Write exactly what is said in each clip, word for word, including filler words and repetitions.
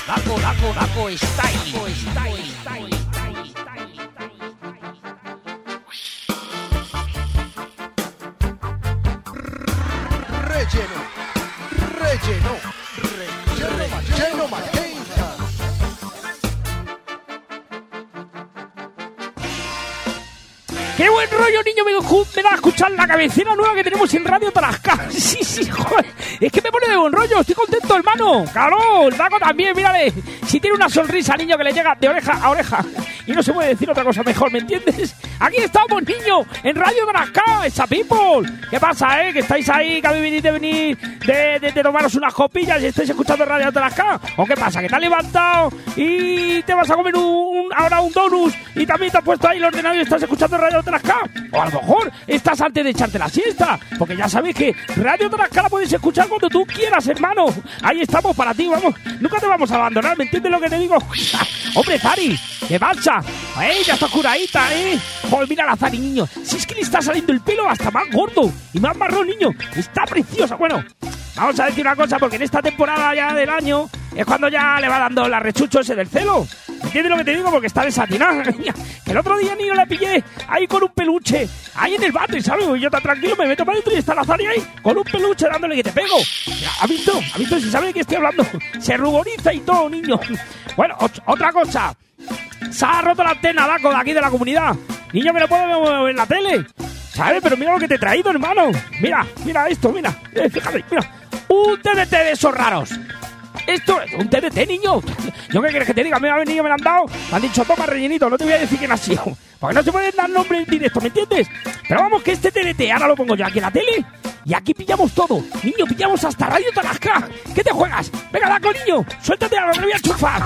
Daco, Daco, Daco Style. Style, style. Relleno, relleno, relleno, relleno, relleno. ¡Qué buen rollo, niño! Me, me da a escuchar la cabecera nueva que tenemos en Radio Tarasca. Sí, sí, joder. Es que me pone de buen rollo. Estoy contento, hermano. Claro, el Daco también, mírale. Si tiene una sonrisa, niño, que le llega de oreja a oreja. Y no se puede decir otra cosa mejor, ¿me entiendes? Aquí estamos, niño, en Radio Tarasca, esa people. ¿Qué pasa, eh? Que estáis ahí, que habéis venido de venir de, de, de tomaros unas copillas y estáis escuchando Radio Tarasca. ¿O qué pasa? Que te has levantado y te vas a comer un, un, ahora un donut y también te has puesto ahí el ordenador y estás escuchando Radio Tarasca. O a lo mejor estás antes de echarte la siesta, porque ya sabéis que Radio Tarasca la puedes escuchar cuando tú quieras, hermano. Ahí estamos para ti, vamos. Nunca te vamos a abandonar, ¿me entiendes lo que te digo? Hombre, Zari, ¿qué marcha? ¡Eh, ya está curadita, eh! Joder, mira la Zari, niño. Si es que le está saliendo el pelo hasta más gordo y más marrón, niño. Está preciosa. Bueno, vamos a decir una cosa, porque en esta temporada ya del año es cuando ya le va dando la rechucho ese del celo. ¿Me entiendes lo que te digo? Porque está desatinada. Que el otro día, niño, la pillé ahí con un peluche, ahí en el váter, ¿sabes? Y yo tan tranquilo me meto para adentro y está la Zari ahí con un peluche dándole que te pego. ¿Ha visto? ¿Ha visto? Si sabe de qué estoy hablando. Se ruboriza y todo, niño. Bueno, ot- otra cosa. Se ha roto la antena, Daco, de aquí de la comunidad. Niño, que no puedo ver en la tele. ¿Sabes? Pero mira lo que te he traído, hermano. Mira, mira esto, mira. Eh, fíjate, mira. Un T D T de esos raros. Esto es un T D T, niño. ¿Yo qué quieres que te diga? Me ha venido, me lo han dado. Me han dicho, toma, rellenito. No te voy a decir quién ha sido, porque no se pueden dar nombre en directo, ¿me entiendes? Pero vamos, que este T D T ahora lo pongo yo aquí en la tele. Y aquí pillamos todo. Niño, pillamos hasta Radio Tarasca. ¿Qué te juegas? Venga, Daco, niño. Suéltate a lo que voy a enchufar.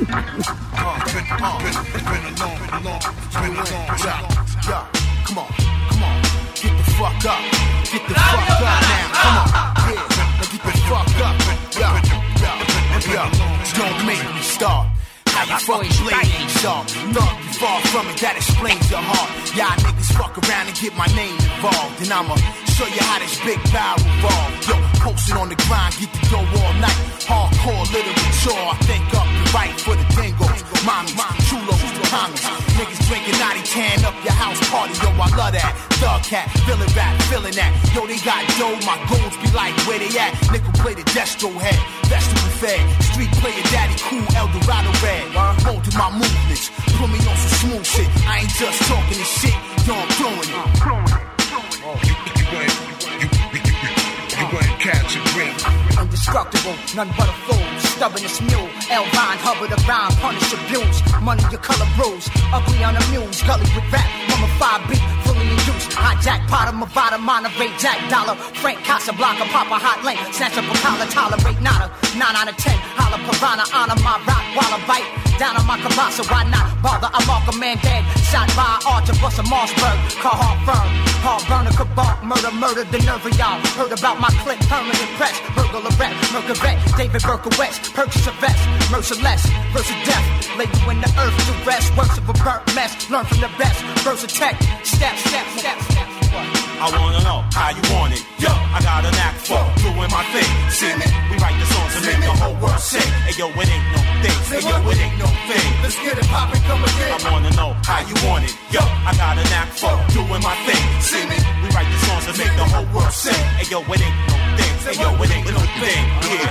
How you fucking blazing sharp. Thought you far from it, that explains your heart. Y'all niggas fuck around and get my name involved. And I'ma show you how this big power evolve. Yo, posted on the grind, get the dough all night. Hardcore literature, I think up the right for the dingos. Mommy, chulos, the Tommies. Niggas drinking naughty tan up your house party. Yo, I love that. Thug cat, feeling rap, feeling that. Yo, they got dough, my goons be like, where they at? Nickel plated destro head, vegetable fed. Street player daddy cool, Eldorado red. Holding my movements, put me on some smooth shit. I ain't just talking this shit, yo, I'm throwing it. Oh, you, you, you, you, you, you, you ain't catching green. Indestructible, none but a fool. Stubborn as mule, Elvine, Hubbard, a rhyme, punish abuse. Money, your color bruise, ugly unamused. Gully with rap, number five beat, fully induced. Hijack, Potter, Mavada, Monterey, Jack Dollar. Frank Casablanca, Papa Hot Lane. Snatch up a collar, tolerate nada. Nine out of ten, holla piranha, honor my rock while I bite. Down on my cabasa, why not bother? I'm off a man dead. Shot by Archer, bust a Mossberg. Car hard firm, hard burner, kabak, murder, murder, the nerve of y'all. Heard about my clip, permanent press. Burglar rep, Mercavette, David Berkowitz. Purchase a vest, merciless, versus death. Lay you in the earth to rest. Works of a burnt mess, learn from the best. Versus tech, step, step, step, step. I wanna know how you want it. Yo, I got a knack for doing my thing. See me, we write the songs and make the whole world sing. Hey yo, it ain't no thing. Hey yo, it ain't no thing. Let's get it poppin', come again. I wanna know how you want it. Yo, I got a knack for doing my thing. See me, we write the songs and make the whole world sing. Hey yo, it ain't no thing. Hey yo, it ain't no thing.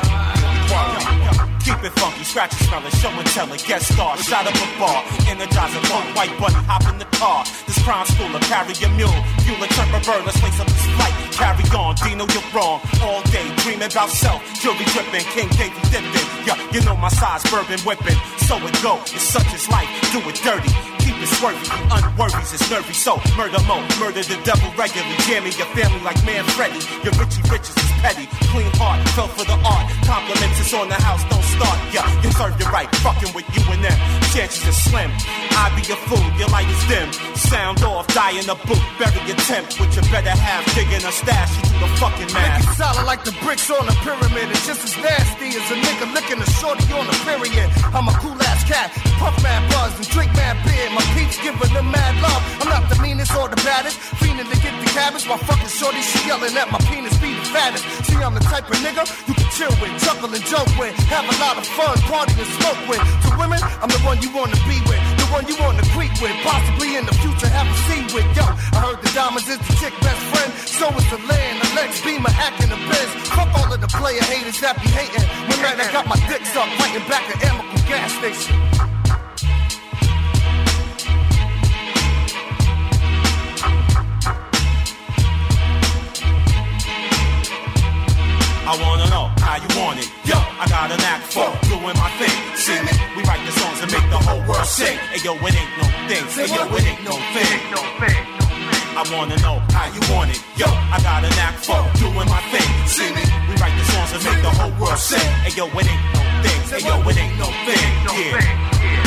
Yeah. Keep it funky, scratch and smell it, show and tell it, guest star, shot up a bar, energize a funk, white bunny, hop in the car, this prime schooler, carry a mule, fuel a turbo bird, let's lace up this flight, carry on, Dino, you're wrong, all day, dreaming about self, jewelry dripping, King David dipping, yeah, you know my size, bourbon whipping, so it go, it's such as life, do it dirty, keep it swervy, you unworthies, it's nervy, so murder mo, murder the devil regularly, jamming your family like man Freddy, your Richie Riches is petty, clean heart, fell for the art, compliments is on the house, don't start, yeah, you serve your right, fucking with you and them, chances are slim, I be a fool, your light is dim, sound off, die in the booth, bury your tent, with your better half, digging a stash, you do the fucking math. Make it solid like the bricks on a pyramid, it's just as nasty as a nigga licking a shorty on a period, I'm a cool ass cat, puff mad buzz and drink mad beer, my peeps giving them mad love, I'm not the meanest or the baddest, fiending to get the cabbage, my fucking shorty, she yelling at my penis, beat the fattest. See, I'm the type of nigga you can chill with, chuckle and joke with, have a lot of fun, party and smoke with. To women, I'm the one you wanna be with, the one you wanna creep with, possibly in the future have a seed with. Yo, I heard the diamonds is the chick best friend, so is the land, the Lex Beamer, acting the biz. Fuck all of the player haters that be hating. One night I got my dick sucked fighting back at Amical gas station. I wanna know how you want it. Yo, I got an act for doing my thing. See me, we write the songs and make the whole world sing. Hey yo, it ain't no thing. Hey yo, it ain't no thing. I wanna know how you want it. Yo, I got an act for doing my thing. See me, we write the songs and make the whole world sing. Hey yo, it ain't no thing. Hey yo, it ain't no thing. Yeah.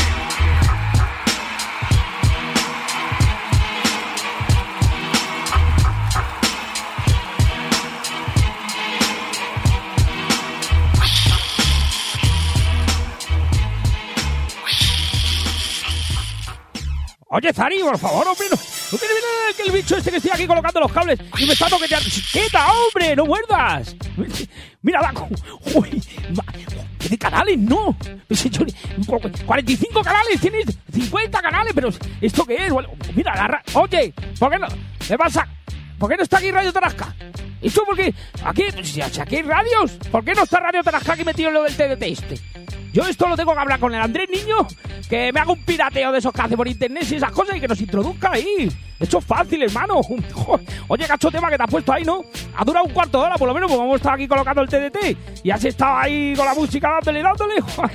Oye, Zari, por favor, hombre, no, no tiene miedo que el bicho este que estoy aquí colocando los cables y me está toqueteando. ¡Quieta, hombre! ¡No muerdas! Mira, Daco. ¡Uy! ¿Qué de canales? ¡No! cuarenta y cinco canales, tienes cincuenta canales, pero ¿esto qué es? Mira, la ra... Oye, ¿por qué no? ¿Qué pasa? ¿Por qué no está aquí Radio Tarasca? ¿Esto por qué? Aquí, si aquí hay radios, ¿por qué no está Radio Tarasca aquí metido en lo del T D T este? Yo esto lo tengo que hablar con el Andrés Niño, que me haga un pirateo de esos que hace por internet y esas cosas y que nos introduzca ahí. Esto es fácil, hermano. Oye, cacho tema que te has puesto ahí, ¿no? Ha durado un cuarto de hora, por lo menos, porque hemos estado aquí colocando el T D T y has estado ahí con la música dándole, dándole.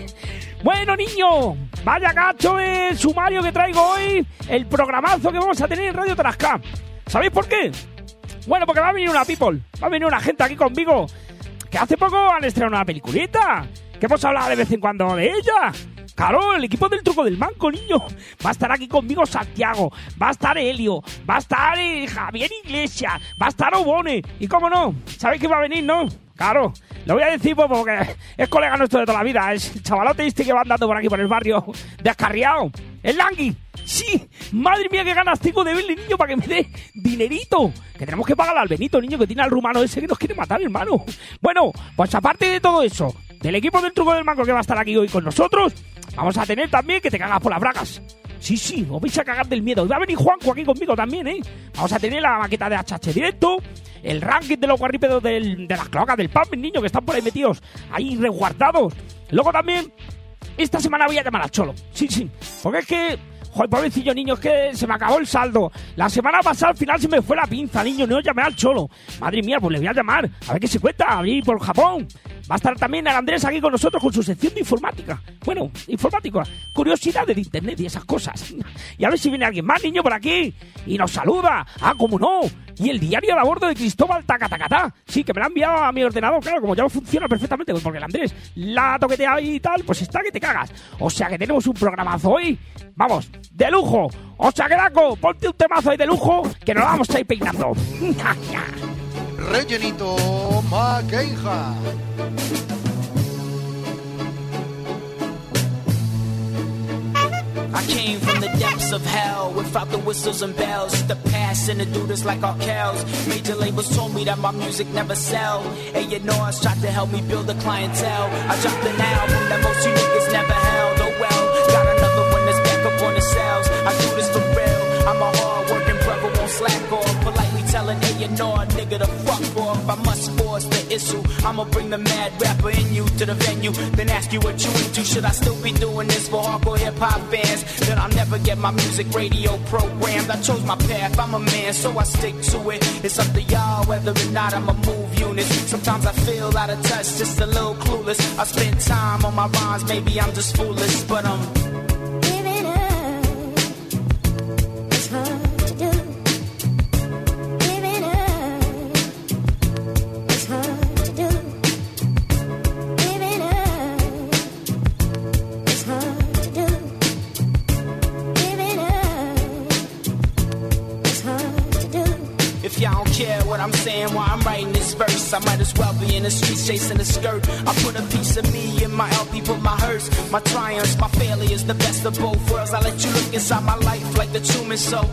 Bueno, niño, vaya cacho el sumario que traigo hoy, el programazo que vamos a tener en Radio Tarasca. ¿Sabéis por qué? Bueno, porque va a venir una people, va a venir una gente aquí conmigo, que hace poco han estrenado una peliculita, que hemos hablado de vez en cuando de ella. Claro, el equipo del Truco del Manco, niño. Va a estar aquí conmigo Santiago, va a estar Helio, va a estar eh, Javier Iglesias, va a estar Obone. Y cómo no, ¿sabéis que va a venir, no? Claro, lo voy a decir pues, porque es colega nuestro de toda la vida. Es el chavalote este que va andando por aquí por el barrio descarriado. El Langui. Sí, madre mía, qué ganas tengo de verle, niño, para que me dé dinerito. Que tenemos que pagarle al Benito, niño, que tiene al rumano ese que nos quiere matar, hermano. Bueno, pues aparte de todo eso, del equipo del Truco del Manco que va a estar aquí hoy con nosotros, vamos a tener también que te cagas por las bragas. Sí, sí, os vais a cagar del miedo. Y va a venir Juanco aquí conmigo también, ¿eh? Vamos a tener la maqueta de H H directo, el ranking de los guarrípedos del, de las cloacas del pub, niños, que están por ahí metidos, ahí resguardados. Luego también, esta semana voy a llamar al Cholo. Sí, sí, porque es que... Joder, pobrecillo, niño, es que se me acabó el saldo. La semana pasada al final se me fue la pinza, niño, no llamé al Cholo. Madre mía, pues le voy a llamar, a ver qué se cuenta, ahí por Japón. Va a estar también el Andrés aquí con nosotros con su sección de informática. Bueno, informática, curiosidades de internet y esas cosas. Y a ver si viene alguien más, niño, por aquí y nos saluda. Ah, cómo no. Y el diario de a bordo de Cristóbal Tacatacatá. Sí, que me lo ha enviado a mi ordenador, claro, como ya funciona perfectamente, pues porque el Andrés la toquetea y tal, pues está que te cagas. O sea que tenemos un programazo hoy, vamos, de lujo. O sea que, Daco, ponte un temazo ahí de lujo que nos vamos a ir peinando. Rellenito Maqueija. I came from the depths of hell without the whistles and bells. The past and the dudes like our cows. Major labels told me that my music never sell. A and R's tried to help me build a clientele. I dropped an album that most you niggas never held. Oh well, got another one that's back up on the shelves. I do this for real. I'm a hard working brother, won't slack off. Politely telling A and R nigga to fuck off. I must force the issue. I'ma bring the mad rapper in you to the venue. Then ask you what you into. Should I still be doing this for hardcore hip hop fans? Then I'll never get my music radio programmed. I chose my path, I'm a man, so I stick to it. It's up to y'all whether or not I'm a move unit. Sometimes I feel out of touch, just a little clueless. I spend time on my rhymes, maybe I'm just foolish, but I'm giving up. It's hard to do. Giving up. It's hard to do. Giving up. It's hard to do. If y'all don't care what I'm saying while I'm writing this verse, I might as well be in the streets chasing a skirt. I put a piece of me in my L P, put my hurts, my triumphs, my failures, the best of both worlds. I let you look inside my life like the Truman Show.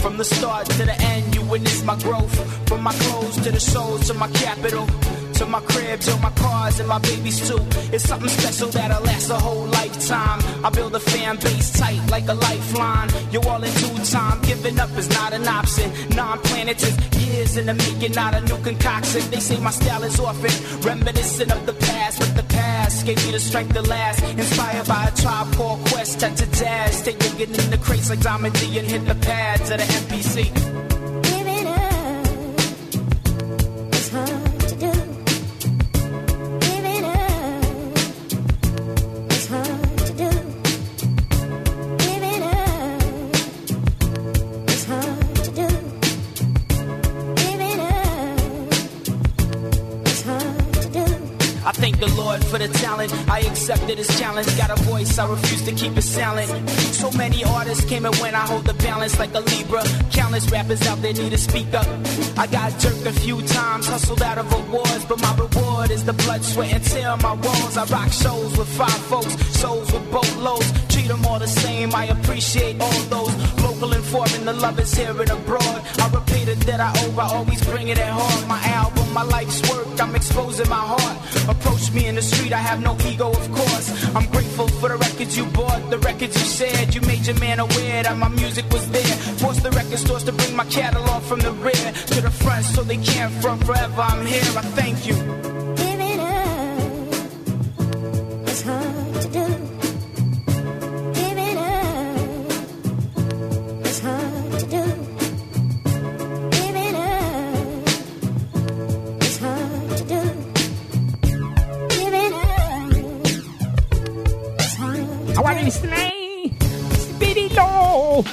From the start to the end, you witness my growth. From my clothes to the shows to my capital, to my cribs, or my cars and my babies too. It's something special that'll last a whole lifetime. I build a fan base tight like a lifeline. You're all in due time. Giving up is not an option. Non-planet is years in the making, not a new concoction. They say my style is often reminiscent of the past, but the past gave me the strength to last. Inspired by a Tribe Called Quest, touch of jazz. Take your get in the crates like Diamond D and hit the pads of the M P C. Giving up is hard to do. Giving up is hard to do. Giving up is hard to do. Giving up is hard to do. I thank the Lord for the talent. I accepted his challenge. Got a voice, I refuse to keep it silent. So many artists came and went. I hold the balance like a Libra. Countless rappers out there need to speak up. I got jerked a few times, hustled out of awards, but my reward is the blood, sweat, and tear on my walls. I rock shows with five folks, souls with boatloads. Treat them all the same. I appreciate all those local and foreign. The love is here and abroad. I repeat it that I owe. I always bring it at heart. My album, my life's work. I'm exposing my heart. Approach me in the street, I have no ego, of course. I'm grateful for the records you bought, the records you shared. You made your man aware that my music was there. Forced the record stores to bring my catalog from the rear to the front so they can't front forever. I'm here, I thank you. Giving up is hard to do. Giving up is hard to do. Giving up is hard to do. Giving up is hard to I want to slay, spirito. ¡Oh!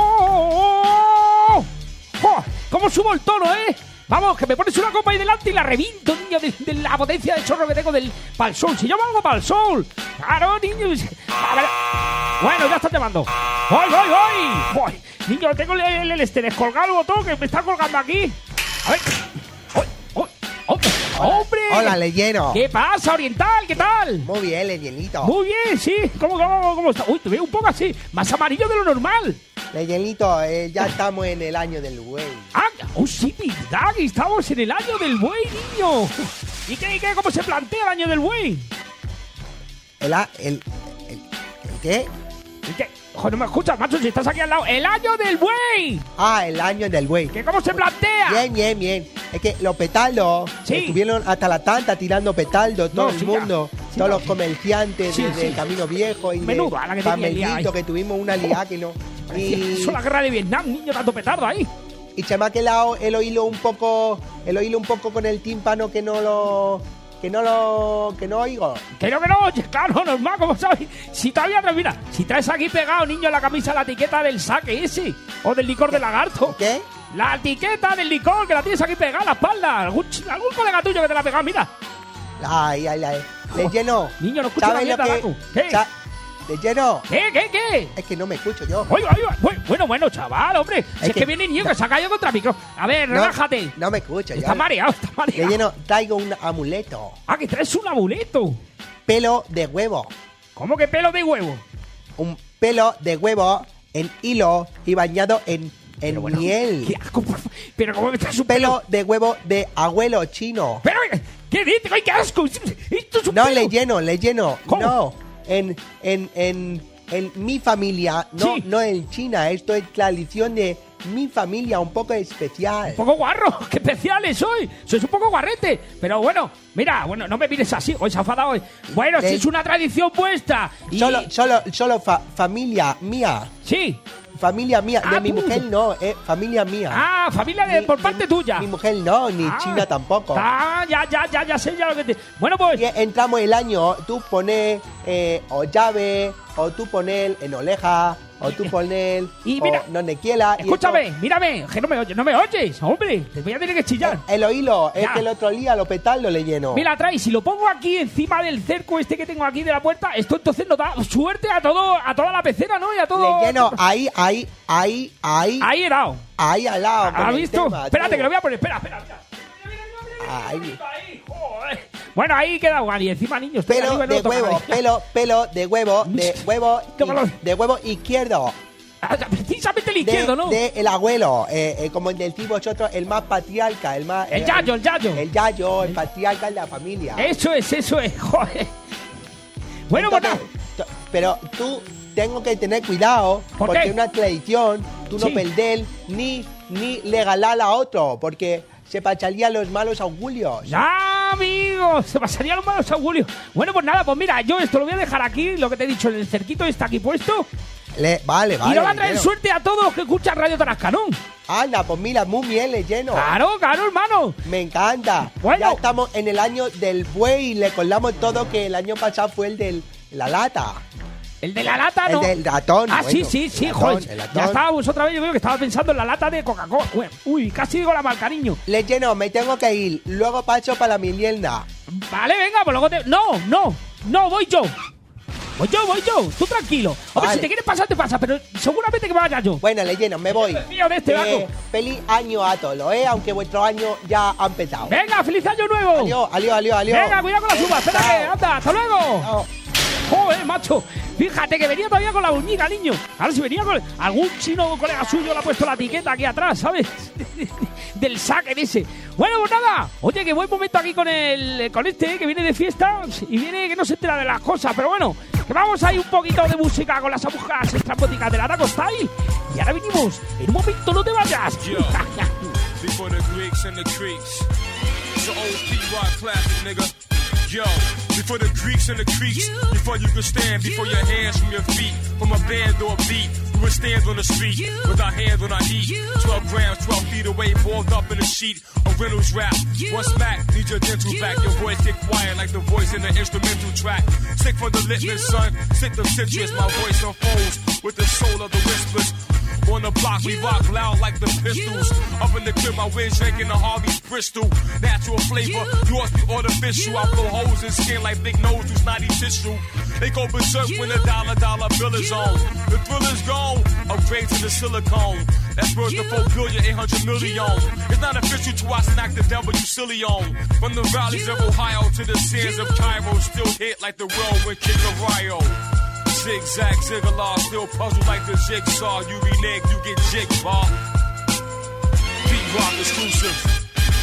¡Oh! ¡Oh! ¿Cómo subo el tono, eh? Vamos, que me pones una copa ahí delante y la reviento, niño, de, de la potencia de chorro que tengo del pa'l sol. Si yo valgo pa'l sol. Claro, niño. A ver. Bueno, ya están llamando. ¡Voy, voy, voy! voy. Niño, tengo el, el, el este descolgado el botón que me está colgando aquí. A ver. ¡Uy, uy! ¡Hombre! ¡Hombre! Hola, Leyeno. ¿Qué pasa, Oriental? ¿Qué tal? Muy bien, Leyenito. Muy bien, sí. ¿Cómo, cómo, cómo está? Uy, te veo un poco así, más amarillo de lo normal. Leyenito, eh, ya estamos en el año del buey. Ah, oh, sí, verdad, que estamos en el año del buey, niño. ¿Y qué, y qué, cómo se plantea el año del buey? ¿El, a- el, el, el qué? ¿Y qué? Joder, no me escuchas, macho, si estás aquí al lado. ¡El año del buey! Ah, el año del buey. ¿Qué, cómo se plantea? Bien, bien, bien. Es que los petardos Sí. estuvieron hasta la tanta tirando petardos, todo No, el sí, mundo, ya. Sí, todos no, los sí. comerciantes Sí, de, de sí. Camino Viejo y Menudo, a la de que tenía el día Pamelito, ahí. que tuvimos una liada que no. Parecía Y, eso la guerra de Vietnam, niño, tanto petardo ahí. y se me ha quedado el oído un poco, el oído un poco con el tímpano que no lo, que no lo, que no oigo. Que no, que no, oye, claro, normal, como sabes. Si todavía traes, mira, si traes aquí pegado, niño, en la camisa la etiqueta del saque ese, o del licor de lagarto. ¿Qué? La etiqueta del licor, que la tienes aquí pegada a la espalda. Algún, ch- algún colega tuyo que te la ha pegado, mira. Ay, ay, ay. Le lleno. Niño, no escucho la ¿Sabes lo mierda, que? Dacu. ¿Qué? sa- Le lleno. ¿Qué, qué, qué? Es que no me escucho yo. Oiga, oiga, bueno, bueno, bueno, chaval, hombre. Si es que, que- viene niño que se ha caído contra el micro. A ver, No, relájate. No me escucho Está yo. mareado, está Le mareado. lleno. Traigo un amuleto. Ah, que traes un amuleto. Pelo de huevo. ¿Cómo que pelo de huevo? Un pelo de huevo en hilo y bañado en, en Pero bueno, miel. qué asco, por favor. Pero ¿cómo que traes un Pelo pelo? de huevo de abuelo chino. Pero, ¿qué dices? ¡Ay, qué asco! Esto es un No, pelo. le lleno, le lleno. ¿Cómo? No. En, en, en, en mi familia, no, Sí. no en China. Esto es tradición de mi familia, un poco especial. Un poco guarro, qué especiales soy. Sois un poco guarrete. Pero bueno, mira, bueno, no me mires así. Hoy se ha enfadado hoy. Bueno, si Eh, es una tradición vuestra. Y... Solo, solo, solo fa- familia mía. Sí. Familia mía. De Ah, mi tú. mujer no, eh, familia mía. Ah, familia de, Mi- por de parte mi- tuya. Mi mujer no, ni Ah, China tampoco. Ah, ya, ya, ya, ya sé ya lo que te... Bueno, pues... Y entramos el año, tú pones eh, o llave, o tú pones en oleja, o tú pones Y mira, o donde quiera. y Escúchame, esto- mírame, que no me oyes, no me oyes, hombre, te voy a tener que chillar. El oílo, es Ya. que el otro día lo petardo le lleno. Mira, trae, si lo pongo aquí encima del cerco este que tengo aquí de la puerta, esto entonces nos da suerte a todo, a toda la pecera, ¿no? Y a todo... Le lleno ahí, ahí, ahí, ahí, Ahí he dado. ahí al lado. con ¿Has el visto? tema, Espérate, tú. que lo voy a poner, espera, espera, espera. Ahí. Ahí, joder. Bueno, ahí queda Juan y encima, niño, estoy Pelo arriba, no de lo toca huevo, nadie. pelo, pelo de huevo, de huevo, Tómalo. i- de huevo izquierdo. Ah, precisamente el izquierdo, de, ¿no? de el abuelo, eh, eh, como decís vosotros, el más patriarca, el más... El eh, yayo, el yayo. El yayo, el patriarca de la familia. Eso es, eso es, joder. Bueno, Entonces, bueno. t- pero tú tengo que tener cuidado, ¿Por porque qué? es una tradición, tú no Sí. perder ni, ni regalar a otro, porque se pasarían los malos augurios. Ya, amigos, se pasarían los malos augurios. Bueno, pues nada, pues mira, yo esto lo voy a dejar aquí, lo que te he dicho, en el cerquito está aquí puesto. Le- vale, vale. y lo va a traer lleno. suerte a todos los que escuchan Radio Tarascanón. Anda, pues mira, muy bien, le lleno. Claro, claro, hermano. Me encanta. Bueno. Ya estamos en el año del buey y le colamos todo que el año pasado fue el de la lata. El de la lata, El ¿no? del ratón. Ah, bueno, sí, sí, sí, el ratón, joder. el ratón. Ya estábamos otra vez, yo creo que estaba pensando en la lata de Coca-Cola. Uy, casi digo la mal, cariño. Le lleno, me tengo que ir. Luego paso para la merienda. Vale, venga, pues luego te... No, no, no, voy yo. Voy yo, voy yo. Tú tranquilo. Hombre, Vale. si te quieres pasar, te pasa, pero seguramente que me vaya yo. Bueno, le lleno, me voy. Mío de este, Eh, vaco. feliz año a todos, ¿eh? Aunque vuestro año ya ha empezado. Venga, feliz año nuevo. Adiós, adiós, adiós, adiós. Venga, cuidado con las uvas, espérate, Chao. anda, hasta luego. Chao. Joder, macho, fíjate que venía todavía con la uñiga, niño. Ahora si venía con... Algún chino colega suyo le ha puesto la etiqueta aquí atrás, ¿sabes? Del saque de ese. Bueno, pues nada. Oye, que buen momento aquí con el con este, que viene de fiesta y viene que no se entera de las cosas. Pero bueno, que vamos ahí un poquito de música con las agujas estrambóticas de la Taco Style. Y ahora venimos. En un momento, no te vayas. Yo. Before the Greeks and the Creeks. It's an old P-Rock classic, nigga. Yo, before the Greeks and the Creeks, before you could stand, before your hands from your feet, from a band or a beat, we would stand on the street with our hands on our knees, twelve grams, twelve feet away, balled up in a sheet, a Reynolds rap. One smack, need your dental back, your voice get quiet like the voice in the instrumental track. Sick for the litmus, son, sick of citrus, my voice unfolds with the soul of the whispers. On the block, we rock loud like the Pistols. Up in the crib, my wig drinking the Harvey's Bristol. Natural flavor, yours be artificial. I blow holes in skin like big nose through snotty tissue. They go berserk when a dollar dollar bill is on. The thrill is gone, upgrade to the silicone. That's worth the four billion, eight hundred million. It's not official till I snack the devil, you silly on. From the valleys of Ohio to the sands of Cairo, still hit like the whirlwind kick of Rio. Zigzag, zigzag, still puzzled like the jigsaw. You renege, you get jigged, ball. P-Rock exclusive.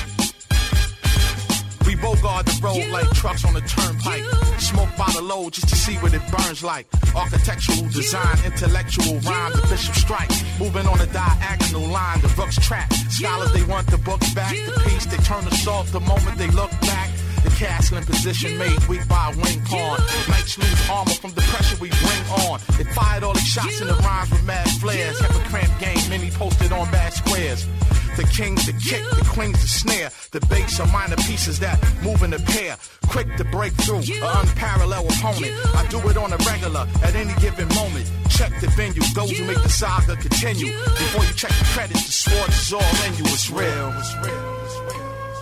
We bogart the road like trucks on the turnpike. Smoke by the load just to see what it burns like. Architectural design, intellectual rhyme, the bishop strike. Moving on a diagonal line, the rooks track. Scholars, they want the books back. The piece, they turn the salt the moment they look back. The castle in position made weak by a wing pawn. Knights lose armor from the pressure we bring on. They fired all the shots in the rhymes with mad flares. Kept a cramped game, many posted on bad squares. The king's the kick, the queen's the snare. The bass are minor pieces that move in a pair. Quick to break through, an unparalleled opponent. I do it on a regular, at any given moment. Check the venue, those who make the saga continue. Before you check the credits, the swords is all in you. It's real, it's real, it's real.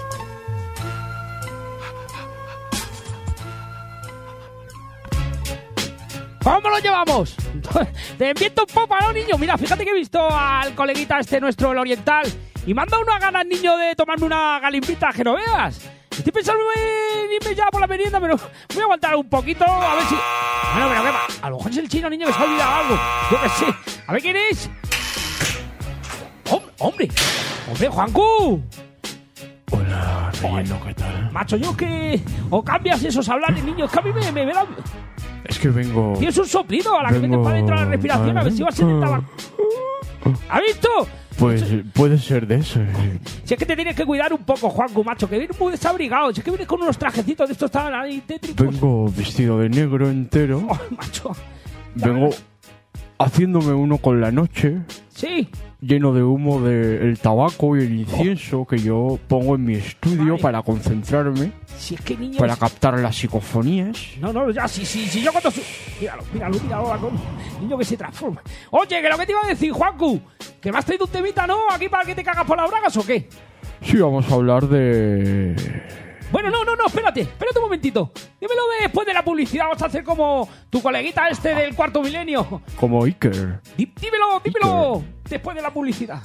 ¿Cómo lo llevamos? De viento un poco, ¿no, niño? Mira, fíjate que he visto al coleguita este nuestro, el oriental, y me han dado una ganas, niño, de tomarme una galimpita que no veas. Estoy pensando en irme ya por la merienda, pero voy a aguantar un poquito, a ver si... Bueno, pero qué va. A lo mejor es el chino, niño, que se ha olvidado algo. Yo qué sé. A ver quién es. ¡Hombre! ¡Hombre! ¡Hombre, Juancu! Hola, Relleno, ¿qué tal? Macho, yo que... O cambias esos hablares, niño. Es que a mí me, me, me da... Es que vengo... Tienes un soplido a la que vengo... metes para dentro de la respiración, a ver si va a ser de tabaco. ¿Has visto? Pues puede ser de eso. Si es que te tienes que cuidar un poco, Juancu, macho, que vienes muy desabrigado. Si es que vienes con unos trajecitos de estos tan ahí tétricos. Vengo vestido de negro entero. Oh, macho. Vengo haciéndome uno con la noche. Sí. Lleno de humo del tabaco y el incienso que yo pongo en mi estudio Vale. para concentrarme. Si es que, niño... Para captar las psicofonías. No, no, ya, sí, sí, sí, yo cuando... Su... Míralo, míralo, míralo, ahora con... Niño que se transforma. Oye, que lo que te iba a decir, Juancu, que me has traído un temita, ¿no? ¿Aquí para que te cagas por las bragas o qué? Sí, vamos a hablar de... Bueno, no, no, no, espérate, espérate un momentito. Dímelo después de la publicidad, vamos a hacer como tu coleguita este del cuarto milenio. Como Iker. Dí, dímelo, dímelo después de la publicidad.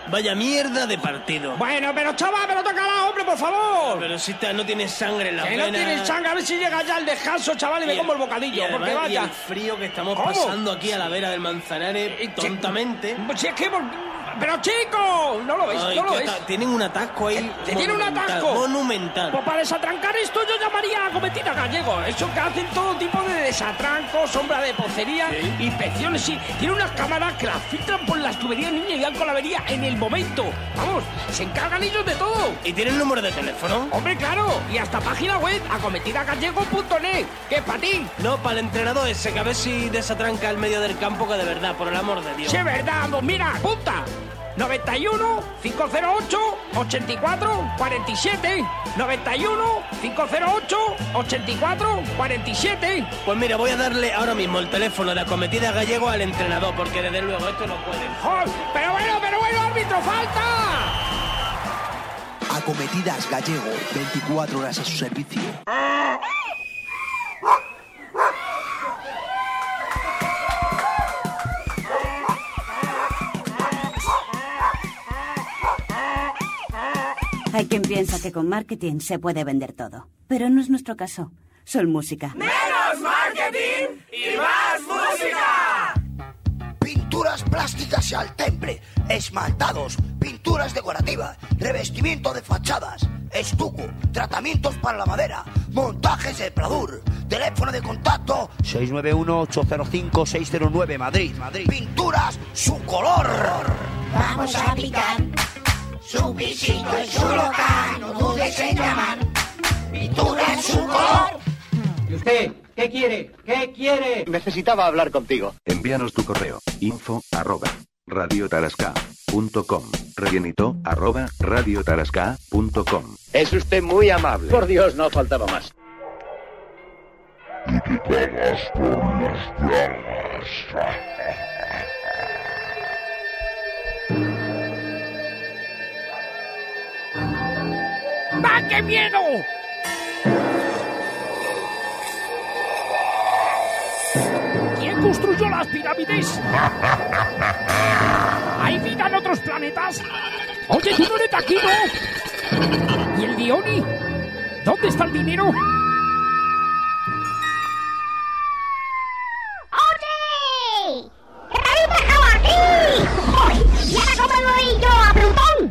Vaya mierda de partido. Bueno, pero chaval, pero tócala, hombre, por favor. Pero si te, no tienes sangre en la Que venas. no tienes sangre, a ver si llega ya el descanso, chaval, y me Y- como el bocadillo. y además, porque vaya. y el frío que estamos ¿Cómo? pasando aquí a la vera del Manzanares, tontamente. Pues si es que... Pero chicos, no lo veis, Ay, no lo qué veis. ata- Tienen un atasco ahí. ¿Te tiene un monumental, atasco? Monumental. Pues para desatrancar esto yo llamaría a Cometida Gallego. Eso que hacen todo tipo de desatrancos, sombra de pocería, inspecciones. Sí, tiene unas cámaras que las filtran por las tuberías, niña, y dan con la avería en el momento. Vamos, se encargan ellos de todo. ¿Y tienen número de teléfono? Hombre, claro, y hasta página web, acometidagallego punto net, que es para ti. No, para el entrenador ese, que a ver si desatranca el medio del campo, que de verdad, por el amor de Dios. Sí, es verdad, pues mira, apunta. noventa y uno, cinco cero ocho, ochenta y cuatro, cuarenta y siete. noventa y uno, cinco cero ocho, ochenta y cuatro, cuarenta y siete. Pues mira, voy a darle ahora mismo el teléfono de Acometida Gallego al entrenador, porque desde luego esto no puede. ¡Joder! Pero bueno, pero bueno, árbitro, falta. Acometidas Gallego, veinticuatro horas a su servicio. Hay quien piensa que con marketing se puede vender todo, pero no es nuestro caso. Sol Música. ¡Menos marketing y más música! Pinturas plásticas y al temple, esmaltados, pinturas decorativas, revestimiento de fachadas, estuco, tratamientos para la madera, montajes de pladur, teléfono de contacto seis nueve uno, ocho cero cinco, seis cero nueve Madrid, Madrid. Pinturas su color. Vamos a aplicar su pisito en su local, no dudes en llamar. Pintura en su color. ¿Y usted qué quiere? ¿Qué quiere? Necesitaba hablar contigo. Envíanos tu correo, info arroba radiotarasca punto com, rellenito arroba radiotarasca punto com. Es usted muy amable. Por Dios, no faltaba más. Y te cagas por las llagas. ¡Va, qué miedo! ¿Quién construyó las pirámides? ¿Hay vida en otros planetas? Oye, tú no eres de aquí, ¿no? ¿Y el Dioni? ¿Dónde está el dinero? ¡Oye! ¡Que te habéis dejado aquí! ¡Uy! ¡Ya te compré yo a Plutón!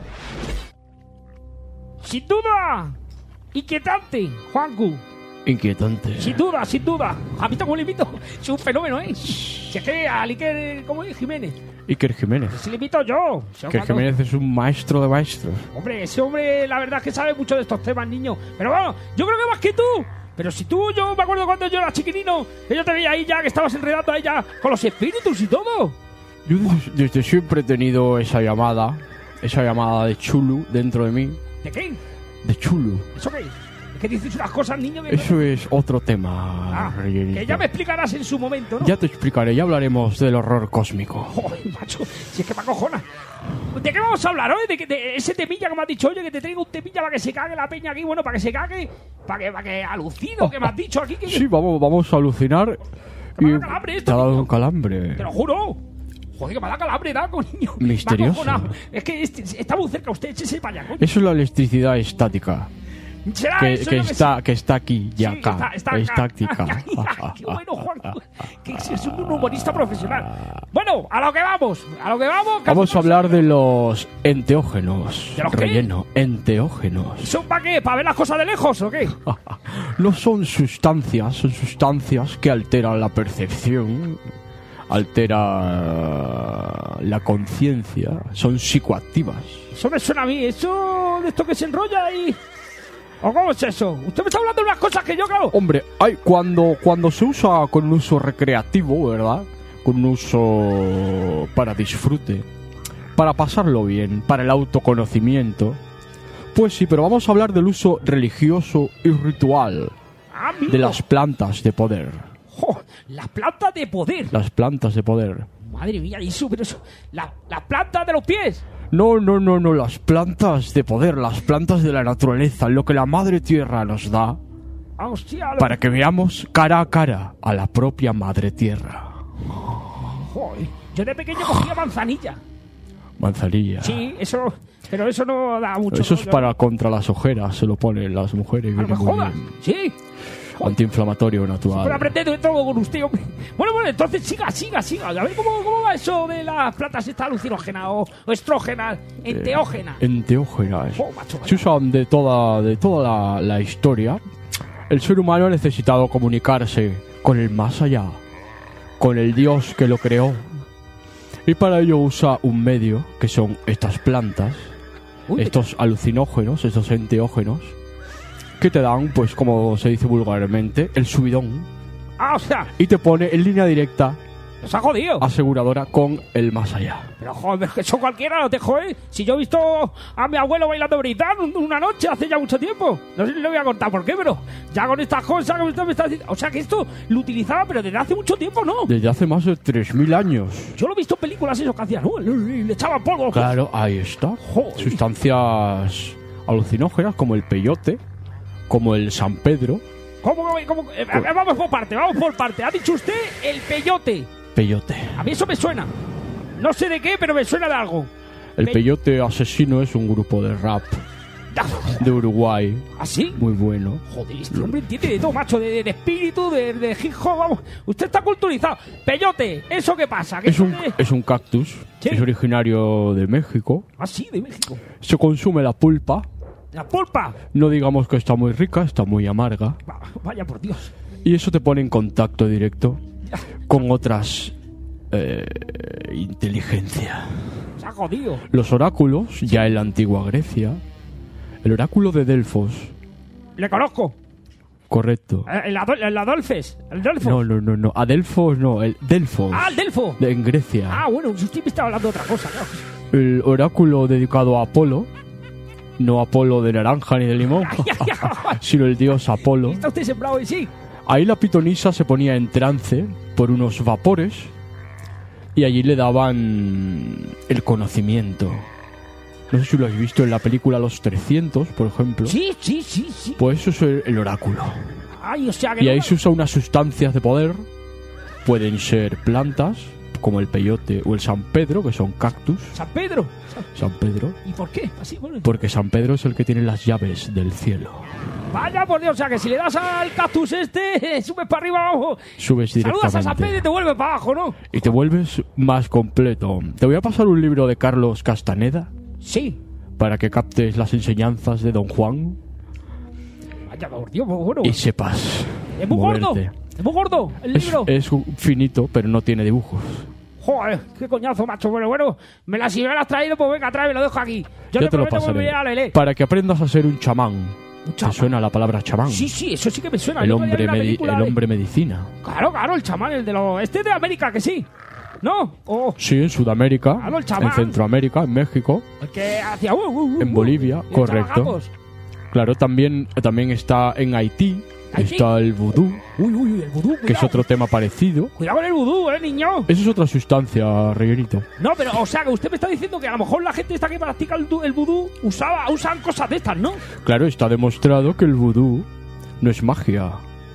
¡Sin duda! Inquietante, Juancu. Inquietante. Sin duda, sin duda. A mí también le invito. Es un fenómeno, ¿eh? Si es que a Iker, ¿cómo es? Jiménez. Iker Jiménez. Si le invito yo. Si Iker cuando- Jiménez es un maestro de maestros. Hombre, ese hombre, la verdad es que sabe mucho de estos temas, niño. Pero bueno, yo creo que más que tú. Pero si tú, yo me acuerdo cuando yo era chiquinino, que yo te veía ahí ya, que estabas enredando ahí ya con los espíritus y todo. Yo desde, desde siempre he tenido esa llamada, esa llamada de Chulu dentro de mí. ¿De qué? De Chulu. ¿Eso qué? Es que dices unas cosas, niño, que... Eso es otro tema, Ah, rellenito. que ya me explicarás en su momento, ¿no? Ya te explicaré, ya hablaremos del horror cósmico. Joder, macho, si es que me acojona. ¿De qué vamos a hablar hoy? ¿De, que- de ese temilla que me has dicho? Oye, que te traigo un temilla para que se cague la peña aquí. Bueno, para que se cague, para que, para que alucino, que me has dicho aquí. Que Sí, vamos, vamos a alucinar. me ha Y dado calambre esto, te ha dado niño. un calambre. Te lo juro. Joder, que me da calambre, Daco, niño. Me ha Misterioso. acojonado. Es que este- está muy cerca usted, échese para allá, coño. Eso es la electricidad estática. ¿Será Que, eso que lo que está, que está aquí y Sí, acá. está- está acá. Estáctica. Ay, ay, qué bueno, Juan. Que es un humorista profesional. Bueno, a lo que vamos. A lo que vamos. que Vamos a hacemos- hablar de los enteógenos. ¿De los qué? Relleno. Enteógenos. ¿Son para qué? ¿Para ver las cosas de lejos o qué? No son sustancias, son sustancias que alteran la percepción, altera la conciencia, son psicoactivas. Eso me suena a mí. Eso de esto que se enrolla ahí. ¿O cómo es eso? Usted me está hablando de unas cosas que yo, claro. Hombre, hay, cuando, cuando se usa con un uso recreativo, ¿verdad? Con un uso para disfrute, para pasarlo bien, para el autoconocimiento. Pues sí, pero vamos a hablar del uso religioso y ritual Ah, amigo. de las plantas de poder. Jo, las plantas de poder. Las plantas de poder. Madre mía, eso, pero eso. La- las plantas de los pies. No, no, no, no, las plantas de poder, las plantas de la naturaleza, lo que la madre tierra nos da Ah, hostia. lo- para que veamos cara a cara a la propia madre tierra. Joder, yo de pequeño cogía manzanilla. Manzanilla. Sí, eso... Pero eso no da mucho... Eso es rollo. para contra las ojeras, se lo ponen las mujeres. ¡No me viene muy jodas! bien. Sí. Antiinflamatorio Pero natural. aprender de todo con usted, hombre. Bueno, bueno, entonces siga, siga, siga. A ver cómo, cómo va eso de las plantas estas alucinógenas o, o estrógenas, enteógenas. Eh, enteógenas. Oh, macho, Se usan de toda, de toda la, la historia. El ser humano ha necesitado comunicarse con el más allá, con el Dios que lo creó. Y para ello usa un medio, que son estas plantas, Uy, estos me... alucinógenos, estos enteógenos, que te dan, pues como se dice vulgarmente, el subidón. Ah, o sea... Y te pone en línea directa... ¡Nos ha jodido! Aseguradora con el más allá. Pero joder, eso cualquiera lo dejo, ¿eh? Si yo he visto a mi abuelo bailando britán una noche hace ya mucho tiempo. No sé si le voy a contar por qué, pero ya con estas cosas que usted me está diciendo... O sea que esto lo utilizaba, pero desde hace mucho tiempo, ¿no? Desde hace más de tres mil años. Yo lo he visto en películas eso que hacían, ¿no? Le echaban polvo. Claro, ahí está. Joder. Sustancias alucinógenas como el peyote, como el San Pedro. ¿Cómo? cómo eh, vamos por parte, vamos por parte. Ha dicho usted el peyote. Peyote. A mí eso me suena. No sé de qué, pero me suena de algo. El Pe Peyote Asesino es un grupo de rap de Uruguay. ¿Ah, sí? Muy bueno. Joder, este hombre entiende de todo, macho. De, de espíritu, de, de hip hop, vamos. Usted está culturizado. Peyote, ¿eso qué pasa? ¿Qué es, un, de... es un cactus. ¿Sí? Es originario de México. ¿Ah, sí? De México. Se consume la pulpa. ¿La pulpa? No digamos que está muy rica, está muy amarga. Vaya por Dios. Y eso te pone en contacto directo con otras eh, inteligencia. Se ha jodido. Los oráculos, ya en la antigua Grecia. El oráculo de Delfos. Le conozco. Correcto. ¿El, Adol el Adolfes? ¿El Delfos? No, no, no, no. A Delfos no, el Delfos. Ah, el Delfo. De, en Grecia. Ah, bueno, usted me estaba hablando de otra cosa, claro. El oráculo dedicado a Apolo. No Apolo de naranja ni de limón, sino el dios Apolo. ¿Está usted sembrado en sí? Ahí la pitonisa se ponía en trance por unos vapores y allí le daban el conocimiento. No sé si lo has visto en la película Los trescientos, por ejemplo. Sí, sí, sí, sí. Pues eso es el, el oráculo. Ay, o sea que y no... ahí se usa unas sustancias de poder. Pueden ser plantas, como el peyote o el San Pedro, que son cactus. ¿San Pedro? San Pedro. ¿Y por qué? Así, bueno. Porque San Pedro es el que tiene las llaves del cielo. Vaya por Dios, o sea que si le das al cactus este, subes para arriba abajo. Subes directamente. Saludas a San Pedro y te vuelves para abajo, ¿no? Y te vuelves más completo. Te voy a pasar un libro de Carlos Castaneda. Sí. Para que captes las enseñanzas de Don Juan. Vaya por Dios, bueno. Y sepas. Es muy moverte. gordo. Es muy gordo el es, libro. Es finito, pero no tiene dibujos. Joder, qué coñazo, macho. Bueno, bueno, me las, si me las has traído, pues venga, trae, me lo dejo aquí. Yo, Yo te, te lo prometo pasaré. Que me leer. Para que aprendas a ser un chamán. ¿Un chamán? ¿Te suena la palabra chamán? Sí, sí, eso sí que me suena. El Yo hombre, medi el de... hombre medicina. Claro, claro, el chamán, el de los... Este de América, que sí. ¿No? Oh. Sí, en Sudamérica, claro, el chamán. En Centroamérica, en México. El que hacía... Uh, uh, uh, en Bolivia, uh, correcto. Claro, también, también está en Haití. ¿Haití? Está el vudú. Uy, uy, uy, el vudú, cuidado. Que es otro tema parecido. Cuidado con el vudú, ¿eh, niño? Eso es otra sustancia, rellenito. No, pero, o sea, que usted me está diciendo que a lo mejor la gente esta que practica el, el vudú usaba, usan cosas de estas, ¿no? Claro, está demostrado que el vudú no es magia.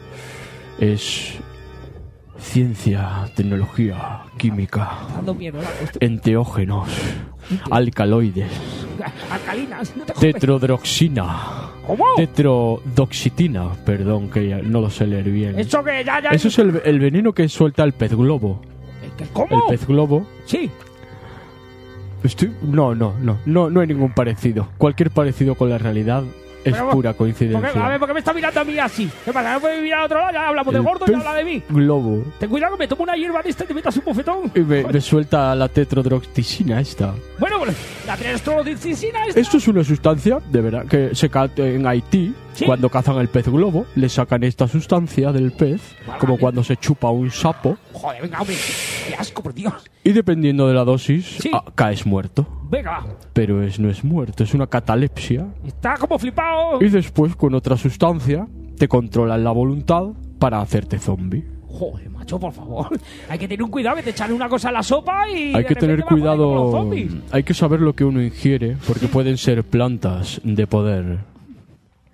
Es ciencia, tecnología, química. Dando miedo, usted... Enteógenos, alcaloides. Alcalinas, no te jodes. Tetrodroxina. ¿Cómo? Tetrodoxitina, perdón, que ya no lo sé leer bien. Eso que ya, ya... Eso es el, el veneno que suelta el pez globo. ¿El cómo? El pez globo. Sí. Estoy... No, no, no, no, no hay ningún parecido. Cualquier parecido con la realidad es pero, pura coincidencia. Porque, a ver, ¿por qué me está mirando a mí así? ¿Qué pasa? ¿No puede mirar a otro lado? Ya hablamos el de gordo y habla de mí. Globo. Ten cuidado que me tomo una hierba de esta y te metas un bofetón. Y me, me suelta la tetrodroxina esta. Bueno, bueno, la tetrodroxina esta. Esto es una sustancia, de verdad, que se cae en Haití. ¿Sí? Cuando cazan el pez globo, le sacan esta sustancia del pez, vale, como vale. Cuando se chupa un sapo. Joder, venga, hombre, qué asco, por Dios. Y dependiendo de la dosis, ¿sí? ah, caes muerto. Venga. Pero es, no es muerto, es una catalepsia. Está como flipado. Y después, con otra sustancia, te controlan la voluntad para hacerte zombie. Joder, macho, por favor. Hay que tener un cuidado, que te echan una cosa en la sopa y... Hay que tener cuidado, hay que saber lo que uno ingiere, porque pueden ser plantas de poder.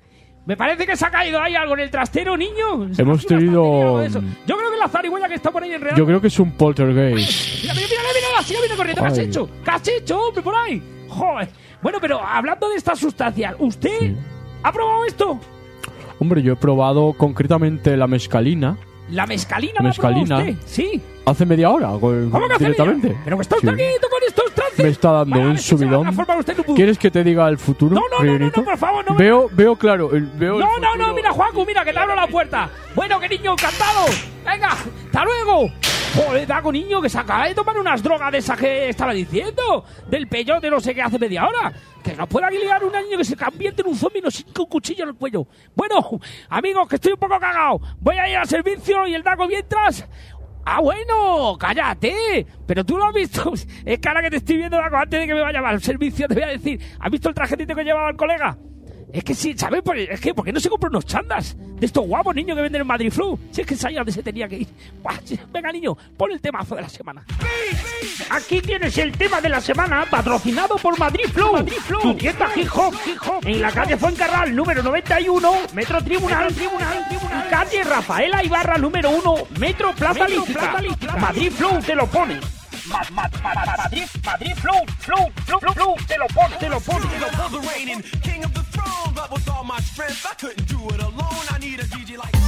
Me parece que se ha caído ahí algo en el trastero, niño. Se Hemos ha caído tenido... una estantería o eso. Yo creo que la zarigüeya que está por ahí enredada. Yo creo que es un poltergeist. Mira, mira, mira, mira, la siga viene corriendo. ¿Qué has Ay. hecho? ¿Qué has hecho, hombre, por ahí? Joder. Bueno, pero hablando de estas sustancias, ¿usted Sí. ha probado esto? Hombre, yo he probado concretamente la mescalina. ¿La mescalina La la ha probado mescalina. usted? Sí. Hace media hora, co- ¿Cómo que hace directamente. media? ¿Pero que está usted Sí. aquí con estos trances? Me está dando Vaya, a un ver si se va a subidón. transformar usted en un pu- ¿Quieres que te diga el futuro? No, no, no, no, Rienito? no, por favor, no me- Veo, veo claro. el- Veo el No, no, futuro. no, mira, Juancu, mira, que te abro la puerta. Bueno, que niño encantado. Venga, hasta luego. Joder, Dago, niño, que se acaba de tomar unas drogas de esas que estaba diciendo. Del peyote, no sé qué, hace media hora. Que no pueda liar un niño que se convierte en un zombie y nos hinca un cuchillo en el cuello. Bueno, amigos, que estoy un poco cagado. Voy a ir al servicio y el Dago mientras... ¡Ah, bueno! ¡Cállate! Pero tú lo has visto. Es que ahora que te estoy viendo, Dago, antes de que me vaya al servicio, te voy a decir... ¿Has visto el trajetito que llevaba el colega? Es que sí, ¿sabes? Pues, es que, ¿por qué no se compra unos chandas? De estos guapos niños que venden en Madrid Flu. Si es que es ahí donde se tenía que ir. Buah, sí. Venga, niño, pon el temazo de la semana. Aquí tienes el tema de la semana, patrocinado por Madrid Flow. Madrid Flow. Tu tienda hip hop, hip hop. En la calle Fuencarral, número noventa y uno, Metro Tribunal, Tribunal, Tribunal. Y calle Rafaela Ibarra, número uno, Metro Plaza Lística. Madrid Flow te lo pone. Ma- ma- ma- ma- Madrid, Madrid Flow, Flow, Flow, Flow, Flow, te lo pone, te lo pone, te lo pone. The reigning king of the throne, but with all my strength, I couldn't do it alone. I need a D J like.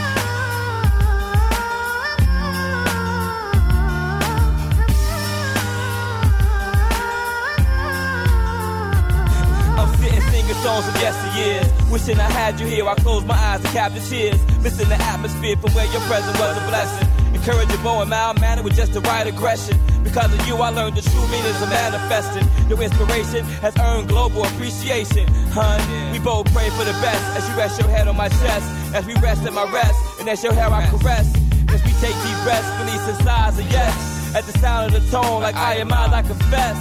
I'm sitting singing songs of yesteryears. Wishing I had you here. I close my eyes and capture tears. Missing the atmosphere from where your presence was a blessing. Encourageable and mild mannered with just the right aggression. Because of you, I learned the true meanings of manifesting. Your inspiration has earned global appreciation. Hun, we both pray for the best as you rest your head on my chest. As we rest in my rest, and as your hair I caress. As we take deep breaths, releasing sighs of yes. At the sound of the tone, like I am I, I confess.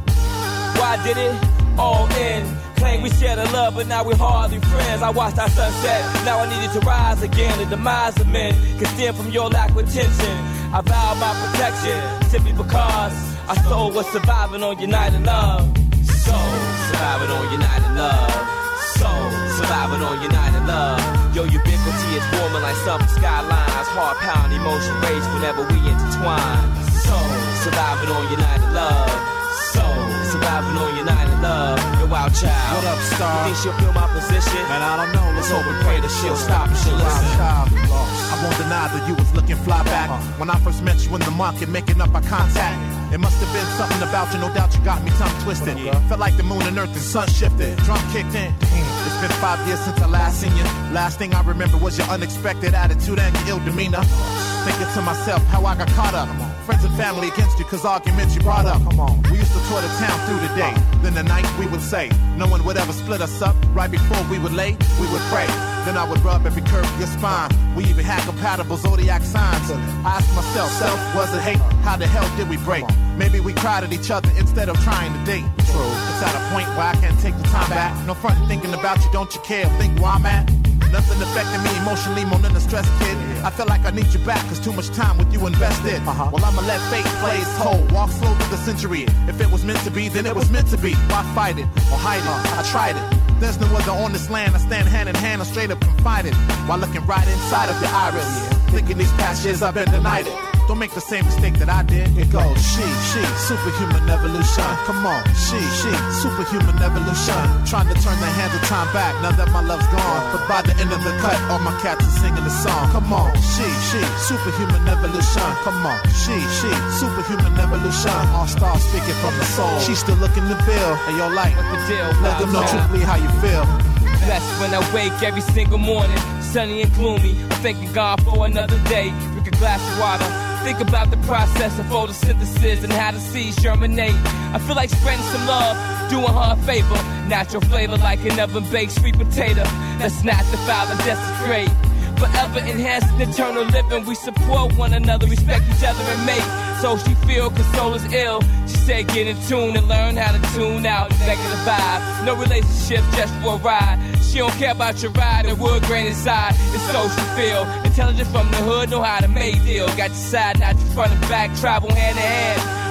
Why did it all end? Claim we shared a love, but now we're hardly friends. I watched our sunset, now I needed to rise again. The demise of men can stem from your lack of attention. I vowed my protection simply because our soul was surviving on United Love. Soul surviving on United Love. Soul surviving on United Love. Your ubiquity is warming like summer skylines. Heart pound, emotion rage whenever we intertwine. Soul surviving on United Love. Soul surviving on United Love. Your wild child. What up, star? You think she'll feel my position? Man, I don't know. Let's hope and pray that she'll stop and she'll listen. Child, I won't deny that you was looking fly back when I first met you in the market, making up our contact. It must have been something about you, no doubt you got me tongue twisted. Felt like the moon and earth and sun shifted. Drum kicked in. It's been five years since I last seen you. Last thing I remember was your unexpected attitude and your ill demeanor. Thinking to myself how I got caught up. Friends and family against you cause arguments you brought up. We used to tour the town through the day. Then the night we would say, no one would ever split us up. Right before we would lay, we would pray. Then I would rub every curve of your spine. We even had compatible zodiac signs. I asked myself, self, was it hate? How the hell did we break? Maybe we cried at each other instead of trying to date. True. It's at a point where I can't take the time back. No front thinking about you, don't you care? Think where I'm at? Nothing affecting me emotionally more than the stress, kid. I feel like I need you back, cause too much time with you invested. Uh-huh. Well, I'ma let fate play its toll. Walk slow through the century. If it was meant to be, then it was meant to be. Why fight it or hide it? I tried it. There's no other on this land. I stand hand in hand, I'm straight up confided. While looking right inside of your iris. Thinking these past years I've been denied it. Don't make the same mistake that I did. It goes, she, she, superhuman evolution. Come on, she, she, superhuman evolution. Trying to turn the hands of time back now that my love's gone. But by the end of the cut, all my cats are singing the song. Come on, she, she, superhuman evolution. Come on, she, she, superhuman evolution. All stars speaking from the soul. She's still looking to build. Hey, yo, light, what the deal? Let them know truthfully how you feel. Blessed when I wake every single morning, sunny and gloomy. I'm thanking God for another day. Drink a glass of water. Think about the process of photosynthesis and how the seeds germinate. I feel like spreading some love, doing her a favor. Natural flavor like an oven-baked sweet potato. Let's not defile and desecrate. Forever enhancing eternal living. We support one another, respect each other and mate. So she feel console is ill. She said get in tune and learn how to tune out negative vibe. No relationship, just for a ride. She don't care about your ride and wood grain inside. It's so she feel. Intelligent from the hood, know how to make deal. Got your side, not your front and back, travel hand in hand.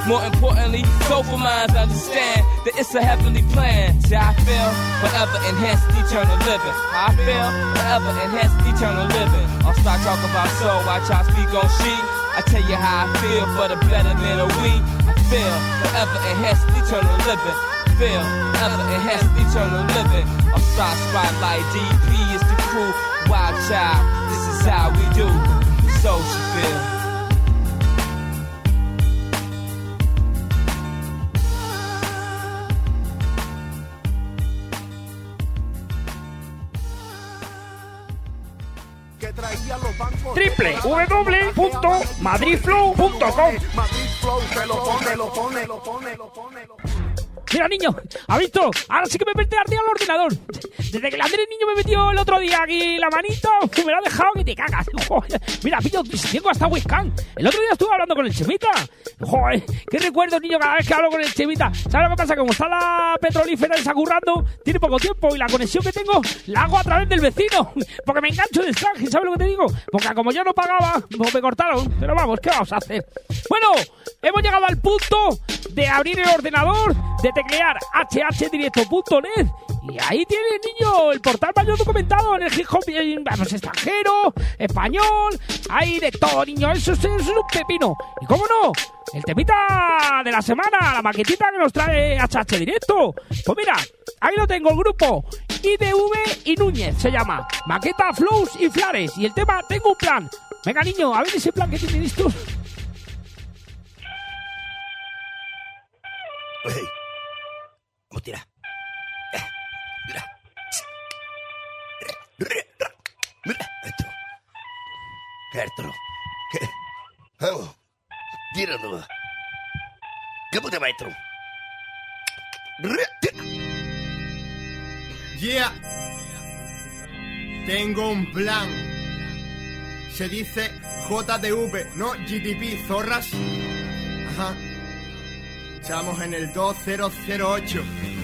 More importantly, soulful minds understand that it's a heavenly plan. See how I feel? Forever enhanced eternal living. How I feel? Forever enhanced eternal living. I'll start talking about soul, watch I speak on she. I tell you how I feel for the betterment of we. I feel forever enhanced eternal living. Feel forever enhanced eternal living. I'm Star Spotlight, D P is the crew. Wild Child, this is how we do. So she feel. w w w punto madrid flow punto com. Mira, niño, ¿ha visto? Ahora sí que me mete ardía al ordenador. Desde que el Andrés niño me metió el otro día aquí la manito, me lo ha dejado que te cagas. Joder, mira, pillo, tengo hasta webcam. El otro día estuve hablando con el Chemita. Joder, qué recuerdo, niño, cada vez que hablo con el Chemita. ¿Sabes lo que pasa? Como está la petrolífera esa currando, tiene poco tiempo y la conexión que tengo la hago a través del vecino. Porque me engancho de extranjero, ¿sabes lo que te digo? Porque como yo no pagaba, pues me cortaron. Pero vamos, ¿qué vamos a hacer? Bueno, hemos llegado al punto de abrir el ordenador, de teclear h h directo punto net y ahí tiene, niño, el portal mayor documentado en el hip hop, vamos, extranjero, español, hay de todo, niño, eso, eso es un pepino. Y cómo no, el temita de la semana, la maquetita que nos trae H H Directo. Pues mira, ahí lo tengo, el grupo I D V y Núñez se llama Maqueta, Flows y Flares, y el tema Tengo un plan. Venga, niño, a ver ese plan que tienen estos. Hey, vamos a tirar. Mira. Mira esto. Esto. ¿Qué? Vamos. Tíralo. ¿Qué puta maestro? Yeah. Tengo un plan. Se dice J D V, no G D P, zorras. Ajá. Estamos en el dos cero cero ocho.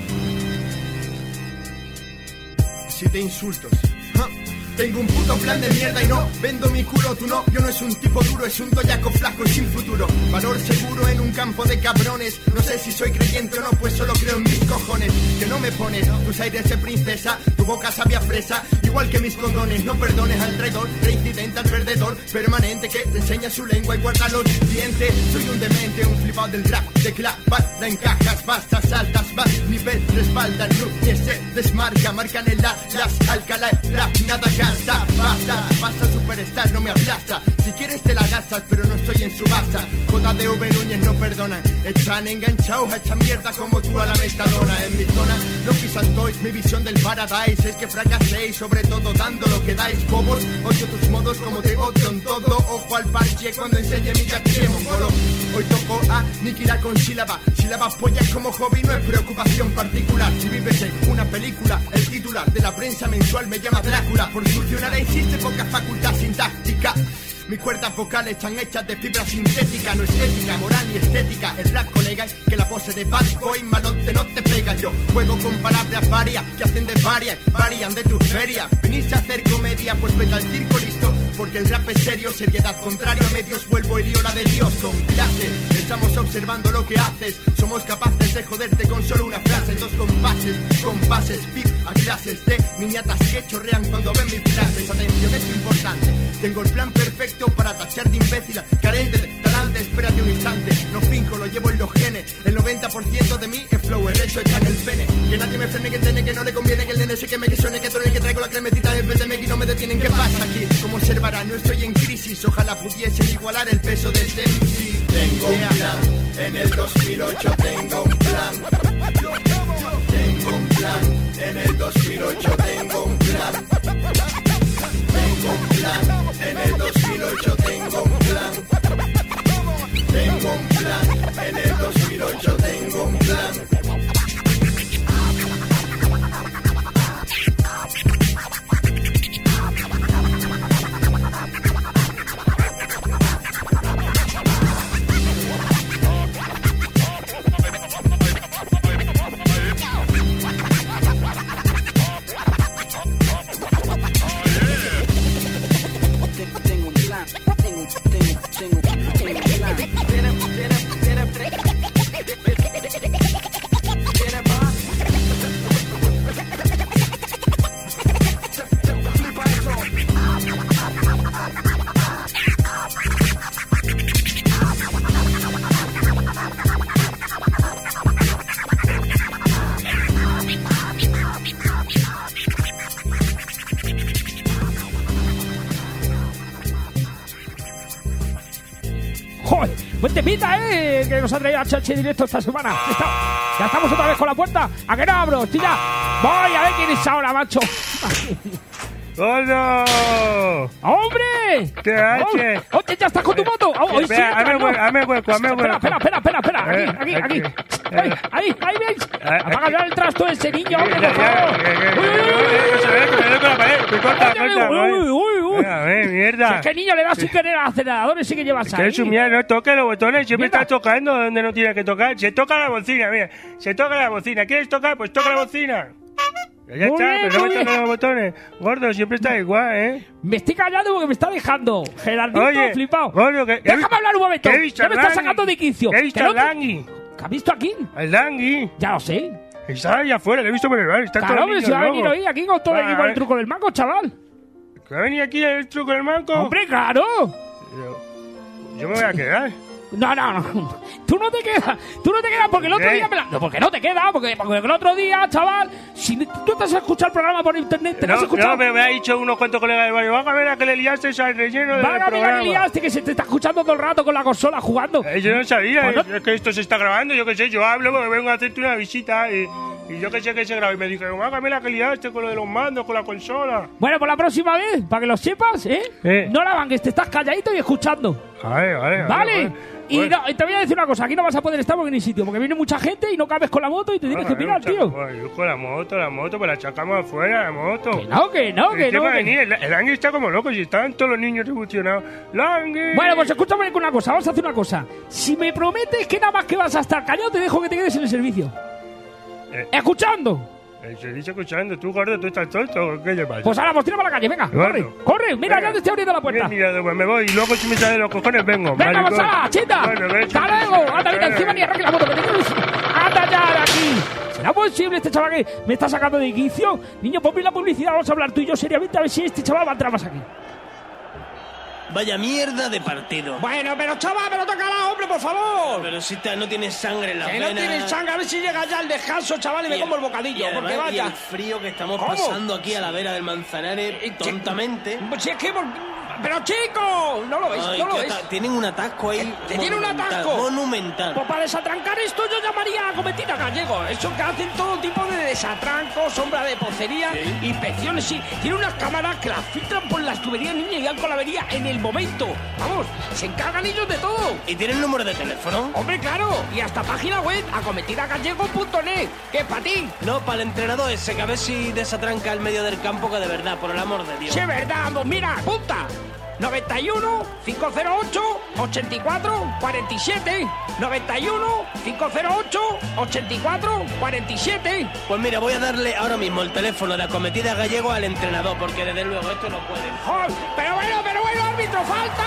Siete insultos. ¡Ja! Tengo un puto plan de mierda y no vendo mi culo, tú no. Yo no es un tipo duro, es un toyaco flaco y sin futuro. Valor seguro en un campo de cabrones. No sé si soy creyente o no, pues solo creo en mis cojones. Que no me pones tus aires de princesa, tu boca sabia fresa, igual que mis condones. No perdones al traidor, reincidente al perdedor permanente que te enseña su lengua y guarda los dientes. Soy un demente, un flipado del rap, de clap, basta en cajas, basta, saltas, vas, nivel, respalda, Núñez se desmarca, marcan el la, las Alcalá, rap, nada cansa, basta, basta, superstar, no me aplasta. Si quieres te la gastas, pero no estoy en subasta. J D V Núñez no perdonan, están enganchados a esta mierda como tú a la metadona. En mi zona no pisan toys, mi visión del paradise es que fracaséis, sobre todo dando lo que dais, bobos. Odio tus modos como te odio en todo. Ojo al parche cuando enseñe mi caché mongolo. Hoy toco a aniquilar con sílaba. Sílabas pollas como hobby no es preocupación particular. Si vives en una película, el titular de la prensa mensual me llama Drácula. Por funcionar existe poca facultad sintáctica. Mis cuerdas vocales están hechas de fibra sintética. No es ética, moral ni estética. El rap, colega, es que la pose de bad boy malote no te pega. Yo juego con palabras varias que hacen de varias, varían de tus ferias. Viniste a hacer comedia, pues vete al circo, listo. Porque el rap es serio, seriedad contrario a medios. Vuelvo y hora de Dios con clases. Estamos observando lo que haces. Somos capaces de joderte con solo una frase. Dos compases, compases, pip a clases de niñatas que chorrean cuando ven mis frases. Atención, es importante. Tengo el plan perfecto para tachar de imbécila, carente de talante, espérate un instante. No finco, lo llevo en los genes. El noventa por ciento de mí es flow, el resto está en el pene. Que nadie me frene, que tiene, que no le conviene, que el nene se queme, que suene, que truene, que traigo la cremetita del P T M y no me detienen. ¿Qué pasa aquí? Como observarán, no estoy en crisis. Ojalá pudiese igualar el peso de este M C. Tengo un plan, en el dos mil ocho tengo un plan. Tengo un plan, en el dos mil ocho tengo un plan. Tengo un plan, en el dos mil ocho tengo un plan. Tengo un plan, en el dos mil ocho tengo un plan. Buen temita, ¿eh? Que nos ha traído a Chachi directo esta semana. Está, ya estamos otra vez con la puerta. ¿A qué no abro? Estoy ya. Voy a ver quién es ahora, macho. ¡Hola! ¡Hombre! ¿Qué haces? Oh, oye, ya estás con tu moto. Oh, hoy espera, sí, hazme no. hueco, hazme hueco, hazme hueco. Espera, espera, espera, espera. Aquí, aquí, aquí. Ahí, ahí, ahí veis. Apaga ya el trasto de ese niño, hombre, por favor. Uy, uy, uy, uy. A ver, mierda. Es que niño le das sin querer al acelerador ese que llevas ahí. Que es un mierda, no toque los botones, siempre está tocando donde no tiene que tocar. Se toca la bocina, mira, se toca la bocina. ¿Quieres tocar? Pues toca la bocina. Ya Muy está, bien, pero no muy me bien. toques los botones. Gordo, siempre está igual, ¿eh? Me estoy callando porque me está dejando. Gerardito, Oye, flipado. gordo, que- Déjame hablar un momento. que he visto Ya me al estás Langui. sacando de quicio. Que he visto Que no al te- Langui. ¿Que has visto aquí? El Langui. Ya lo sé. Está ahí afuera, que he visto por el bar. Está Claro, todo pero el si va a niño venir loco. hoy aquí con todo el Va, equipo a del ver. truco del mango, chaval. ¿Que va a venir aquí el truco del manco? Hombre, claro. Yo, yo me voy a quedar. No, no, no. Tú no te quedas. Tú no te quedas porque el otro ¿Qué? día me la... No, porque no te quedas. Porque, porque el otro día, chaval, si tú te has escuchado el programa por internet, te lo has No, escuchado. no, me, me ha dicho unos cuantos colegas del barrio. Vamos a ver a que le liaste al relleno del Vaya, programa. mira que liaste, que se te está escuchando todo el rato con la consola jugando. Eh, yo no sabía, Pues no- es, es que esto se está grabando, yo qué sé, yo hablo porque vengo a hacerte una visita y, y yo que sé que se graba. Y me dijeron, hágame la que liaste con lo de los mandos, con la consola. Bueno, pues la próxima vez, para que lo sepas, ¿eh? Eh. No la vangues, te estás calladito y escuchando. Vale, vale, ¿Vale? Y, Bueno. no, y te voy a decir una cosa, aquí no vas a poder estar porque ni sitio, porque viene mucha gente y no cabes con la moto y te tienes que pirar, tío. Bueno, yo con la moto, la moto, pues la sacamos afuera, la moto. Que no, que no, que ¿Qué no, va a que- venir? El, el Langui está como loco, si están todos los niños revolucionados. ¡Langui! Bueno, pues escúchame con una cosa, vamos a hacer una cosa. Si me prometes que nada más que vas a estar callado, te dejo que te quedes en el servicio. Eh. ¡Escuchando! El servicio escuchando, tú, gordo, tú estás tonto, ¿qué le pasa? Pues ahora, pues tira para la calle, venga, corre, Gordo. corre, mira, Venga. ya te estoy abriendo la puerta. Mira, mira, pues me voy y luego si me sale de los cojones vengo. Venga, maricón. vamos a chita. Bueno, vete. Hasta luego. Anda, mira, encima ni arranque la moto. Que te quedes. Anda ya de aquí. ¿Será posible este chaval que me está sacando de quicio? Niño, ponme la publicidad. Vamos a hablar tú y yo seriamente a ver si este chaval va a entrar más aquí. Vaya mierda de partido. Bueno, pero chaval, pero toca la hombre, por favor. Pero si te- no tienes sangre en la Que venas. no tienes sangre. A ver si llega ya el descanso, chaval, y me Y como el y bocadillo. además, Porque y vaya. el frío que estamos ¿Cómo? pasando aquí a la vera del Manzanares, tontamente. Si es que... Pero chico, no lo ves, Ay, no lo qué ves. ata- Tienen un atasco ahí. ¿Te tiene un monumental, atasco? Monumental. Pues para desatrancar esto yo llamaría a Cometida Gallego. Eso que hacen todo tipo de desatrancos, sombra de pocería, inspecciones. Sí, tiene unas cámaras que las filtran por las tuberías, niña, y dan con la avería en el momento. Vamos, se encargan ellos de todo. ¿Y tienen número de teléfono? Hombre, claro, y hasta página web, acometidagallego punto net, que es para ti. No, para el entrenador ese, que a ver si desatranca el medio del campo, que de verdad, por el amor de Dios. Sí, es verdad, pues mira, apunta. noventa y uno, cinco cero ocho, ochenta y cuatro, cuarenta y siete. noventa y uno, cinco cero ocho, ochenta y cuatro, cuarenta y siete. Pues mira, voy a darle ahora mismo el teléfono de Acometida Gallego al entrenador, porque desde luego esto no puede. ¡Joder! Pero bueno, pero bueno, árbitro, falta.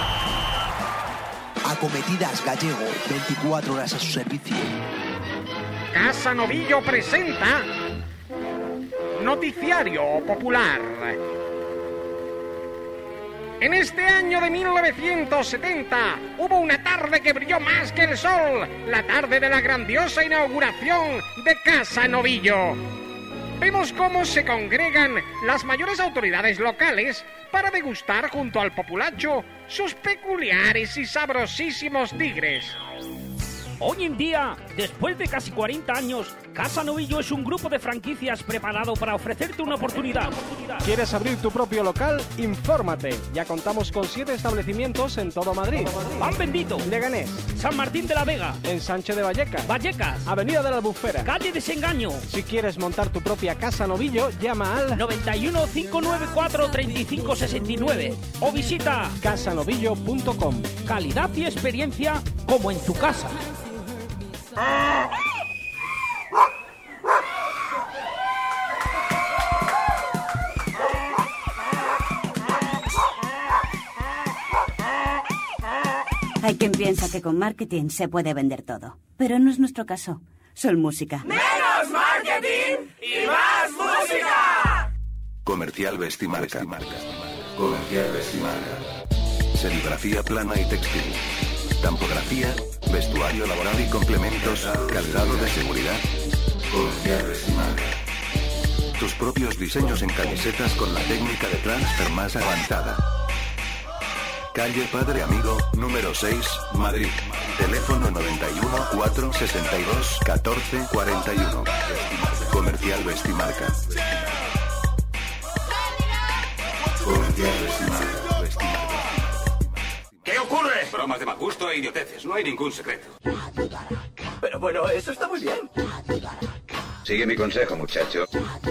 Acometidas Gallego, veinticuatro horas a su servicio. Casa Novillo presenta Noticiario Popular. En este año de mil novecientos setenta hubo una tarde que brilló más que el sol, la tarde de la grandiosa inauguración de Casa Novillo. Vemos cómo se congregan las mayores autoridades locales para degustar junto al populacho sus peculiares y sabrosísimos tigres. Hoy en día, después de casi cuarenta años, Casa Novillo es un grupo de franquicias preparado para ofrecerte una oportunidad. ¿Quieres abrir tu propio local? Infórmate. Ya contamos con siete establecimientos en todo Madrid. Pan Bendito, Leganés, San Martín de la Vega, Ensanche de Vallecas, Vallecas, Avenida de la Albufera, Calle Desengaño. Si quieres montar tu propia Casa Novillo, llama al noventa y uno, cinco nueve cuatro, treinta y cinco sesenta y nueve o visita casanovillo punto com. Calidad y experiencia como en tu casa. Hay quien piensa que con marketing se puede vender todo, pero no es nuestro caso. Sol Música. ¡Menos marketing y más música! Comercial Vestimarca. Comercial Vestimarca. Serigrafía plana y textil. Tampografía, vestuario laboral y complementos, calzado de seguridad. Comercial Vestimarca. Tus propios diseños en camisetas con la técnica de transfer más avanzada. calle Padre Amigo, número seis, Madrid. Teléfono noventa y uno, cuatrocientos sesenta y dos, catorce cuarenta y uno. Comercial Vestimarca. Comercial Vestimarca. Vestimarca. ¿Qué ocurre? Bromas de mal gusto e idioteces. No hay ningún secreto. Pero bueno, eso está muy bien. Sigue mi consejo, muchacho.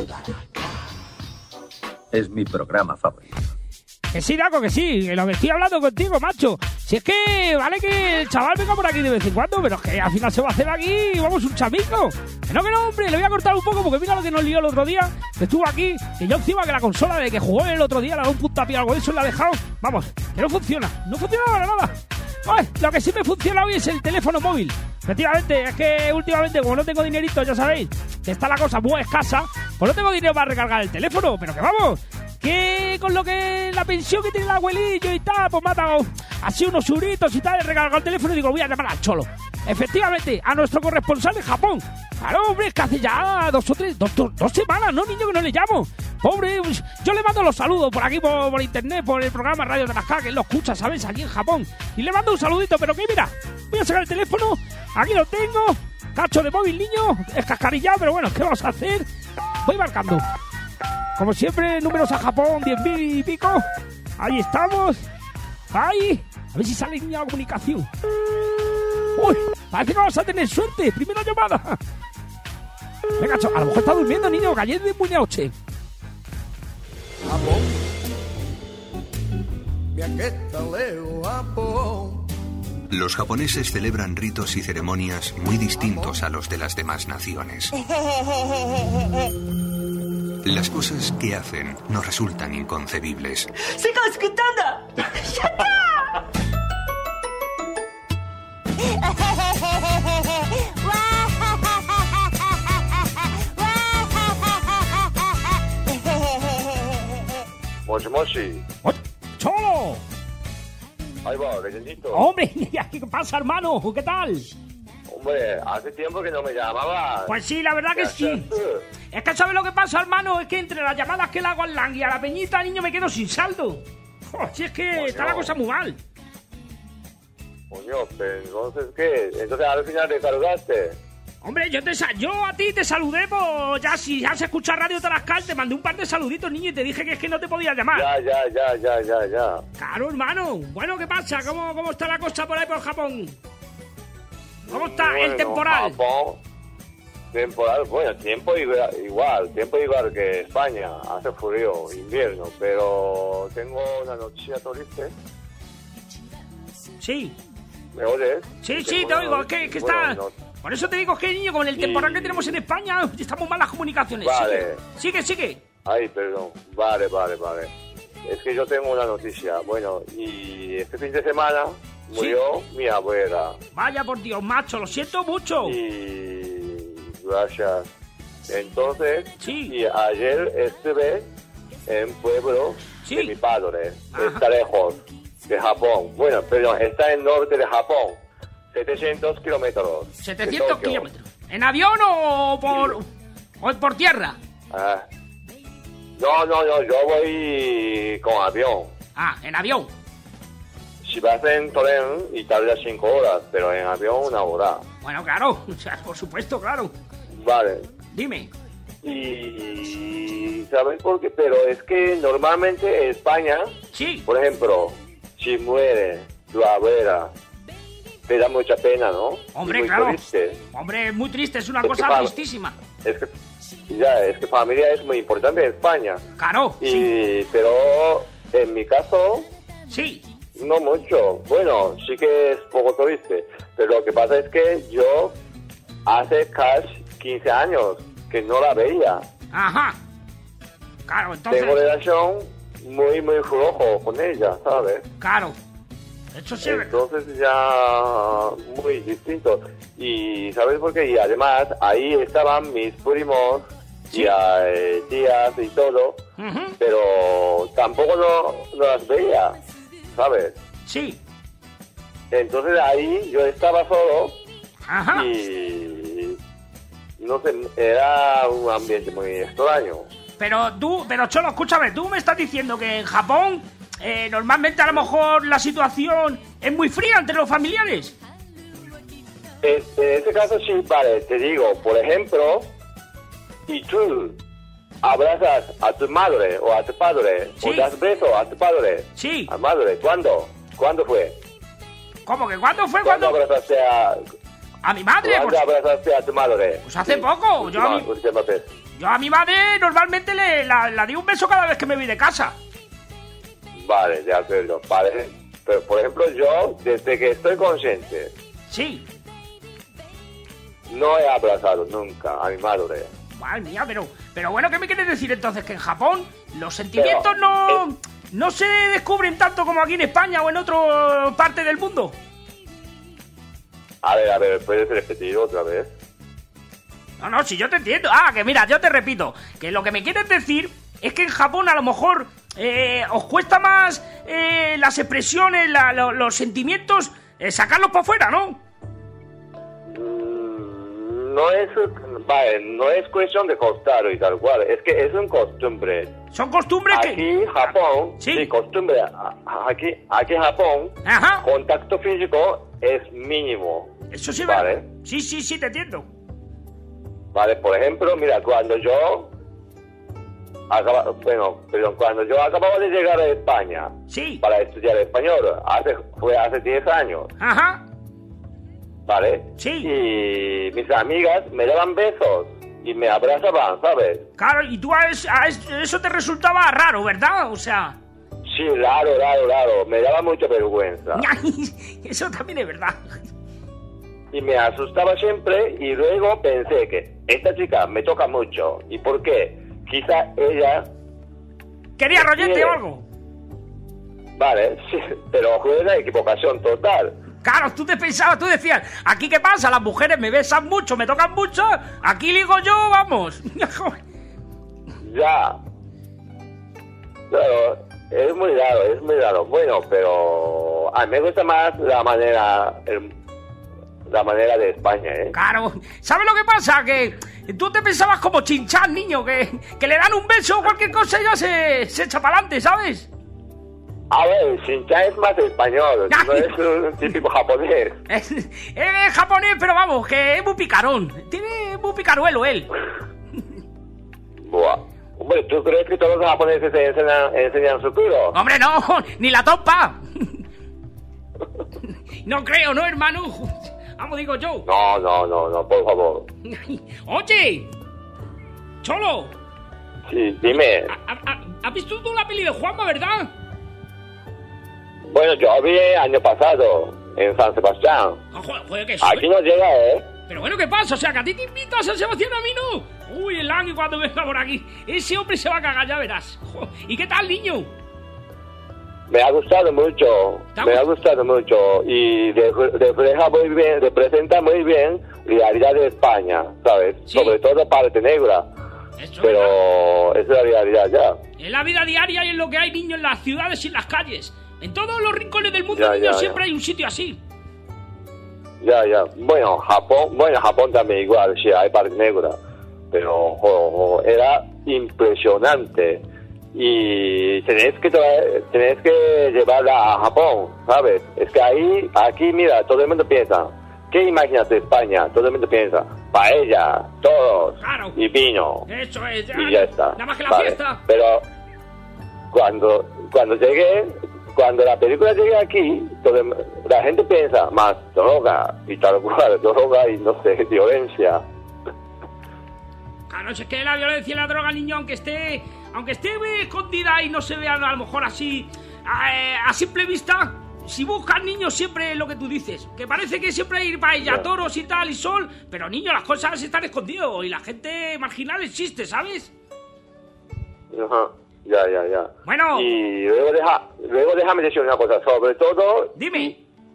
Es mi programa favorito. Que sí, Daco, que sí, que lo que estoy hablando contigo, macho. Si es que vale que el chaval venga por aquí de vez en cuando, pero es que al final se va a hacer aquí, vamos, un chamico. Que no, que no, hombre, le voy a cortar un poco porque mira lo que nos lió el otro día, que estuvo aquí, que yo encima que la consola de que jugó el otro día le ha dado un puntapié algo de eso y la ha dejado. Vamos, que no funciona, no funciona para nada. Ay, lo que sí me funciona hoy es el teléfono móvil. Efectivamente, es que últimamente, como no tengo dinerito, ya sabéis, que está la cosa muy escasa, pues no tengo dinero para recargar el teléfono, pero que vamos, que con lo que la pensión que tiene el abuelillo y tal, pues me ha dado así unos euritos y tal, he recargado el teléfono y digo, voy a llamar al Cholo. Efectivamente, a nuestro corresponsal en Japón. Claro, hombre, es que hace ya dos o tres, dos, dos, dos semanas, ¿no, niño, que no le llamo? Pobre, pues, yo le mando los saludos por aquí, por, por internet, por el programa Radio Tarasca, que él lo escucha, ¿sabes? Allí en Japón. Y le mando un saludito, pero que mira, voy a sacar el teléfono, aquí lo tengo, cacho de móvil, niño, es cascarillado, pero bueno, ¿qué vamos a hacer? Voy marcando. Como siempre, números a Japón, diez mil y pico. Ahí estamos. Ahí. A ver si sale niña la comunicación. Uy, parece que vamos a tener suerte. Primera llamada. Venga, a lo mejor está durmiendo, niño. Que ayer de muy noche. Japón. Viaquetaleo, Japón. Los japoneses celebran ritos y ceremonias muy distintos a los de las demás naciones. Las cosas que hacen nos resultan inconcebibles. ¡Sigo escuchando! Moshi Moshi. ¡Cholo! Ahí va, rellenito. Hombre, ¿qué pasa, hermano? ¿Qué tal? Hombre, hace tiempo que no me llamabas. Pues sí, la verdad que sí. Es que ¿sabes lo que pasa, hermano? Es que entre las llamadas que le hago al Lang y a la peñita, niño, me quedo sin saldo. Oh, si es que Coño. Está la cosa muy mal. Coño, pero entonces, ¿qué? Entonces al final te saludaste. Hombre, yo te yo a ti te saludé, pues ya si has escuchado Radio Tarascal, te mandé un par de saluditos, niño, y te dije que es que no te podía llamar. Ya, ya, ya, ya, ya, ya. Claro, hermano. Bueno, ¿qué pasa? ¿Cómo, cómo está la cosa por ahí por Japón? ¿Cómo está bueno, el temporal? Japón, temporal, bueno, tiempo igual, igual, tiempo igual que España, hace frío, invierno, pero tengo una noticia triste. Sí. ¿Me oyes? Sí, sí, te oigo, es que, que bueno, está... No. Por eso te digo que, niño, con el temporal y... que tenemos en España, estamos mal las comunicaciones. Vale. Sigue, sigue, sigue. Ay, perdón, vale, vale, vale. Es que yo tengo una noticia, bueno, y este fin de semana... Murió ¿Sí? mi abuela. Vaya por Dios, macho, lo siento mucho. Y gracias. Entonces, sí. y ayer estuve en pueblo ¿Sí? de mi padre. Ajá. Está lejos de Japón. Bueno, perdón, está en el norte de Japón. setecientos kilómetros. setecientos kilómetros. ¿En avión o por, sí. o por tierra? Ah. No, no, no, yo voy con avión. Ah, en avión. Si vas en tren y tarda cinco horas, pero en avión una hora. Bueno, claro, o sea, por supuesto, claro. Vale. Dime. Y ¿sabes por qué? Pero es que normalmente en España, sí. por ejemplo, si muere tu abuela, te da mucha pena, ¿no? Hombre, muy claro. Triste. Hombre, es muy triste, es una es cosa tristísima. Es que ya, es que familia es muy importante en España. Claro. Y sí. pero en mi caso, sí. No mucho. Bueno, sí que es poco triste. Pero lo que pasa es que yo hace casi quince años que no la veía. Ajá. Claro, entonces... Tengo relación muy, muy flojo con ella, ¿sabes? Claro. Eso sí. Entonces ya muy distinto. Y ¿sabes por qué? Y además ahí estaban mis primos ¿Sí? y eh, tías y todo. Uh-huh. Pero tampoco no, no las veía. ¿Sabes? Sí. Entonces ahí yo estaba solo. Ajá. Y no sé, era un ambiente muy extraño. Pero tú, pero Cholo, escúchame, tú me estás diciendo que en Japón eh, normalmente a lo mejor la situación es muy fría entre los familiares. En, en este caso sí, vale, te digo, por ejemplo, si tú abrazas a tu madre o a tu padre, Sí. o das beso a tu padre, Sí. a madre, ¿cuándo? ¿Cuándo fue? ¿Cómo que cuándo fue? ¿Cuándo ¿Cuándo? abrazaste a, A mi madre. ¿cuándo Pues, abrazaste a tu madre? pues hace poco. Yo a, Última- mi, última vez. yo a mi madre normalmente le la, la di un beso cada vez que me voy de casa. Vale, de acuerdo, vale. Pero, por ejemplo, yo, desde que estoy consciente, Sí. no he abrazado nunca a mi madre. Madre mía, pero, pero bueno, ¿qué me quieres decir entonces? ¿Que en Japón los sentimientos no, no se descubren tanto como aquí en España o en otra parte del mundo? A ver, a ver, ¿puedes repetir otra vez? No, no, si yo te entiendo. Ah, que mira, yo te repito, que lo que me quieres decir es que en Japón a lo mejor eh, os cuesta más eh, las expresiones, la- lo- los sentimientos, eh, sacarlos para afuera, ¿no? No es, vale, no es cuestión de costar y tal cual, es que es una costumbre. Son costumbres aquí, que... Aquí, Japón, Sí. sí, costumbre. a- a- Aquí, aquí, Japón, Ajá. contacto físico es mínimo. Eso sí, Vale. ¿verdad? Sí, sí, sí, te entiendo. Vale, por ejemplo, mira, cuando yo acaba, bueno, perdón, cuando yo acababa de llegar a España Sí. para estudiar español, hace, fue hace diez años, Ajá. ¿vale? Sí. Y mis amigas me daban besos y me abrazaban, ¿sabes? Claro, y tú a es- a es- eso te resultaba raro, ¿verdad? O sea... Sí, raro, raro, raro, me daba mucha vergüenza. Eso también es verdad. Y me asustaba siempre y luego pensé que esta chica me toca mucho. ¿Y por qué? Quizá ella... ¿Quería rollete quiere. o algo? Vale, sí, pero fue una equivocación total. Claro, tú te pensabas, tú decías, ¿aquí qué pasa? Las mujeres me besan mucho, me tocan mucho, aquí ligo yo, vamos. Ya. Claro, es muy raro, es muy raro. Bueno, pero a mí me gusta más la manera... el- la manera de España, ¿eh? Claro, ¿sabes lo que pasa? Que tú te pensabas como Chinchán, niño, que, que le dan un beso o cualquier cosa y ya se, se echa para adelante, ¿sabes? A ver, Shinchan es más español, no es un típico japonés. Es, es japonés, pero vamos, que es muy picarón. Tiene muy picaruelo él. Buah. Hombre, ¿tú crees que todos los japoneses se enseñan, enseñan su culo? Hombre, no, ni la topa. No creo, ¿no, hermano? Vamos, digo yo. No, no, no, no, por favor. Oye, Cholo, Sí, dime. ¿ha- ha- ¿has visto tú la peli de Juanma, verdad? Bueno, yo vi año pasado en San Sebastián. Ah, joder, joder, qué Aquí suerte. no llega, ¿eh? Pero bueno, ¿qué pasa? O sea, que a ti te invitas a San Sebastián, a mí no. Uy, el Langui cuando venga por aquí. Ese hombre se va a cagar, ya verás. Jo, ¿y qué tal, niño? Me ha gustado mucho, me ha gustado mucho y re- refleja muy bien, representa muy bien la realidad de España, ¿sabes? Sobre todo parte negra, pero es la realidad ya. En la vida diaria y en lo que hay niños en las ciudades y en las calles. En todos los rincones del mundo, Ya, niños, ya, siempre ya. hay un sitio así. Ya, ya. Bueno, Japón, bueno, Japón también igual, sí, hay parte negra, pero jo, jo, era impresionante y tenés que traer- tenés que llevarla a Japón, ¿sabes? Es que ahí, aquí, mira, todo el mundo piensa, ¿qué imaginas de España? Todo el mundo piensa, paella, todos, Claro. y vino, Eso es. y ya está. Nada más que la Vale, fiesta. pero cuando, cuando llegué, cuando la película llegue aquí, todo el- la gente piensa más droga y tal cual, droga y no sé, violencia. Claro, es que la violencia y la droga, niño, aunque esté aunque esté escondida y no se vea a lo mejor así a, a simple vista, si buscas, niños, siempre es lo que tú dices, que parece que siempre hay paella, Ya. toros y tal y sol, pero niño, las cosas están escondidas y la gente marginal existe, ¿sabes? Ajá, ya, ya, ya. Bueno. Y luego, deja, luego déjame decir una cosa, sobre todo... Dime.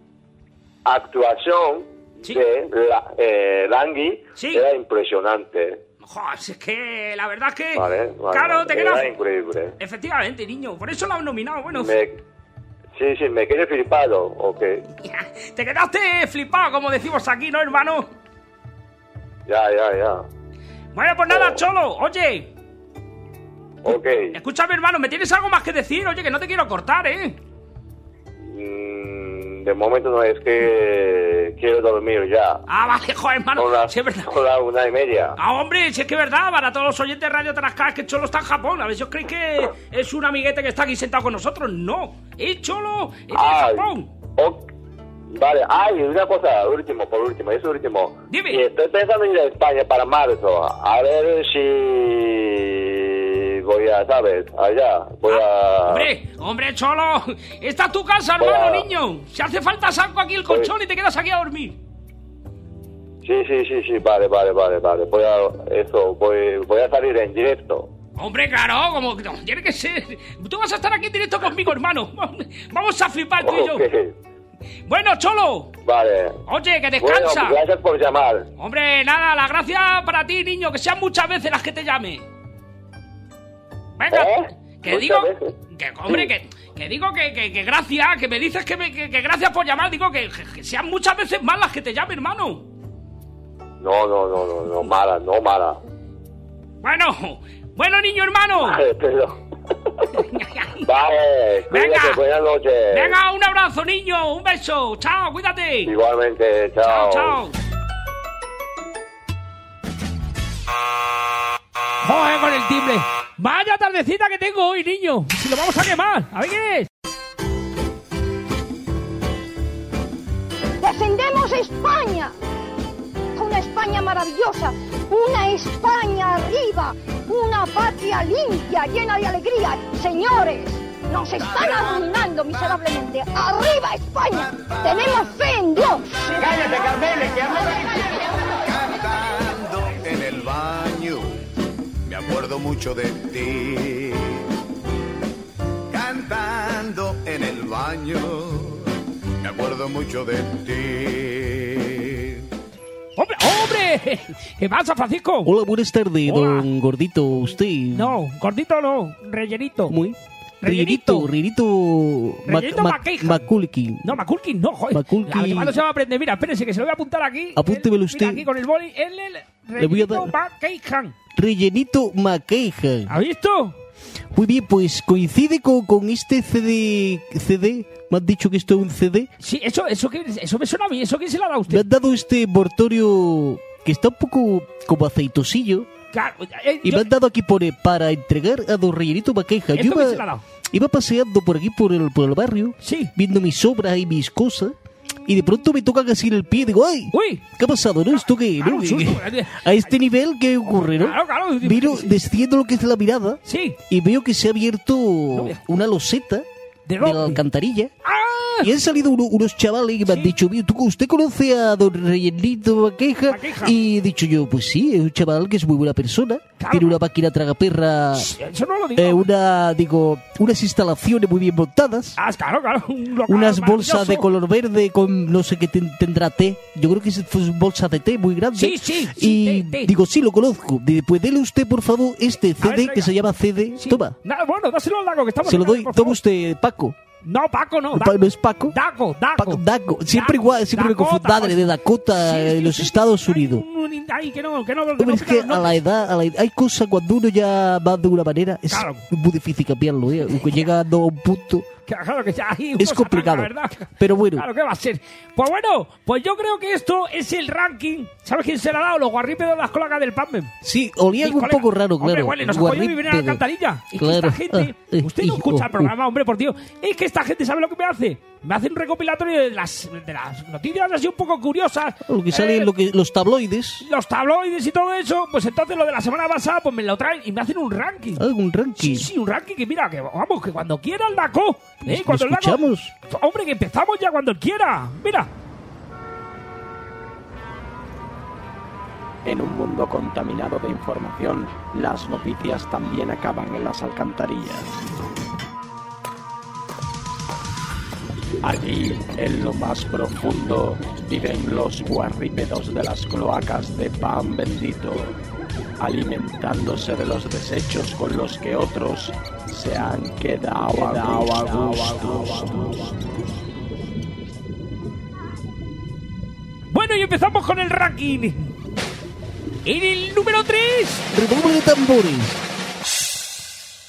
Actuación de la, eh, Langui era impresionante. Joder, es que la verdad es que... Vale, vale, claro, te era quedas... increíble. Efectivamente, niño, por eso lo han nominado, bueno... Me, sí, sí, me quedé flipado, ok. Te quedaste flipado, como decimos aquí, ¿no, hermano? Ya, ya, ya. Bueno, pues nada, Cholo, oye... Ok. Escúchame, hermano, ¿me tienes algo más que decir? Oye, que no te quiero cortar, ¿eh? Mm, de momento no, es que quiero dormir ya. Ah, vale, joder, hermano. Son las, sí, es verdad. son las una y media. Ah, hombre, si es que es verdad, para todos los oyentes de Radio Tarascá, es que Cholo está en Japón. A ver si os creéis que es un amiguete que está aquí sentado con nosotros. No, es Cholo, es de Japón. Ok. Vale, ay, una cosa, último, por último, eso último. Dime. Y estoy pensando en ir a España para marzo, a ver si voy a, ¿sabes? Allá, voy a... Hombre, hombre, Cholo, esta es tu casa, hermano, a... niño. Si hace falta saco aquí el colchón y te quedas aquí a dormir. Sí, sí, sí, sí, vale, vale, vale, vale, voy a, eso, voy, voy a salir en directo. Hombre, claro, como no, tiene que ser. Tú vas a estar aquí en directo conmigo, hermano. Vamos a flipar tú y yo. Okay. Bueno, Cholo. Vale. Oye, que descansa. Bueno, gracias por llamar. Hombre, nada, la gracia para ti, niño, que sean muchas veces las que te llame. Venga, ¿Eh? que Muchas digo, veces. que hombre, sí. que, que digo que, que, que gracias, que me dices que, me, que, que gracias por llamar, digo que, que, que sean muchas veces más las que te llame, hermano. No, no, no, no, no, mala, no mala. Bueno, bueno, niño, hermano. Vale, pero... Vale, venga, cuídate, buenas noches. Venga, un abrazo, niño, un beso. Chao, cuídate. Igualmente, chao. Chao, chao. Joder, con el timbre. Vaya tardecita que tengo hoy, niño. Si lo vamos a quemar. A ver qué es. ¡Defendemos España! Una España maravillosa, una España arriba, una patria limpia, llena de alegría. Señores, nos están arruinando miserablemente. ¡Arriba España! ¡Tenemos fe en Dios! ¡Cállate, Carmele, que Cantando en el baño, me acuerdo mucho de ti. Cantando en el baño, me acuerdo mucho de ti. ¡Hombre, hombre! ¿Qué pasa, Francisco? Hola, buenas tardes, Hola. don Gordito, usted. No, gordito no, rellenito. Muy. Rellenito. Rellenito, Rellenito Mac- Maqueja. Mac- Maculkin. No, Maculkin no, joder. Maculkin. La llamada se va a aprender. Mira, espérese que se lo voy a apuntar aquí. Apúntemelo El- usted. Mira, aquí con el boli. El, el Le voy a rellenito dar- Maqueja. Rellenito Maqueja. ¿Ha visto? Muy bien, pues coincide con, con este C D. ¿C D? ¿Me han dicho que esto es un C D? Sí, eso, eso, que- eso me suena a mí. ¿Eso quién se lo ha dado a Me usted? han dado este envoltorio que está un poco como aceitosillo. Claro, eh, Y yo- me han dado aquí por, para entregar a don Rellenito Maqueja. ¿Esto Yo quién iba, se lo ha dado? iba paseando por aquí, por el, por el barrio, Sí. viendo mis obras y mis cosas, y de pronto me tocan así en el pie y digo, ¡ay! ¡Uy! ¿Qué ha pasado, no? ¿Esto qué? Claro, ¿no? un susto. A este nivel, ¿qué ocurre, no? Claro, claro. Miro, desciendo lo que es la mirada, Sí. y veo que se ha abierto una loseta ¿De de dónde? la alcantarilla. ¡Ah! Y han salido uno- unos chavales que me han dicho, "Mira, ¿tú- ¿usted conoce a don Rellenito Maqueja? Maqueja. Y he dicho yo, pues sí, es un chaval que es muy buena persona. Claro. Tiene una máquina tragaperra, Eso no lo digo. eh, una, digo, unas instalaciones muy bien montadas. Ah, claro, claro. Un local Unas bolsas de maravilloso. color verde con no sé qué ten- tendrá té. Yo creo que es pues, bolsa de té muy grande. Sí, sí, sí, Y té, té. digo, sí, lo conozco. Dice, pues dele usted, por favor, este C D traiga. que se llama C D. Sí. Toma, Nada, bueno, dáselo al Daco, que estamos se lo en el- doy. por Toma favor. usted, Paco. No, Paco, no. Pa- Daco. ¿No es Paco? Daco, Daco. Paco, Daco. Siempre Daco, igual, siempre me Dakota, confundo. Madre de Dakota, Sí, en sí, los sí, Estados hay Unidos. un- un- Ay, que no, que no. que Hombre, no es que pica los a la edad, a la edad, hay cosas cuando uno ya va de una manera, es Claro. muy difícil cambiarlo, ¿eh? Porque llegando a un punto, Claro que ya hay es cosas complicado. raras, ¿verdad? Pero bueno, Claro, ¿qué va a ser? Pues bueno, pues yo creo que esto es el ranking. ¿Sabes quién se lo ha dado? Los guarrípedos de las cloacas del Pammen. sí, olía Mis un colegas. poco raro, Hombre, claro. huele, nos ha podido vivir en la Guarrípedo. alcantarilla. Es que Claro. esta gente... Ah, eh, Usted no y- escucha oh, el programa, hombre, por Dios. Es que esta gente, ¿sabe lo que me hace? Me hace un recopilatorio de las, de las noticias así un poco curiosas. Lo que sale Eh, en lo que, los tabloides, Los tabloides y todo eso. Pues entonces lo de la semana pasada, pues me lo traen y me hacen un ranking. algún ranking. Sí, sí, un ranking que mira, que vamos, que cuando quiera el Daco. ¿eh? ¿Lo Cuando el Daco- escuchamos? Hombre, que empezamos ya cuando él quiera. Mira. En un mundo contaminado de información, las noticias también acaban en las alcantarillas. Allí, en lo más profundo, viven los guarrípedos de las cloacas de pan bendito, alimentándose de los desechos con los que otros se han quedado a gusto. Bueno, y empezamos con el ranking. En el número tres. Redoble de tambores.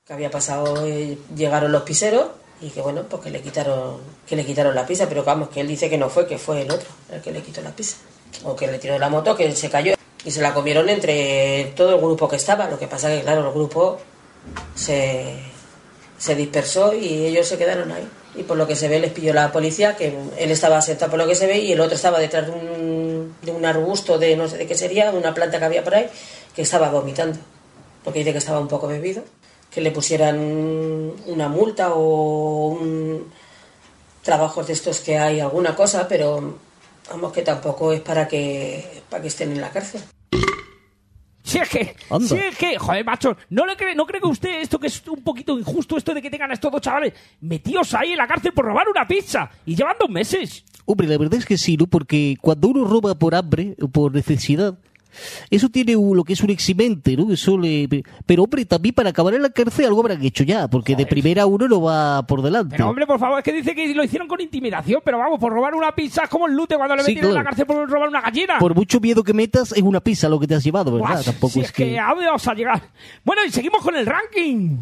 que había pasado, eh, llegaron los piseros y que bueno, pues que le quitaron que le quitaron la pizza, pero vamos, que él dice que no fue, que fue el otro el que le quitó la pizza, o que le tiró la moto, que se cayó y se la comieron entre todo el grupo que estaba. Lo que pasa que claro, el grupo se, se dispersó y ellos se quedaron ahí, y por lo que se ve les pilló la policía, que él estaba sentado por lo que se ve y el otro estaba detrás de un, de un arbusto de no sé de qué sería, una planta que había por ahí, que estaba vomitando, porque dice que estaba un poco bebido, que le pusieran una multa o un trabajos de estos que hay, alguna cosa, pero vamos, que tampoco es para que para que estén en la cárcel. Si es que, Anda. si es que, joder, macho, ¿no le cree, no cree que usted esto que es un poquito injusto, esto de que tengan a estos dos chavales metidos ahí en la cárcel por robar una pizza y llevan dos meses? Hombre, la verdad es que sí, ¿no? Porque cuando uno roba por hambre o por necesidad, eso tiene un- lo que es un eximente, ¿no? Eso le... Pero, hombre, también para acabar en la cárcel algo habrán hecho ya, porque de primera uno no va por delante. Pero, hombre, por favor, es que dice que lo hicieron con intimidación, pero vamos, por robar una pizza es como el lute cuando le Sí, metieron en la claro. cárcel por robar una gallina. Por mucho miedo que metas, es una pizza lo que te has llevado, ¿verdad? Buah, Tampoco si es que... ¿a dónde vamos a llegar? Bueno, y seguimos con el ranking.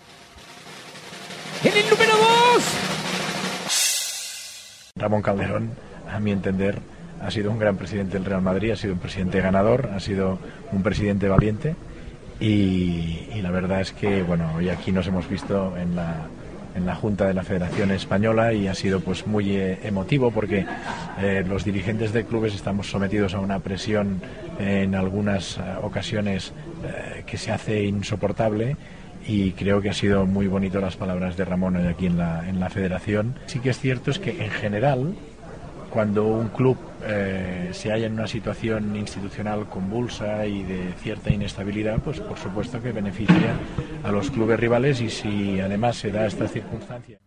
En el número dos. Ramón Calderón, a mi entender, ha sido un gran presidente del Real Madrid, ha sido un presidente ganador, ha sido un presidente valiente y, y la verdad es que, bueno, hoy aquí nos hemos visto en la, en la Junta de la Federación Española y ha sido pues muy eh, emotivo porque eh, los dirigentes de clubes estamos sometidos a una presión eh, en algunas eh, ocasiones eh, que se hace insoportable. Y creo que ha sido muy bonito las palabras de Ramón hoy aquí en la, en la Federación. Sí que es cierto es que en general, cuando un club eh, se halla en una situación institucional convulsa y de cierta inestabilidad, pues por supuesto que beneficia a los clubes rivales y si además se da esta circunstancia.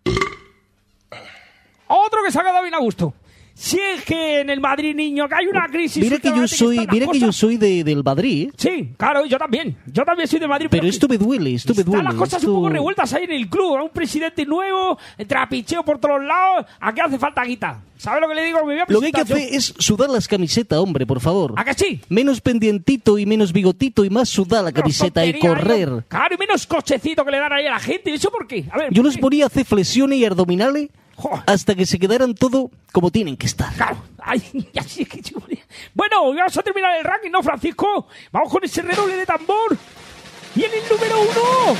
Otro que se ha quedado bien a gusto. Si es que en el Madrid, niño, que hay una crisis... Mira que yo últimamente soy, están las mira que yo cosas- soy de, del Madrid, ¿eh? Sí, claro, yo también. Yo también soy de Madrid. Pero esto me duele, esto me Están duele. las cosas esto- un poco revueltas ahí en el club. Un presidente nuevo, trapicheo por todos lados. Aquí hace falta guita. ¿Sabes lo que le digo? Me voy a Lo que hay que presentar hacer yo. es sudar las camisetas, hombre, por favor. ¿A que sí? Menos pendientito y menos bigotito y más sudar la camiseta y Tontería, correr. ¿eh? Claro, y menos cochecito que le dan ahí a la gente. ¿Y eso por qué? A ver, Yo ¿por los qué? ponía a hacer flexiones y abdominales hasta que se quedaran todo como tienen que estar. Claro. Ay, así es que chico. Bueno, vamos a terminar el ranking, ¿no, Francisco? Vamos con ese redoble de tambor. Y en el número uno...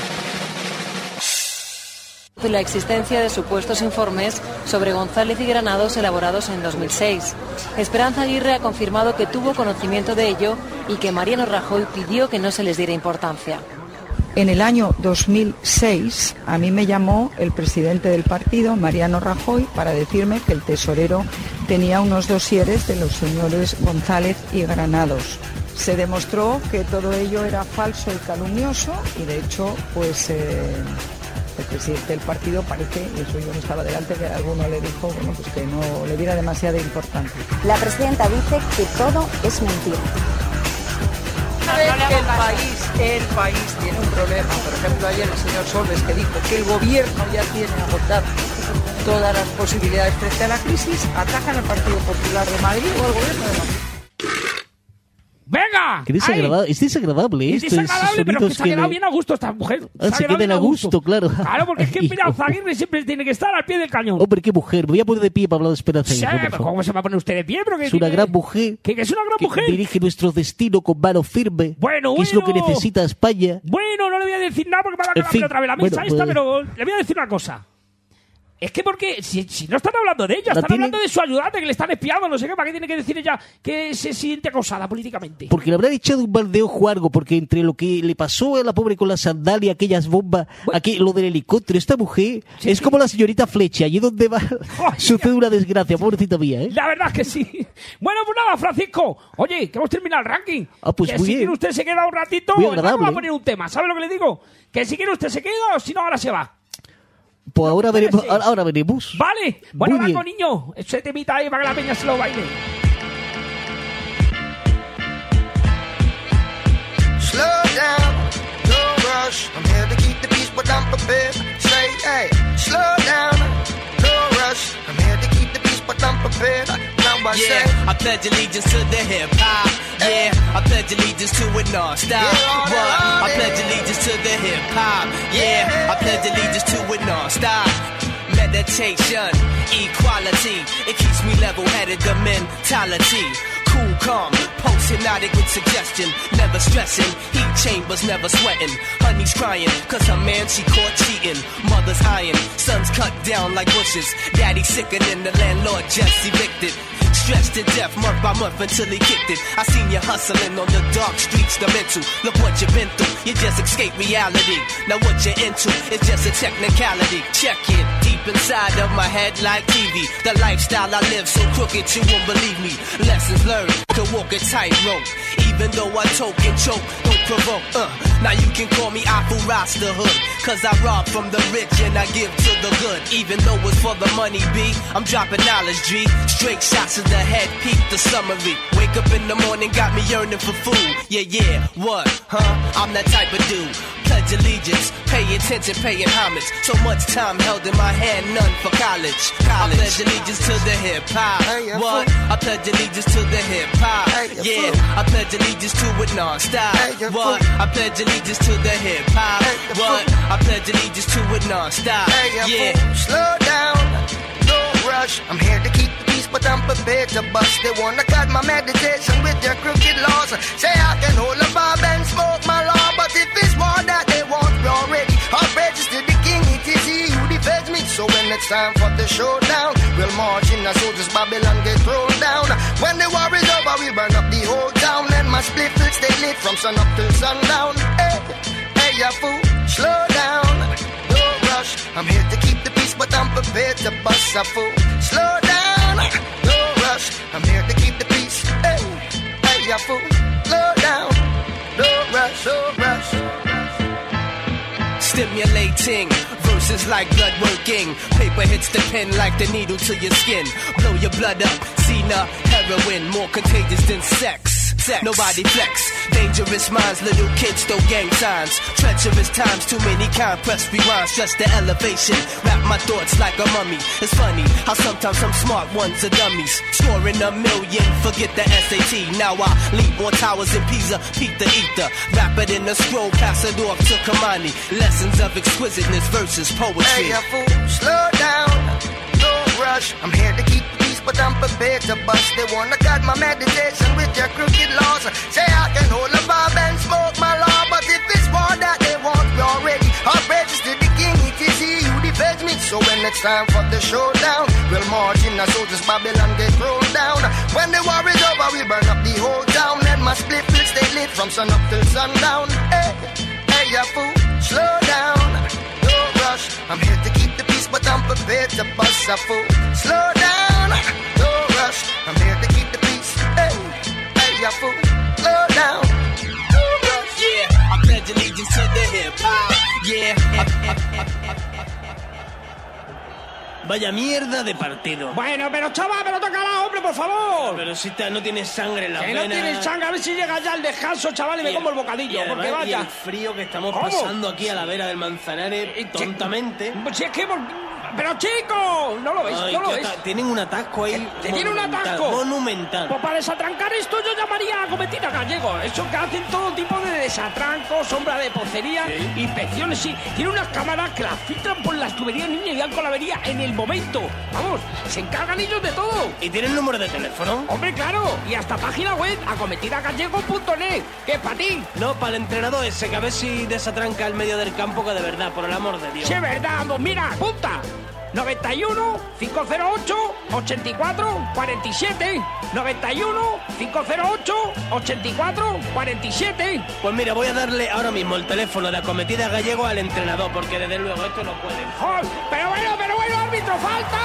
de la existencia de supuestos informes sobre González y Granados elaborados en dos mil seis. Esperanza Aguirre ha confirmado que tuvo conocimiento de ello y que Mariano Rajoy pidió que no se les diera importancia. En el año dos mil seis a mí me llamó el presidente del partido, Mariano Rajoy, para decirme que el tesorero tenía unos dosieres de los señores González y Granados. Se demostró que todo ello era falso y calumnioso y de hecho pues eh, el presidente del partido parece, y eso yo no estaba delante, que alguno le dijo bueno, pues que no le diera demasiada importancia. La presidenta dice que todo es mentira. Una vez que el país, el país tiene un problema, por ejemplo ayer el señor Solbes que dijo que el gobierno ya tiene agotado todas las posibilidades frente a la crisis, atacan al Partido Popular de Madrid o al gobierno de Madrid. ¡Venga! Qué desagradable, es desagradable Es esto. desagradable, pero que se ha quedado bien a gusto esta mujer. Ah, se ha quedado queden bien a gusto, claro. Claro, porque es que Ay, Esperanza Aguirre siempre tiene que estar al pie del cañón. Hombre, qué mujer. Me voy a poner de pie para hablar de Esperanza Sí, Aguirre, por pero favor. ¿cómo se va a poner usted de pie? Pero que Es una tiene- gran mujer. Que, que es una gran que mujer. dirige nuestro destino con mano firme. Bueno, que es lo que bueno. necesita España. Bueno, no le voy a decir nada porque me va a En quedar fin, otra vez la mesa bueno, esta, pues- pero le voy a decir una cosa. Es que porque, si, si no están hablando de ella, La están tiene- hablando de su ayudante que le están espiando, no sé qué, ¿para qué tiene que decir ella que se siente acosada políticamente? Porque le habrán echado un mal de ojo o algo, porque entre lo que le pasó a la pobre con la sandalia, aquellas bombas, aquí, lo del helicóptero, esta mujer es como la señorita Flecha, allí donde va sucede una desgracia, pobrecita mía, ¿eh? La verdad es que sí. Bueno, pues nada, Francisco. Oye, que hemos terminado el ranking. Ah, pues que muy si bien. quiere usted se queda un ratito, Muy vamos agradable, a ¿eh? poner un tema. ¿Sabe lo que le digo? Que si quiere usted se queda o si no, ahora se va. Pues ahora veremos, ahora, ahora veremos. Vale. Bueno, Muy bien. Marco, niño. Ese temita ahí para que la peña se lo baile. Slow down, don't rush. I'm here to keep the peace, but I'm prepared. Say, hey, slow down, don't rush. I'm here to keep the peace, but I'm prepared. Now I yeah, say. I pledge allegiance to the hip hop. Yeah, I pledge allegiance to it non-stop. Yeah, What? I yeah. pledge allegiance to the hip hop. Yeah, I pledge allegiance to it non-stop. Meditation, equality, it keeps me level-headed, the mentality. Cool, calm, post-hypnotic with suggestion. Never stressing, heat chambers never sweating. Honey's crying, cause her man she caught cheating. Mother's eyeing, sons cut down like bushes. Daddy sicker than the landlord just evicted. Stressed to death month by month until he kicked it. I seen you hustling on the dark streets, the mental. Look what you've been through, you just escaped reality. Now what you're into is just a technicality. Check it, deep inside of my head like T V. The lifestyle I live so crooked you won't believe me. Lessons learned to walk a tightrope. Even though I choke and choke, don't provoke. Uh, now you can call me Afu Rasta Hood, cause I rob from the rich and I give to the good. Even though it's for the money, B, I'm dropping knowledge, G. Straight shots to the head, peep the summary. Wake up in the morning, got me yearning for food. Yeah, yeah, what, huh? I'm that type of dude. Pledge allegiance, pay attention, paying homage. So much time held in my hand, none for college. college. I pledge allegiance to the hip hop. What? I pledge allegiance to the hip hop. Yeah, I pledge allegiance to it non-stop. What? I pledge allegiance to the hip hop. What? I pledge allegiance to it non-stop. Yeah. Slow down, don't rush. I'm here to keep the peace, but I'm prepared to bust. They wanna cut my meditation with their crooked laws. Say I can hold a bob and smoke my law, but if it's war that they want, we already outrageous to the king. It is he who defends me. So when it's time for the showdown, we'll march in as soldiers, Babylon get thrown down. When the war is over, we'll burn up the whole town, and my split will stay lit from sun up till sundown. Hey, hey, ya fool, slow down, don't rush. I'm here to keep the peace, but I'm prepared to bust a fool. Slow down, don't rush. I'm here to keep the peace. Hey, hey, ya fool, slow down, don't rush, don't rush. Stimulating verses like blood working. Paper hits the pen like the needle to your skin. Blow your blood up. Cena, heroin, more contagious than sex. Sex. Nobody flex. Dangerous minds, little kids throw gang signs. Treacherous times, too many compressed rewinds. Stress the elevation. Wrap my thoughts like a mummy. It's funny how sometimes some smart ones are dummies. Scoring a million, forget the S A T. Now I leap on towers in Pisa, peep the ether. Wrap it in a scroll, pass it off to Kamani. Lessons of exquisiteness versus poetry. Hey, ya fool, slow down, don't rush. I'm here to keep the peace, but I'm prepared to bust. They wanna cut my meditation with their crooked laws. Say I can hold a bob and smoke my law, but if it's war that they want, we already outrageous to the king. It is he who defends me. So when it's time for the showdown, we'll march in as soldiers, Babylon get thrown down. When the war is over, we burn up the whole town, and my split will stay lit from sun up till sundown. Hey, hey, ya fool, slow down, don't rush. I'm here to keep the peace, but I'm prepared to bust a fool. Slow down, don't rush. I'm here to keep the peace. Hey, hey, ya fool, slow down, don't rush. Yeah, I pledge allegiance to the hip hop. Yeah. Vaya mierda de partido. Bueno, pero chaval, pero tócala, hombre, por favor. Pero si te, no tienes sangre en la Que venas. no tienes sangre, a ver si llega ya el descanso, chaval, y me como el bocadillo, Y además, porque vaya. y el frío que estamos ¿Cómo? pasando aquí a la vera del Manzanares, tontamente. Si es que... Pero chico, no lo ves, Ay, no lo qué ves. ata- Tienen un atasco ahí. ¿Que tiene un monumental, atasco? Monumental. Pues para desatrancar esto yo llamaría a Cometida Gallego. Eso que hacen todo tipo de desatrancos, sombra de pocería, inspecciones, sí. Tiene unas cámaras que las filtran por las tuberías, niña, y dan con la avería en el momento. Vamos, se encargan ellos de todo. ¿Y tienen número de teléfono? Hombre, claro. Y hasta página web, acometidagallego punto net. ¿Qué es para ti? No, para el entrenador ese, que a ver si desatranca el medio del campo, que de verdad, por el amor de Dios. Sí, es verdad. Pues mira, apunta. noventa y uno, cinco cero ocho, ochenta y cuatro, cuarenta y siete. noventa y uno, cinco cero ocho, ochenta y cuatro, cuarenta y siete. Pues mira, voy a darle ahora mismo el teléfono de Acometida Gallego al entrenador, porque desde luego esto no puede. ¡Joder! Pero bueno, pero bueno, árbitro, falta.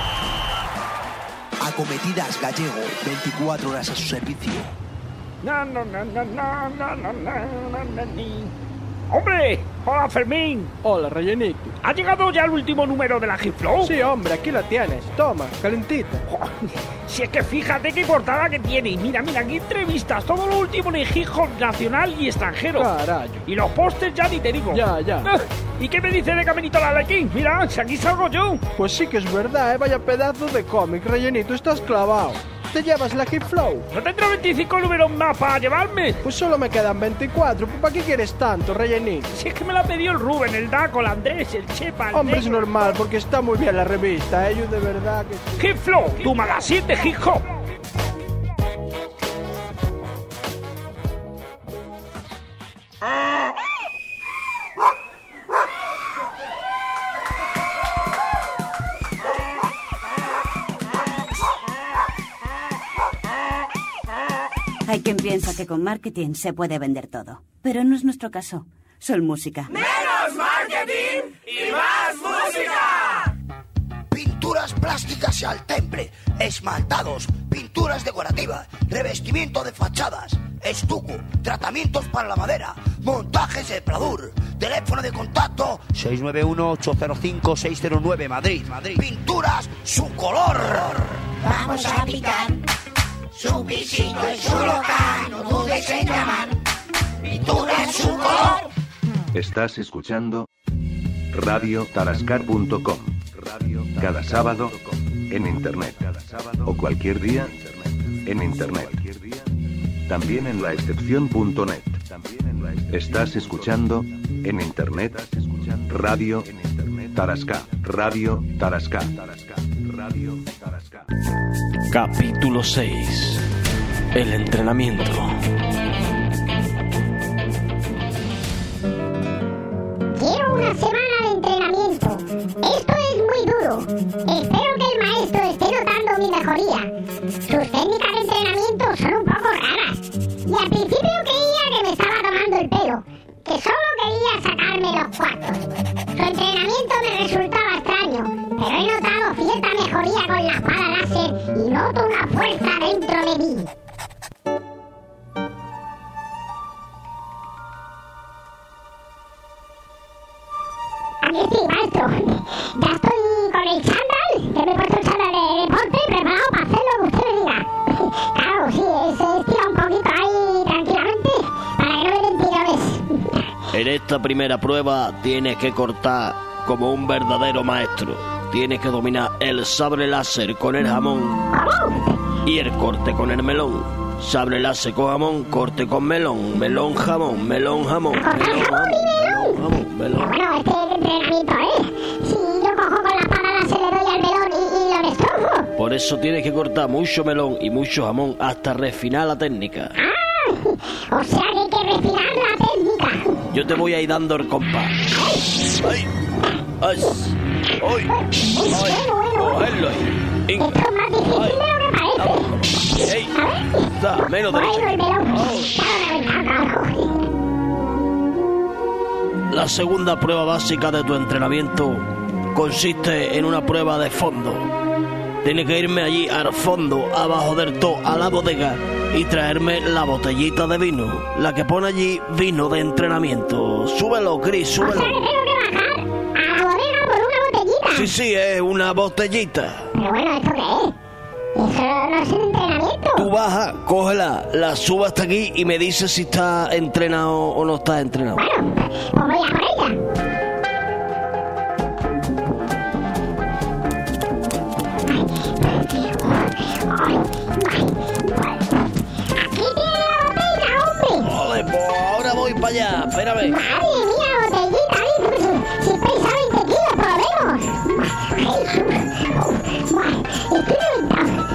Acometidas Gallego, veinticuatro horas a su servicio. No, no, no, no, no, no, no, no, no, ni. ¡Hombre! ¡Hola, Fermín! Hola, Rellenito. ¿Ha llegado ya el último número de la Hit Flow? Sí, hombre, aquí la tienes. Toma, calentita. Si es que fíjate qué portada que tiene. Mira, mira, aquí entrevistas. Todo lo último en el hip hop nacional y extranjero. Carayo. Y los pósters ya ni te digo. Ya, ya. ¿Y qué me dice de Caminito la Alequín? Mira, si aquí salgo yo. Pues sí que es verdad, ¿eh? Vaya pedazo de cómic, Rellenito. Estás clavado. ¿Te llevas la Hip Flow? ¿No tendré veinticinco números más para llevarme? Pues solo me quedan veinticuatro. ¿Para qué quieres tanto, Rellenín? Si es que me la pidió el Rubén, el Daco, el Andrés, el Chepa, el Hombre, Negro. es normal, porque está muy bien la revista, ¿eh? Yo de verdad que... Hip Flow, tu magazine de hip hop. Hay quien piensa que con marketing se puede vender todo, pero no es nuestro caso. Sol Música. ¡Menos marketing y más música! Pinturas plásticas y al temple, esmaltados, pinturas decorativas, revestimiento de fachadas, estuco, tratamientos para la madera, montajes de pladur, teléfono de contacto seis nueve uno, ocho cero cinco, seis cero nueve, Madrid, Madrid. Pinturas su color. Vamos a picar. Su pisito es su local, no dudes en llamar. Pintura en su color. Estás escuchando radio tarascar punto com. Cada sábado en internet. O cualquier día en internet. También en la excepción punto net. Estás escuchando en internet radio Tarasca. Radio Tarasca. Radio Tarasca. Capítulo seis. El entrenamiento. Quiero una semana de entrenamiento. Esto es muy duro. Espero que el maestro esté notando mi mejoría. Sus técnicas de entrenamiento son un poco raras. Y al principio creía que me estaba tomando el pelo, que solo quería sacarme los cuartos. Su entrenamiento me resultaba extraño, pero he notado cierta mejoría con la espada láser y noto una fuerza dentro de mí. Aquí estoy, maestro. Ya estoy con el chándal, que me he puesto el chándal de deporte preparado para hacer lo que usted me diga. Claro, sí, se estira un poquito ahí tranquilamente para que no me den tirones. En esta primera prueba tienes que cortar como un verdadero maestro. Tienes que dominar el sable láser con el jamón y el corte con el melón. Sable láser con jamón, corte con melón, melón jamón, melón jamón, melón jamón, melón jamón, melón. Bueno, este entrenamiento, ¿eh? Si yo cojo con la espada láser le doy al melón y, y lo destrozo. Por eso tienes que cortar mucho melón y mucho jamón hasta refinar la técnica. Ah, o sea que hay que refinar la técnica. Yo te voy a ir dando el compás. ¡Ay! ¡Ay! ¡Ay! ¡Ay! ¡Cogerlo ahí! Esto es más difícil de lo que parece. ¡Ey! Está, menos derecho. La segunda prueba básica de tu entrenamiento consiste en una prueba de fondo. Tienes que irme allí al fondo, abajo del todo, a la bodega y traerme la botellita de vino, la que pone allí vino de entrenamiento. Súbelo, Chris, súbelo. O sea que tengo que bajar a la bodega por una botellita. Sí, sí, es una botellita. Pero bueno, ¿esto qué es? Eso no es un entrenamiento. Tú bajas, cógela, la subas hasta aquí y me dices si está entrenado o no está entrenado. Bueno, pues voy a por ella. Aquí tiene la botella, hombre. Joder, pues ahora voy para allá, espérame. Madre mía, botellita, ¿eh? Si pesa veinte kilos por lo menos. Jesús. Estoy reventado.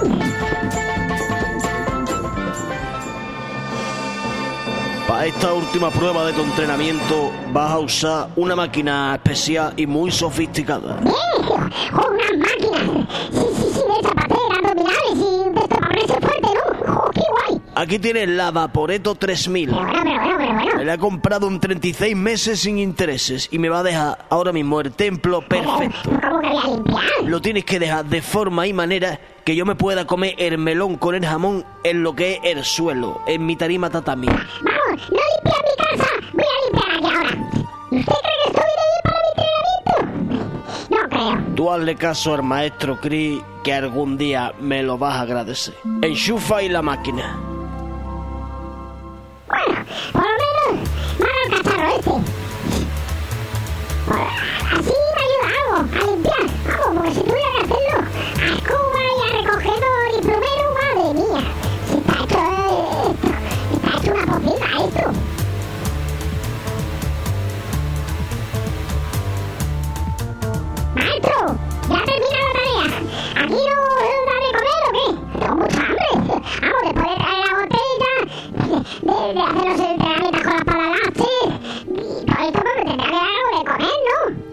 Para esta última prueba de tu entrenamiento vas a usar una máquina especial y muy sofisticada. Bien, una máquina. Sí, sí, sí, de zapatera, abdominales y de esto para ponerse fuerte, ¿no? Oh, qué guay. Aquí tienes la Vaporetto tres mil. Pero bueno, pero bueno, pero bueno. Me la he comprado en treinta y seis meses sin intereses y me va a dejar ahora mismo el templo perfecto. ¿Cómo que voy a limpiar? Lo tienes que dejar de forma y manera que yo me pueda comer el melón con el jamón en lo que es el suelo, en mi tarima tatami. Vamos, no limpiar mi casa. Voy a limpiar aquí ahora. ¿Usted cree que esto viene bien para mi entrenamiento? No creo. Tú hazle caso al maestro Chris que algún día me lo vas a agradecer. Enchufa ahí la máquina. Bueno, por lo menos van al cacharro este. Así me ayuda algo a limpiar. Vamos, porque si tuviera que hacerlo a escoba y a recogedor y plumero,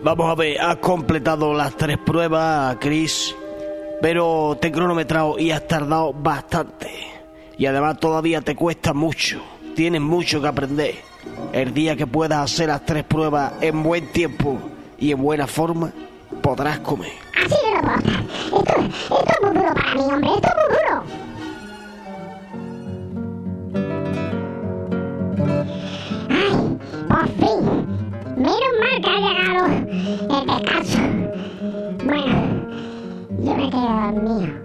Vamos a ver, has completado las tres pruebas, Chris, pero te he cronometrado y has tardado bastante. Y además todavía te cuesta mucho. Tienes mucho que aprender. El día que puedas hacer las tres pruebas en buen tiempo y en buena forma, podrás comer. Así no lo puedo hacer. Esto, esto es muy duro para mí, hombre. Esto es muy duro. Ay, por fin. Menos mal que ha llegado el descanso. Bueno, yo me quedo dormido.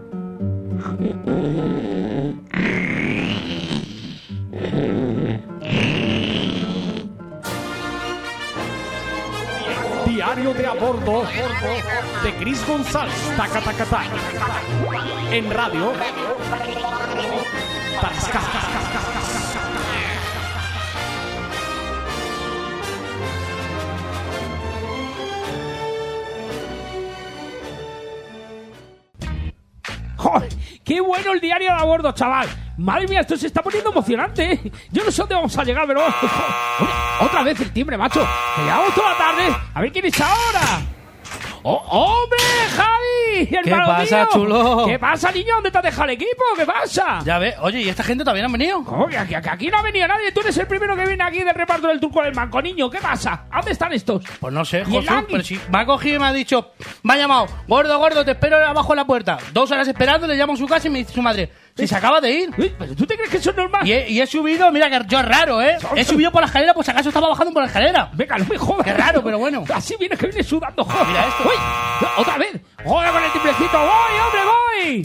Diario de a bordo de Chris González. Taca, taca, taca. En radio. Tasca. ¡Joder! ¡Qué bueno el diario de a bordo, chaval! Madre mía, esto se está poniendo emocionante, ¿eh? Yo no sé dónde vamos a llegar, pero... Oye, otra vez el timbre, macho. Que llevamos toda la tarde. A ver quién es ahora. ¡Oh, hombre, Javi! ¿Qué pasa, mío? chulo? ¿Qué pasa, niño? ¿Dónde te has dejado el equipo? ¿Qué pasa? Ya ves. Oye, ¿y esta gente todavía no han venido? ¿Cómo que aquí, que aquí no ha venido nadie? Tú eres el primero que viene aquí del reparto del Turco del Manco, niño. ¿Qué pasa? ¿A dónde están estos? Pues no sé, ¿Y el Josu, Langui? pero si me ha cogido y me ha dicho, me ha llamado, gordo, gordo, te espero abajo en la puerta. Dos horas esperando, le llamo a su casa y me dice su madre, si se acaba de ir. Uy, ¿pero tú te crees que eso es normal? Y he, y he subido, mira que yo es raro, ¿eh? He subido por la escalera, pues acaso estaba bajando por la escalera. Venga, no me jodas. Qué raro, pero bueno. Así vienes que vienes sudando, joder. Mira esto. ¡Uy! ¡Otra vez! ¡Joder con el timbrecito! ¡Voy, hombre, voy!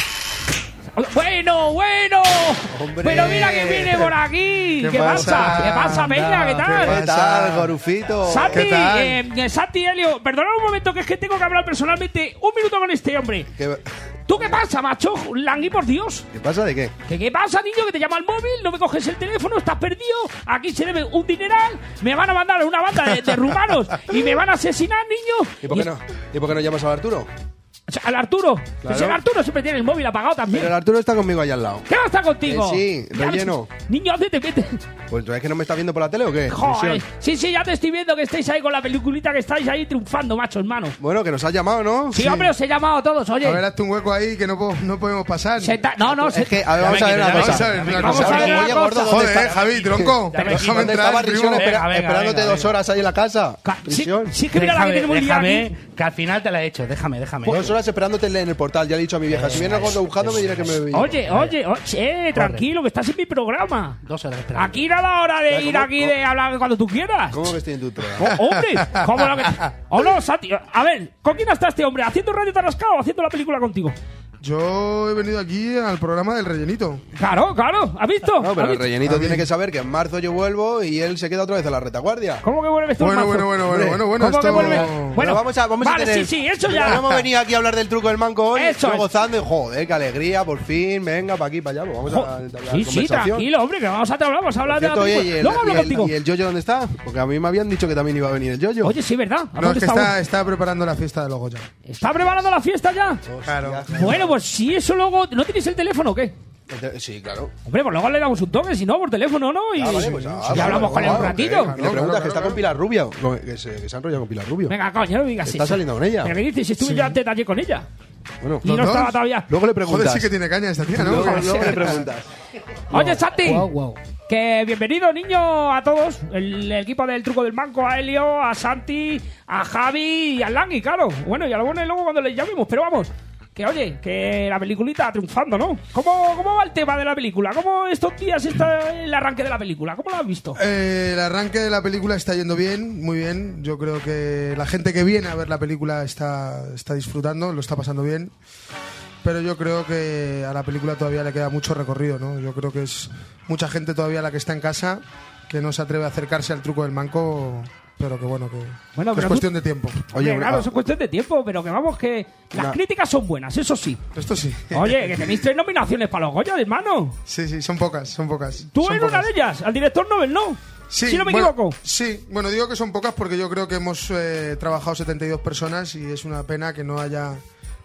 Bueno, bueno. Hombre. Pero mira que viene por aquí. ¿Qué, ¿Qué pasa? pasa? ¿Qué pasa, Peña? ¿Qué tal? ¿Qué tal, Gorufito? Santi, ¿Qué tal? Eh, Santi, Helio, perdonad un momento que es que tengo que hablar personalmente un minuto con este hombre. ¿Qué, ¿Tú qué pasa, macho? Langui, por Dios. ¿Qué pasa de qué? ¿Qué, ¿Qué pasa, niño? Que te llama el móvil, no me coges el teléfono, estás perdido. Aquí se debe un dineral. Me van a mandar a una banda de, de rumanos y me van a asesinar, niño. ¿Y por qué no? ¿Y por qué no llamas a Arturo? Al Arturo. Claro. Pues el Arturo siempre tiene el móvil apagado también. Pero el Arturo está conmigo allá al lado. ¿Qué va a estar contigo? Eh, sí, relleno. Niño, ¿dónde te metes? Pues ¿es que no me estás viendo por la tele o qué? Joder. Sí, sí, ya te estoy viendo que estáis ahí con la peliculita, que estáis ahí triunfando, macho, hermano. Bueno, que nos has llamado, ¿no? Sí, sí, hombre, os he llamado a todos, oye. A ver, hazte un hueco ahí que no, po- no podemos pasar. Senta- no, no, Es que, a ver, vamos a ver una cosa. Vamos a ver una cosa. Joder, Javi, tronco. ¿Dónde Déjame estaba entrar, Risión primo. espera- Venga, venga, esperándote venga, dos venga. horas ahí en la casa? Risión. Sí, que mira la que Déjame, tenemos liada déjame, aquí. que al final te la he hecho. Déjame, déjame. Dos horas esperándote en el portal. Ya le he dicho a mi vieja. Si viene el gordo buscando, me diré que me voy. Oye, oye, oye, tranquilo, que estás en mi programa. Dos horas esperando. Aquí no es la hora de ¿Cómo? ir aquí de hablar cuando tú quieras. ¿Cómo que estoy en tu programa? Oh, hombre, ¿cómo lo que... Oh, no, Santi, a ver, ¿con quién está este hombre? ¿Haciendo Radio Tarascao o haciendo la película contigo? Yo he venido aquí al programa del rellenito. Claro, claro, ¿has visto? No, pero ¿Has el visto? rellenito tiene que saber que en marzo yo vuelvo y él se queda otra vez en la retaguardia. ¿Cómo que vuelves tú en Bueno, marzo? bueno, bueno, bueno, bueno, bueno. ¿Cómo que Esto... vuelves? Bueno, Bueno, vamos a, vamos vale, a tener... sí, sí, eso Mira, ya. no hemos venido aquí a hablar del truco del manco hoy. Eso Estoy es. gozando y joder, qué alegría, por fin. Venga, para aquí, para allá. Pues vamos a Jo- entablar Sí, sí, conversación. tranquilo, hombre, que vamos a hablar, vamos a hablar de la Cierto, oye, película. ¿y el, Luego hablo y el- contigo. ¿y el Yoyo dónde está? Porque a mí me habían dicho que también iba a venir el Yoyo. Oye, sí, ¿verdad? ¿A No, dónde es que está? está, está preparando la fiesta de los Goya. ¿Está preparando la fiesta ya? Claro. Bueno, pues si eso luego... ¿No tienes el teléfono o qué? Sí, claro. Hombre, pues luego le damos un toque, si no, por teléfono, ¿no? Y, Ah, vale, pues, ah, y vale, hablamos vale, con él un vale, ratito. vale, Le preguntas que está con Pilar Rubio. No, que, se, que se ha enrollado con Pilar Rubio. Venga, coño, no me digas Está eso. saliendo con ella. ¿Pero qué dices? Si estuve Sí. yo antes de allí con ella. Bueno, Y no ¿Los estaba dos? todavía. luego le preguntas. Joder, sí que tiene caña esta tía, ¿no? Luego, luego le preguntas. Oye, Santi. Guau, guau. Que bienvenido, niño, a todos. El, el equipo del Truco del Manco, a Helio, a Santi, a Javi y a Langui, claro. Bueno, y a lo bueno y luego cuando les llamemos, pero vamos. Que oye, que la peliculita triunfando, ¿no? ¿Cómo, ¿Cómo va el tema de la película? ¿Cómo estos días está el arranque de la película? ¿Cómo lo has visto? Eh, el arranque de la película está yendo bien, muy bien. Yo creo que la gente que viene a ver la película está, está disfrutando, lo está pasando bien. Pero yo creo que a la película todavía le queda mucho recorrido, ¿no? Yo creo que es mucha gente todavía la que está en casa que no se atreve a acercarse al truco del manco, pero que bueno, que, Bueno, que pero es tú- cuestión de tiempo. Oye, claro, eso es cuestión de tiempo, pero que vamos, que las Nah. críticas son buenas, eso sí. Esto sí. Oye, que tenéis tres nominaciones para los Goya, hermano. Sí, sí, son pocas, son pocas. Tú son eres una pocas. de ellas, al director Nobel, ¿no? Sí, si no me bueno, equivoco. Sí, bueno, digo que son pocas porque yo creo que hemos eh, trabajado setenta y dos personas y es una pena que no haya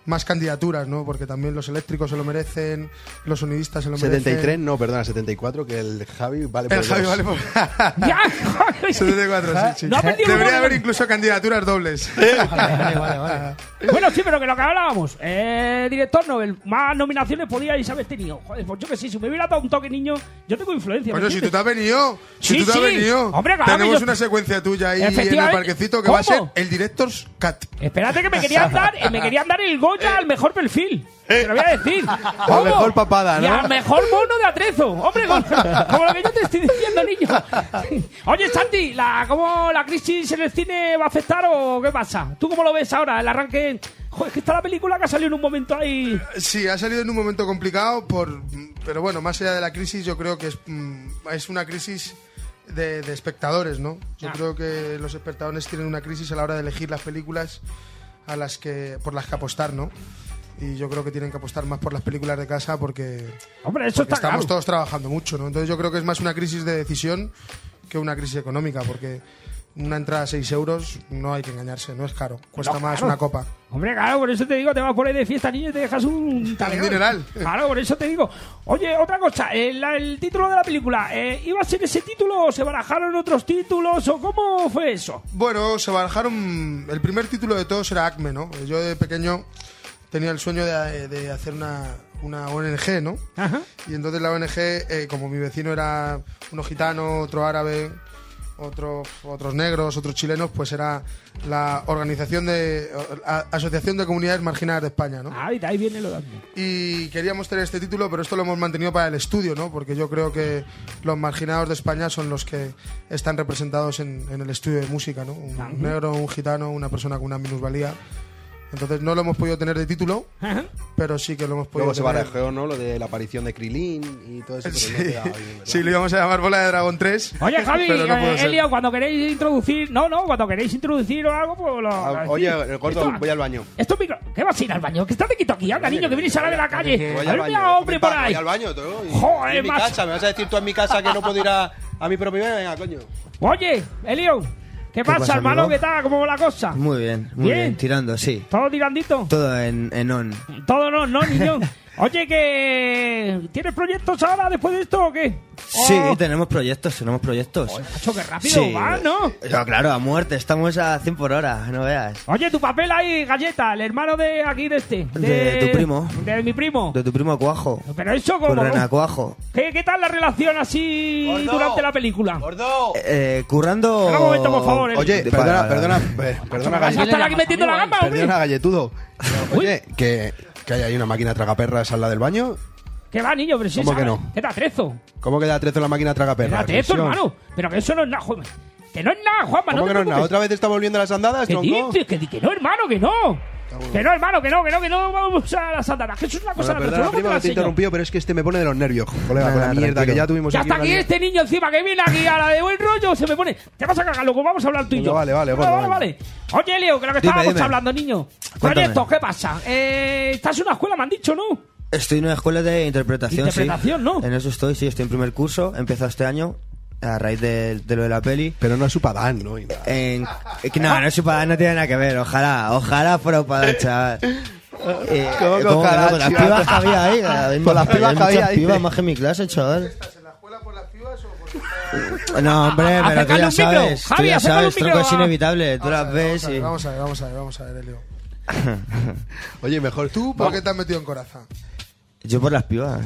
más candidaturas, ¿no? Porque también los eléctricos se lo merecen, los sonidistas se lo merecen. setenta y tres, no, perdona, setenta y cuatro, que el Javi vale por El Javi dos. vale por... ¡Ya! setenta y cuatro, sí, sí. No ha perdido Debería un haber gol. incluso candidaturas dobles. Vale, vale, vale. Bueno, sí, pero que lo que hablábamos. Eh, director Nobel, más nominaciones podíais haber tenido. Joder, pues yo que sí, si me hubiera dado un toque niño, yo tengo influencia. ¿me Bueno, si tú entiendes? te has venido, si Sí, tú te has sí. venido, Hombre, claro, tenemos yo- una secuencia tuya ahí en el Efectivamente. parquecito que va a ser ¿Cómo? el Director's Cut. Espérate que me querían dar, eh, me querían dar el Goya al mejor perfil. Te lo voy a decir. O mejor papada, Y ¿no? al mejor mono de atrezo. Hombre, como, como lo que yo te estoy diciendo, niño. Oye, Santi, la, ¿cómo la crisis en el cine va a afectar o qué pasa? ¿Tú cómo lo ves ahora? El arranque... Joder, es que está la película que ha salido en un momento ahí... Sí, ha salido en un momento complicado, por, pero bueno, más allá de la crisis, yo creo que es, mm, es una crisis de, de espectadores, ¿no? Yo Ah. creo que los espectadores tienen una crisis a la hora de elegir las películas a las que, por las que apostar, ¿no? Y yo creo que tienen que apostar más por las películas de casa porque, Hombre, eso porque está estamos claro. todos trabajando mucho, ¿no? Entonces yo creo que es más una crisis de decisión que una crisis económica, porque una entrada a seis euros no hay que engañarse, no es caro, cuesta No, más claro. una copa. Hombre, claro, por eso te digo, te vas por ahí de fiesta, niño, y te dejas un talegón. dineral. Claro, por eso te digo. Oye, otra cosa, el, el título de la película, eh, ¿iba a ser ese título o se barajaron otros títulos o cómo fue eso? Bueno, se barajaron. El primer título de todos era ACME, ¿no? Yo de pequeño tenía el sueño de, de hacer una, una O N G, ¿no? Ajá. Y entonces la O N G, eh, como mi vecino era uno gitano, otro árabe, otro, otros negros, otros chilenos, pues era la Organización de a- Asociación de Comunidades Marginadas de España, ¿no? Ah, y de ahí viene lo de ACME. Y queríamos tener este título, pero esto lo hemos mantenido para el estudio, ¿no? Porque yo creo que los marginados de España son los que están representados en, en el estudio de música, ¿no? Un Ajá. negro, un gitano, una persona con una minusvalía. Entonces no lo hemos podido tener de título, Ajá. pero sí que lo hemos podido Luego se tener. barajó, ¿no? Lo de la aparición de Krilin y todo eso. Sí, Pero no quedaba bien, ¿verdad? sí, lo íbamos a llamar Bola de Dragón tres. Oye, Javi, pero no pudo eh, ser. Elio, cuando queréis introducir... No, no, cuando queréis introducir o algo, pues lo... Ah, lo oye, decís. el gordo, Esto- voy al baño. Esto es micro... ¿Qué vas a ir al baño? Que estás de quito aquí, anda, niño, que vienes ahora de la calle. Voy A al ver, mira, baño. hombre, por ahí. Voy al baño, tú. y- Joder, y en mi macho. casa. ¿Me vas a decir tú en mi casa que no puedo ir a, a mi propio baño? Venga, coño. Oye, Elio, ¿qué, pasa, pasa, hermano? amigo? ¿Qué tal? ¿Cómo va la cosa? Muy bien, muy ¿Bien? bien, tirando, sí. ¿Todo tirandito? Todo en, en on. Todo no, no, niño. Oye, que... ¿Tienes proyectos ahora después de esto o qué? Sí, Oh, tenemos proyectos, tenemos proyectos. macho, qué rápido Sí. va, ¿no? No, claro, a muerte, estamos a cien por hora, no veas. Oye, tu papel ahí, Galleta, el hermano de aquí de este. De tu primo. De mi primo. De tu primo Cuajo. Pero eso como... Con Rena Cuajo. ¿Qué, ¿Qué tal la relación así Gordo. durante la película? ¡Gordo! Eh, currando... Espera un momento, por favor, el- Oye, De- perdona, vale, perdona, vale. per- perdona, ¿Vas a galletudo. estar aquí metiendo la gamba, hombre? Perdona, galletudo. Oye, que, que hay ahí una máquina tragaperras al lado del baño. ¿Qué va, niño? Pero si ¿Cómo esa- que no? ¿Qué te atrezo? ¿Cómo queda trezo la máquina ¿Qué te tragaperras? atrezo, Presión. hermano? Pero que eso no es nada, joder. Que no es nada, Juanma, no ¿Cómo te que no es nada? preocupes. ¿Otra vez está volviendo a las andadas, ¿Qué tronco? dices? Que, que no, hermano, que no. Que no, hermano, que no, que no, que no vamos a las andadas. Que eso es una cosa Bueno, de perdona, nuestro. primo, que te he interrumpido, pero es que este me pone de los nervios, colega, con la Nada, mierda tranquilo. que ya tuvimos Ya aquí está una aquí mierda. este niño encima que viene aquí a la de buen rollo, se me pone. Te vas a cagar, loco, vamos a hablar tú y yo. Venga, vale, vale, vale, gordo, vale, venga. vale. Oye, Leo, que lo que Dime, estábamos dime. hablando, niño. Cuéntame. Proyectos, ¿qué pasa? Eh, estás en una escuela, me han dicho, ¿no? Estoy en una escuela de interpretación, Interpretación, sí. ¿no? En eso estoy, sí, estoy en primer curso, he empezado este año, a raíz de, de lo de la peli. Pero no es su padán, ¿no? Y nada. En, eh, que no, no es su padán, no tiene nada que ver, ojalá, ojalá fuera un padán, chaval. Eh, ¿Cómo que ¿cómo que no? ojalá, Con las chaval? pibas que había ahí, hay Con las más- pibas hay que había muchas ahí, pibas dice. más que en mi clase, chaval. ¿Estás en la escuela por las pibas o por No, hombre, pero tú Acércale ya un micro, sabes, tú Javi, ya acércale sabes, un tronco, es micro a- inevitable, tú las Vamos a ver, ves y... Vamos a ver, vamos a ver, vamos a ver, Elio. Oye, mejor ¿Tú por qué te has metido en coraza? Yo por las pibas.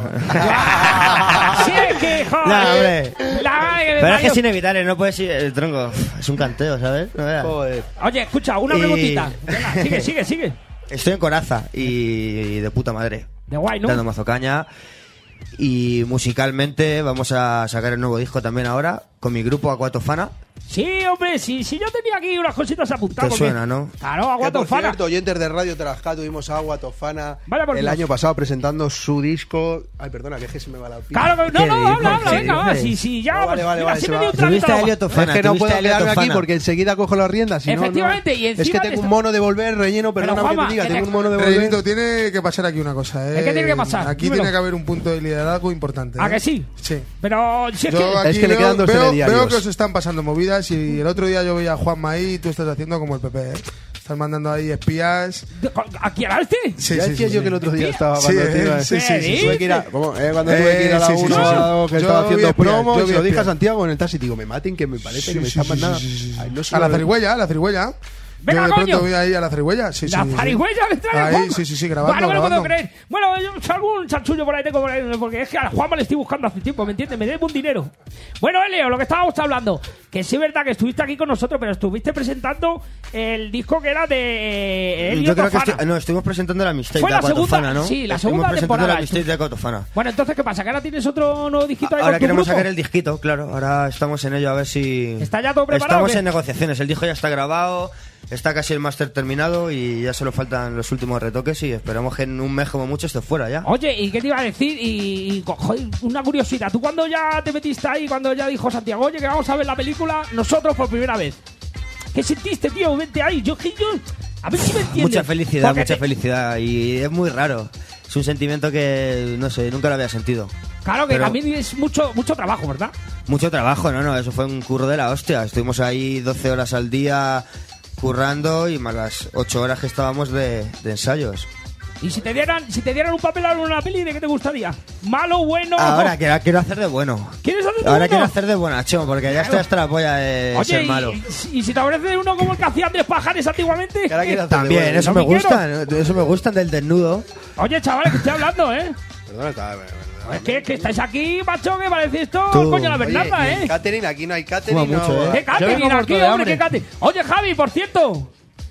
Sí, es que, joder. No, hombre. La- Pero es que Mario- es inevitable, no puedes ir, el tronco, es un canteo, ¿sabes? No veas. Joder. Oye, escucha, una Y- preguntita. Venga, sigue, sigue, sigue. Estoy en Coraza y de puta madre. De guay, ¿no? Dando mazo caña. Y musicalmente vamos a sacar el nuevo disco también ahora con mi grupo Aguatofana. Sí, hombre, sí, sí, yo tenía aquí unas cositas apuntadas. Te porque- suena, ¿no? Claro, Que, por Aguatofana. cierto, oyentes de Radio Tarasca, tuvimos a Agua Tofana Vaya por el Dios. año pasado presentando su disco. Ay, perdona, que es que se me va la pila. Claro, que- no, ¿Qué no, dices? habla, habla, ¿Qué venga, va, dices? sí, sí, ya, No, vale, pues, vale, mira, vale, sí se me va. dio un traguito Tuviste de a agua. Elio Tofana. Es que no tuviste puedo a Elio quedarme aquí Tofana. porque enseguida cojo las riendas. si no, no. Efectivamente, y Es que encima tengo de un esto- mono de volver, relleno, Pero, perdona que Juanma, te diga, que tengo le- un mono de volver. Rellenito, tiene que pasar aquí una cosa, ¿eh? ¿Es que tiene que pasar? Aquí Dímelo. tiene que haber un punto de liderazgo importante. ¿A ¿eh? que sí? Sí. Pero si es Yo que... aquí Es que le veo, quedan dos veo- telediarios. veo que os están pasando movidas y el otro día yo veía a Juanma ahí y tú estás haciendo como el P P, ¿eh? Estás Están mandando ahí espías. ¿Aquí al arte? Sí, ya sí, decía sí, yo sí. que el otro día Sí, estaba sí, cuando eh, te iba- sí, sí, sí, tuve que ir a- como, eh, cuando tuve que ir a la Eh, sí, sí, uno, sí. a la dos, que Yo estaba vi haciendo espías, promo, yo y vi se lo dije a espías. Santiago en el taxi. Digo, me maten, que me parece Sí, que me sí, están sí, mandando. sí, sí, sí. Ay, no sé A la lo de- zarigüeya, a la zarigüeya. Venga, Yo de pronto coño. voy ahí a la zarigüeya. Sí, sí, La sí. zarigüeya que trae Ahí, Juanma. sí, sí, sí, grabando, Bueno, no me lo puedo grabando. creer. Bueno, yo algún chanchullo por ahí tengo por ahí, porque es que a Juanma le estoy buscando hace tiempo, ¿me entiendes? Me debe un dinero. Bueno, Elio, lo que estábamos hablando, que sí es verdad que estuviste aquí con nosotros, pero estuviste presentando el disco que era de Elio Yo creo que Tofana. estu- no, estuvimos presentando la Mistake Fue de la Aquatofana, segunda- ¿no? sí, la Estuvimos segunda presentando temporada. la Mistake de Aquatofana. Bueno, entonces, ¿qué pasa? ¿Que ahora tienes otro nuevo disquito ahí con Ahora tu queremos grupo? sacar el disquito, claro. Ahora estamos en ello a ver si... ¿Está ya todo preparado Estamos o qué? en negociaciones. El disco ya está grabado, está casi el máster terminado y ya solo faltan los últimos retoques y esperamos que en un mes como mucho esté fuera ya. Oye, ¿y qué te iba a decir? Y, y, joder, una curiosidad. ¿Tú cuando ya te metiste ahí, cuando ya dijo Santiago, oye, que vamos a ver la película nosotros por primera vez? ¿Qué sentiste, tío? Vente ahí. Yo, que yo... A ver si me entiendes. Mucha felicidad, Porque mucha te- felicidad y es muy raro. Es un sentimiento que, no sé, nunca lo había sentido. Claro que Pero- también es mucho, mucho trabajo, ¿verdad? Mucho trabajo, no, no, eso fue un curro de la hostia. Estuvimos ahí doce horas al día currando y más las ocho horas que estábamos de, de ensayos. Y si te dieran, si te dieran un papel en una peli, ¿de qué te gustaría? ¿Malo, bueno? Ahora quiero, quiero hacer de bueno. ¿Quieres hacer de Ahora bueno? quiero hacer de buenacho, porque ya estoy hasta la polla de Oye, ser y- malo. Y, y si te ofrece uno como el que hacía Andrés Pajares antiguamente. También, eso me ¿No, Miquero? gusta, eso me gustan del desnudo. Oye, chavales, que estoy hablando, ¿eh? Perdona, está... Es que, que estáis aquí, macho, que parecéis esto, Tú. coño, la Oye, Bernarda, y el ¿eh? catering, aquí no hay catering. Fuma no... mucho, ¿eh? ¿Qué Yo catering vengo aquí, muerto de hombre? ¿Qué hambre. catering? Oye, Javi, por cierto,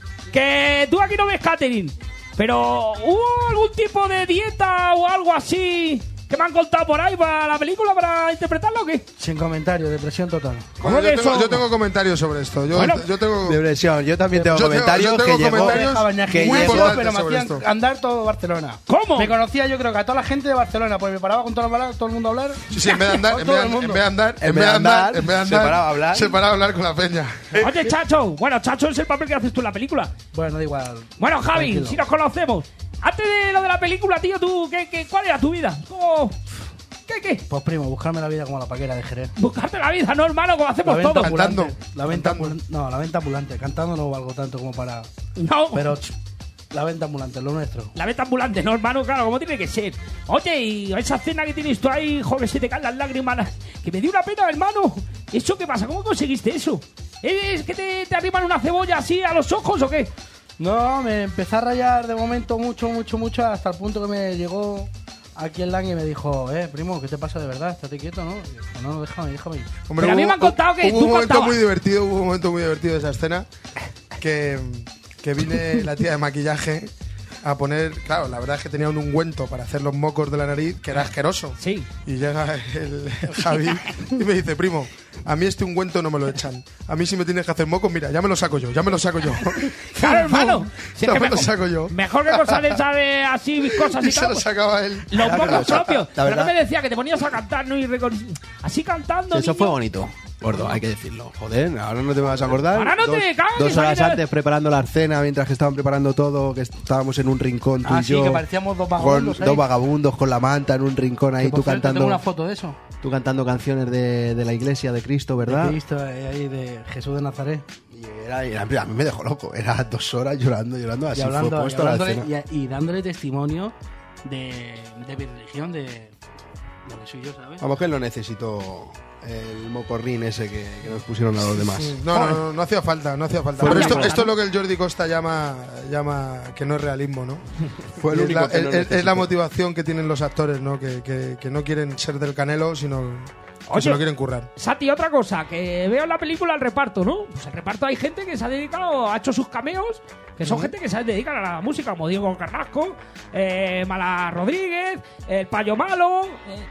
que tú aquí no ves catering, pero ¿hubo algún tipo de dieta o algo así que me han contado por ahí para la película, para interpretarla o qué? Sin comentario, depresión total. ¿Cómo Bueno, que yo, tengo, eso? yo tengo comentarios sobre esto. Yo, Bueno, yo tengo... Depresión, yo también tengo Yo tengo- comentarios yo tengo que llegó... comentarios que muy llegó- importantes pero me sobre hacían esto. andar todo Barcelona. ¿Cómo? Me conocía yo creo que a toda la gente de Barcelona, pues me paraba con todo el, todo el mundo a hablar. Sí, sí, en vez de andar, Con en todo vez el de, en mundo. vez de andar, en vez de andar, en vez de se andar, paraba a hablar. se paraba a hablar con la peña. Oye, Chacho, bueno, Chacho es el papel que haces tú en la película. Bueno, da igual. Bueno, Javi, Tranquilo. si nos conocemos. Antes de lo de la película, tío, tú, ¿qué, qué, ¿cuál era tu vida? ¿Cómo? ¿Qué, qué? Pues primo, buscarme la vida como la paquera de Jerez. Buscarte la vida, ¿no, hermano? Como La hacemos venta todos. ambulante. Cantando. La venta Cantando. ambulante. No, la venta ambulante. Cantando no valgo tanto como para... No, Pero ch, la venta ambulante, lo nuestro. la venta ambulante, ¿no, hermano? Claro, como tiene que ser. Oye, y esa escena que tienes tú ahí, joder, se te caen las lágrimas, las- que me dio una pena, hermano. ¿Eso qué pasa? ¿Cómo conseguiste eso? ¿Es que te, te arriman una cebolla así a los ojos o qué? No, me empecé a rayar de momento mucho, mucho, mucho, hasta el punto que me llegó aquí el Lang y me dijo, eh, primo, ¿qué te pasa de verdad? Estate quieto, ¿no? Y dijo, no, no, déjame, déjame. Hombre, Pero a mí hubo- me han contado que hubo tú un momento cantabas. muy divertido, hubo un momento muy divertido de esa escena que, que vine la tía de maquillaje a poner, claro, la verdad es que tenía un ungüento para hacer los mocos de la nariz que era asqueroso. Sí. Y llega el, el Javi y me dice, primo, a mí este ungüento no me lo echan. A mí si me tienes que hacer mocos, mira, ya me lo saco yo, ya me lo saco yo. Claro, hermano. Si es Ya que me lo mejor- saco yo. Mejor que cosas de esas de así, viscosas y, Y se tal. lo pues, sacaba él. Los Claro, pocos la propios. verdad- Pero no me decía que te ponías a cantar, ¿no? Y recon- así cantando. Eso niño. fue bonito, gordo, hay que decirlo. Joder, ahora no te vas a acordar. Ahora no te dos, cagues, dos horas ahí te- antes preparando la cena, mientras que estaban preparando todo, que estábamos en un rincón tú Ah, y sí, yo. que parecíamos dos con vagabundos ahí. dos vagabundos con la manta en un rincón ahí, Que, por tú cierto, cantando. tengo una foto de eso. Tú cantando canciones de, de la iglesia de Cristo, ¿verdad? De Cristo, eh, ahí de Jesús de Nazaret. Y era, era- a mí me dejó loco. Era dos horas llorando, llorando. Así y, hablando, fue y, puesto la hablándole- escena. y, y dándole testimonio de, de mi religión, de lo que soy yo, ¿sabes? Vamos, que él no necesitó el mocorrín ese que, que nos pusieron a los demás. No, no, no, no hacía falta, no hacía falta. Fue Pero el esto, único. esto es lo que el Jordi Costa llama, llama que no es realismo, ¿no? Fue el Y es, único la, que no es- es la necesitó. motivación que tienen los actores, ¿no? Que, que- que no quieren ser del Canelo, sino que Oye. se lo quieren currar. Sati, otra cosa, que veo en la película el reparto, ¿no? Pues el reparto hay gente que se ha dedicado, ha hecho sus cameos, que son gente que se dedican a la música, como Diego Carrasco, eh, Mala Rodríguez, el Payo Malo. eh,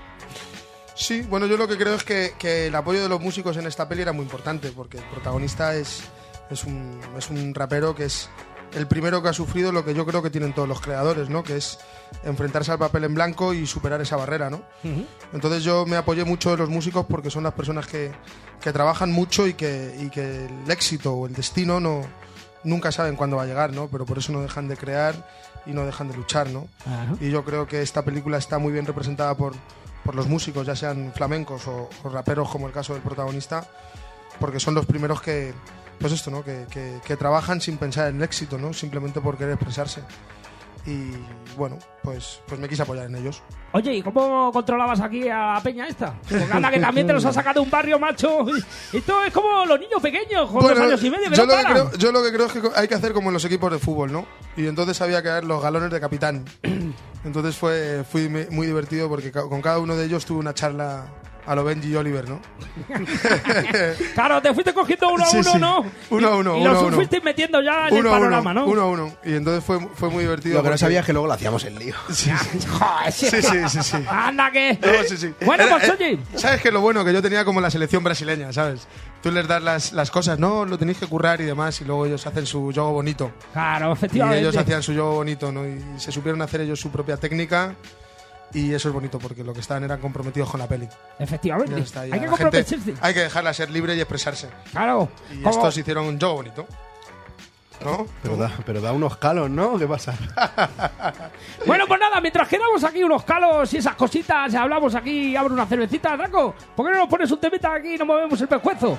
Sí, bueno, yo lo que creo es que, que el apoyo de los músicos en esta peli era muy importante, porque el protagonista es, es, un, es un rapero que es el primero que ha sufrido lo que yo creo que tienen todos los creadores, ¿no? Que es enfrentarse al papel en blanco y superar esa barrera, ¿no? Entonces yo me apoyé mucho de los músicos porque son las personas que, que trabajan mucho y que, y que el éxito o el destino no, nunca saben cuándo va a llegar, ¿no? Pero por eso no dejan de crear y no dejan de luchar, ¿no? Claro. Y yo creo que esta película está muy bien representada por, por los músicos, ya sean flamencos o, o raperos como el caso del protagonista, porque son los primeros que, pues esto, ¿no? Que, que, que trabajan sin pensar en el éxito, ¿no? Simplemente por querer expresarse. Y bueno, pues, pues me quise apoyar en ellos. Oye, ¿y cómo controlabas aquí a la peña esta? Porque anda que también te los ha sacado un barrio, macho. Esto es como los niños pequeños, con Bueno, dos años y medio, que yo, no lo que paran. creo, yo lo que creo es que hay que hacer como en los equipos de fútbol, ¿no? Y entonces había que dar los galones de capitán. Entonces fue fui muy divertido porque ca- con cada uno de ellos tuve una charla a lo Benji y Oliver, ¿no? Claro, te fuiste cogiendo uno a Sí, uno, sí. ¿no? Uno a uno, Y, y uno los a uno. fuiste metiendo ya en Uno el a panorama, uno, ¿no? uno a uno. Y entonces fue, fue muy divertido. Lo que no porque- sabía es que luego lo hacíamos el lío. Sí, sí. Joder, Sí, sí, sí, sí. Anda que... No, sí, sí. Bueno, Era- pues eh, oye... ¿Sabes qué es lo bueno? Que yo tenía como la selección brasileña, ¿sabes? Tú les das las, las cosas, no, lo tenéis que currar y demás, y luego ellos hacen su juego bonito. Claro, Y efectivamente. ellos hacían su juego bonito, ¿no? Y se supieron hacer ellos su propia técnica. Y eso es bonito porque lo que estaban eran comprometidos con la peli. Efectivamente. Ya está, ya Hay que la gente- comprometerse. hay que dejarla ser libre y expresarse. Claro. Y Como- estos hicieron un juego bonito. ¿No? Pero da, pero da unos calos, ¿no? ¿Qué pasa? Bueno, pues nada, mientras quedamos aquí unos calos y esas cositas, hablamos aquí, abro una cervecita, Draco. ¿Por qué no nos pones un temita aquí y nos movemos el pescuezo?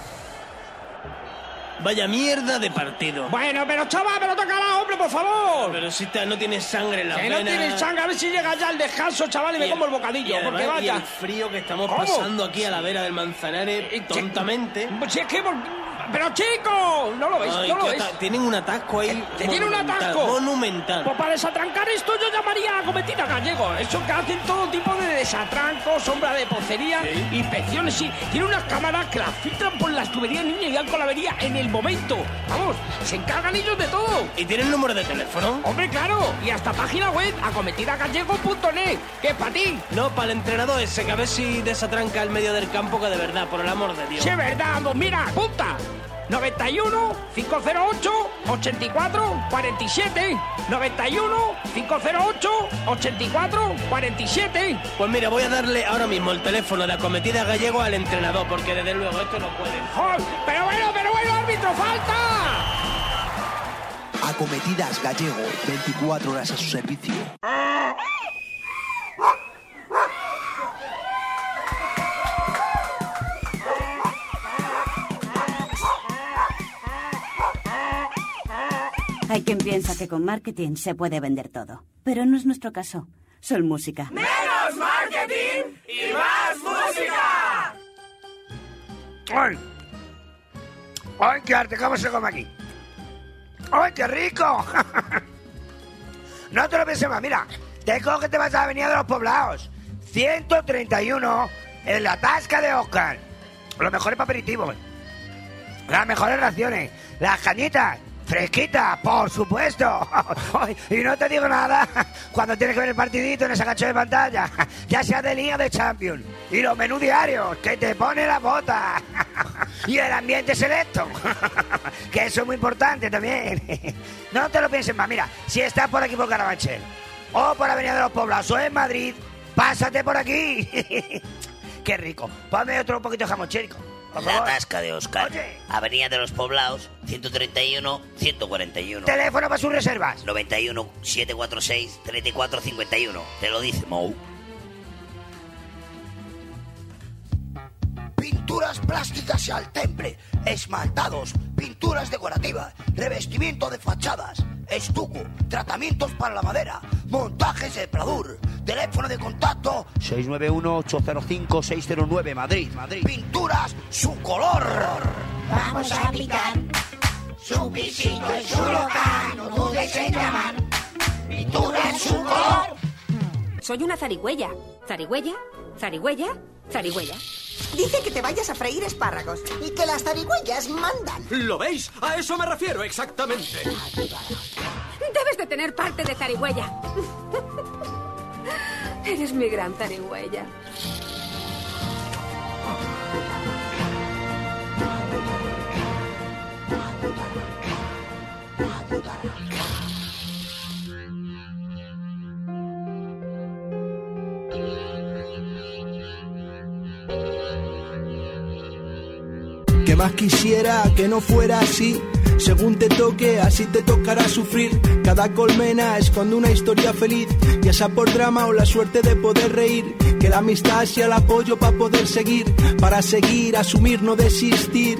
Vaya mierda de partido. Bueno, pero chaval, pero toca la hombre, por favor. Pero si te- no tienes sangre en la Que venas. no tienes sangre, a ver si llega ya el descanso, chaval, y me Y como el y bocadillo. además, Porque y vaya. el frío que estamos ¿Cómo? pasando aquí a la vera del Manzanares, tontamente. Si es que... por- Pero chico, no lo veis, Ay, no lo qué veis. ata- Tienen un atasco ahí. ¿Que tiene un monumental, atasco? Monumental. Pues para desatrancar esto yo llamaría a Cometida Gallego. Eso que hacen todo tipo de desatrancos, sombra de pocería, inspecciones. Sí, tiene unas cámaras que las filtran por las tuberías, niña, y dan con la avería en el momento. Vamos, se encargan ellos de todo. ¿Y tienen número de teléfono? Hombre, claro. Y hasta página web, acometidagallego punto net. ¿Qué es para ti? No, para el entrenador ese, que a ver si desatranca el medio del campo, que de verdad, por el amor de Dios. Sí, es verdad. Pues mira, apunta. noventa y uno, cinco cero ocho, ochenta y cuatro, cuarenta y siete. noventa y uno, cinco cero ocho, ochenta y cuatro, cuarenta y siete. Pues mira, voy a darle ahora mismo el teléfono de Acometida Gallego al entrenador, porque desde luego esto no puede. ¡Joder! Pero bueno, pero bueno, árbitro, falta. Acometidas Gallego, veinticuatro horas a su servicio. Hay quien piensa que con marketing se puede vender todo, pero no es nuestro caso. Sol Música. ¡Menos marketing y más música! ¡Ay! ¡Ay, qué arte! ¿Cómo se come aquí? ¡Ay, qué rico! No te lo pienses más, mira. Te cojo que te vas a la Avenida de los Poblados. ciento treinta y uno en la Tasca de Oscar. Los mejores aperitivos. Las mejores raciones. Las cañitas. Fresquita, por supuesto. Y no te digo nada cuando tienes que ver el partidito en esa cacho de pantalla, ya sea de Liga de Champions. Y los menús diarios, que te pone la bota. Y el ambiente selecto, que eso es muy importante también. No te lo pienses más, mira, si estás por aquí por Carabanchel, o por Avenida de los Poblados, o en Madrid, pásate por aquí. Qué rico. Ponme otro poquito de jamón chérico. La Tasca de Oscar, Avenida de los Poblados, ciento treinta y uno, ciento cuarenta y uno. Teléfono para sus reservas. noventa y uno, setecientos cuarenta y seis, treinta y cuatro cincuenta y uno. Te lo dice Mou. Pinturas plásticas y al temple, esmaltados, pinturas decorativas, revestimiento de fachadas, estuco, tratamientos para la madera, montajes de pladur, teléfono de contacto seis nueve uno, ocho cero cinco, seis cero nueve, Madrid, Madrid. Pinturas su color. Vamos a aplicar su pisito en su local, no dudes en llamar. Pintura en su color. Soy una zarigüeya. Zarigüeya, zarigüeya, zarigüeya. Dice que te vayas a freír espárragos y que las zarigüeyas mandan. ¿Lo veis? A eso me refiero exactamente. Debes de tener parte de zarigüeya. Eres mi gran zarigüeya. Que más quisiera que no fuera así. Según te toque, así te tocará sufrir. Cada colmena esconde una historia feliz, ya sea por drama o la suerte de poder reír. Que la amistad sea el apoyo para poder seguir, para seguir, asumir, no desistir. Que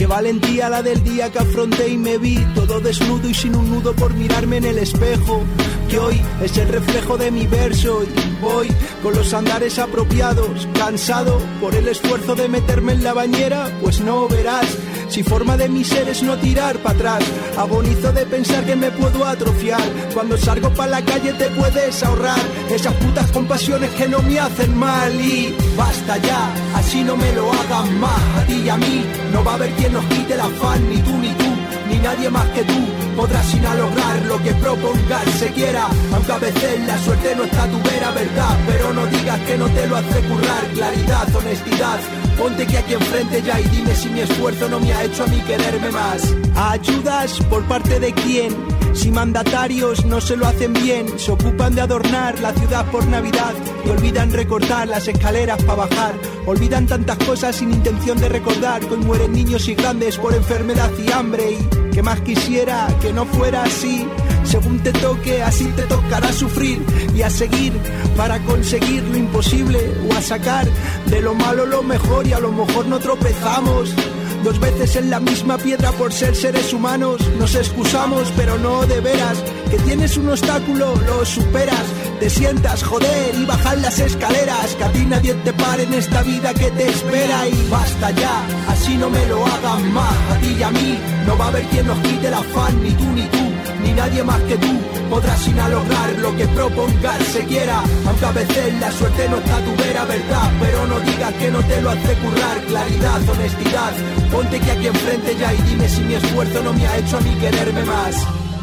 Qué valentía la del día que afronté y me vi todo desnudo y sin un nudo por mirarme en el espejo, que hoy es el reflejo de mi verso. Y voy con los andares apropiados, cansado por el esfuerzo de meterme en la bañera, pues no verás si forma de mi ser es no tirar para atrás. Agonizo de pensar que me puedo atrofiar. Cuando salgo para la calle te puedes ahorrar esas putas compasiones que no me hacen mal. Y basta ya, así no me lo hagan más. A ti y a mí no va a haber quien nos quite la fan, ni tú ni tú, ni nadie más que tú podrás sin a lograr lo que propongas se quiera. Aunque a veces la suerte no está a tu vera, verdad, pero no digas que no te lo hace currar. Claridad, honestidad, ponte que aquí enfrente ya y dime si mi esfuerzo no me ha hecho a mí quererme más. ¿Ayudas por parte de quién? Si mandatarios no se lo hacen bien, se ocupan de adornar la ciudad por Navidad y olvidan recortar las escaleras para bajar. Olvidan tantas cosas sin intención de recordar que hoy mueren niños y grandes por enfermedad y hambre. Y que más quisiera que no fuera así. Según te toque, así te tocará sufrir y a seguir para conseguir lo imposible o a sacar de lo malo lo mejor, y a lo mejor no tropezamos dos veces en la misma piedra por ser seres humanos. Nos excusamos, pero no de veras. Que tienes un obstáculo, lo superas. Te sientas, joder, y bajar las escaleras. Que a ti nadie te pare en esta vida que te espera. Y basta ya, así no me lo hagan más. A ti y a mí no va a haber quien nos quite la fan, ni tú ni tú, ni nadie más que tú podrás sin a lograr lo que propongas se quiera. Aunque a veces la suerte no está a tu vera, verdad, pero no digas que no te lo hace currar. Claridad, honestidad, ponte que aquí enfrente ya y dime si mi esfuerzo no me ha hecho a mí quererme más.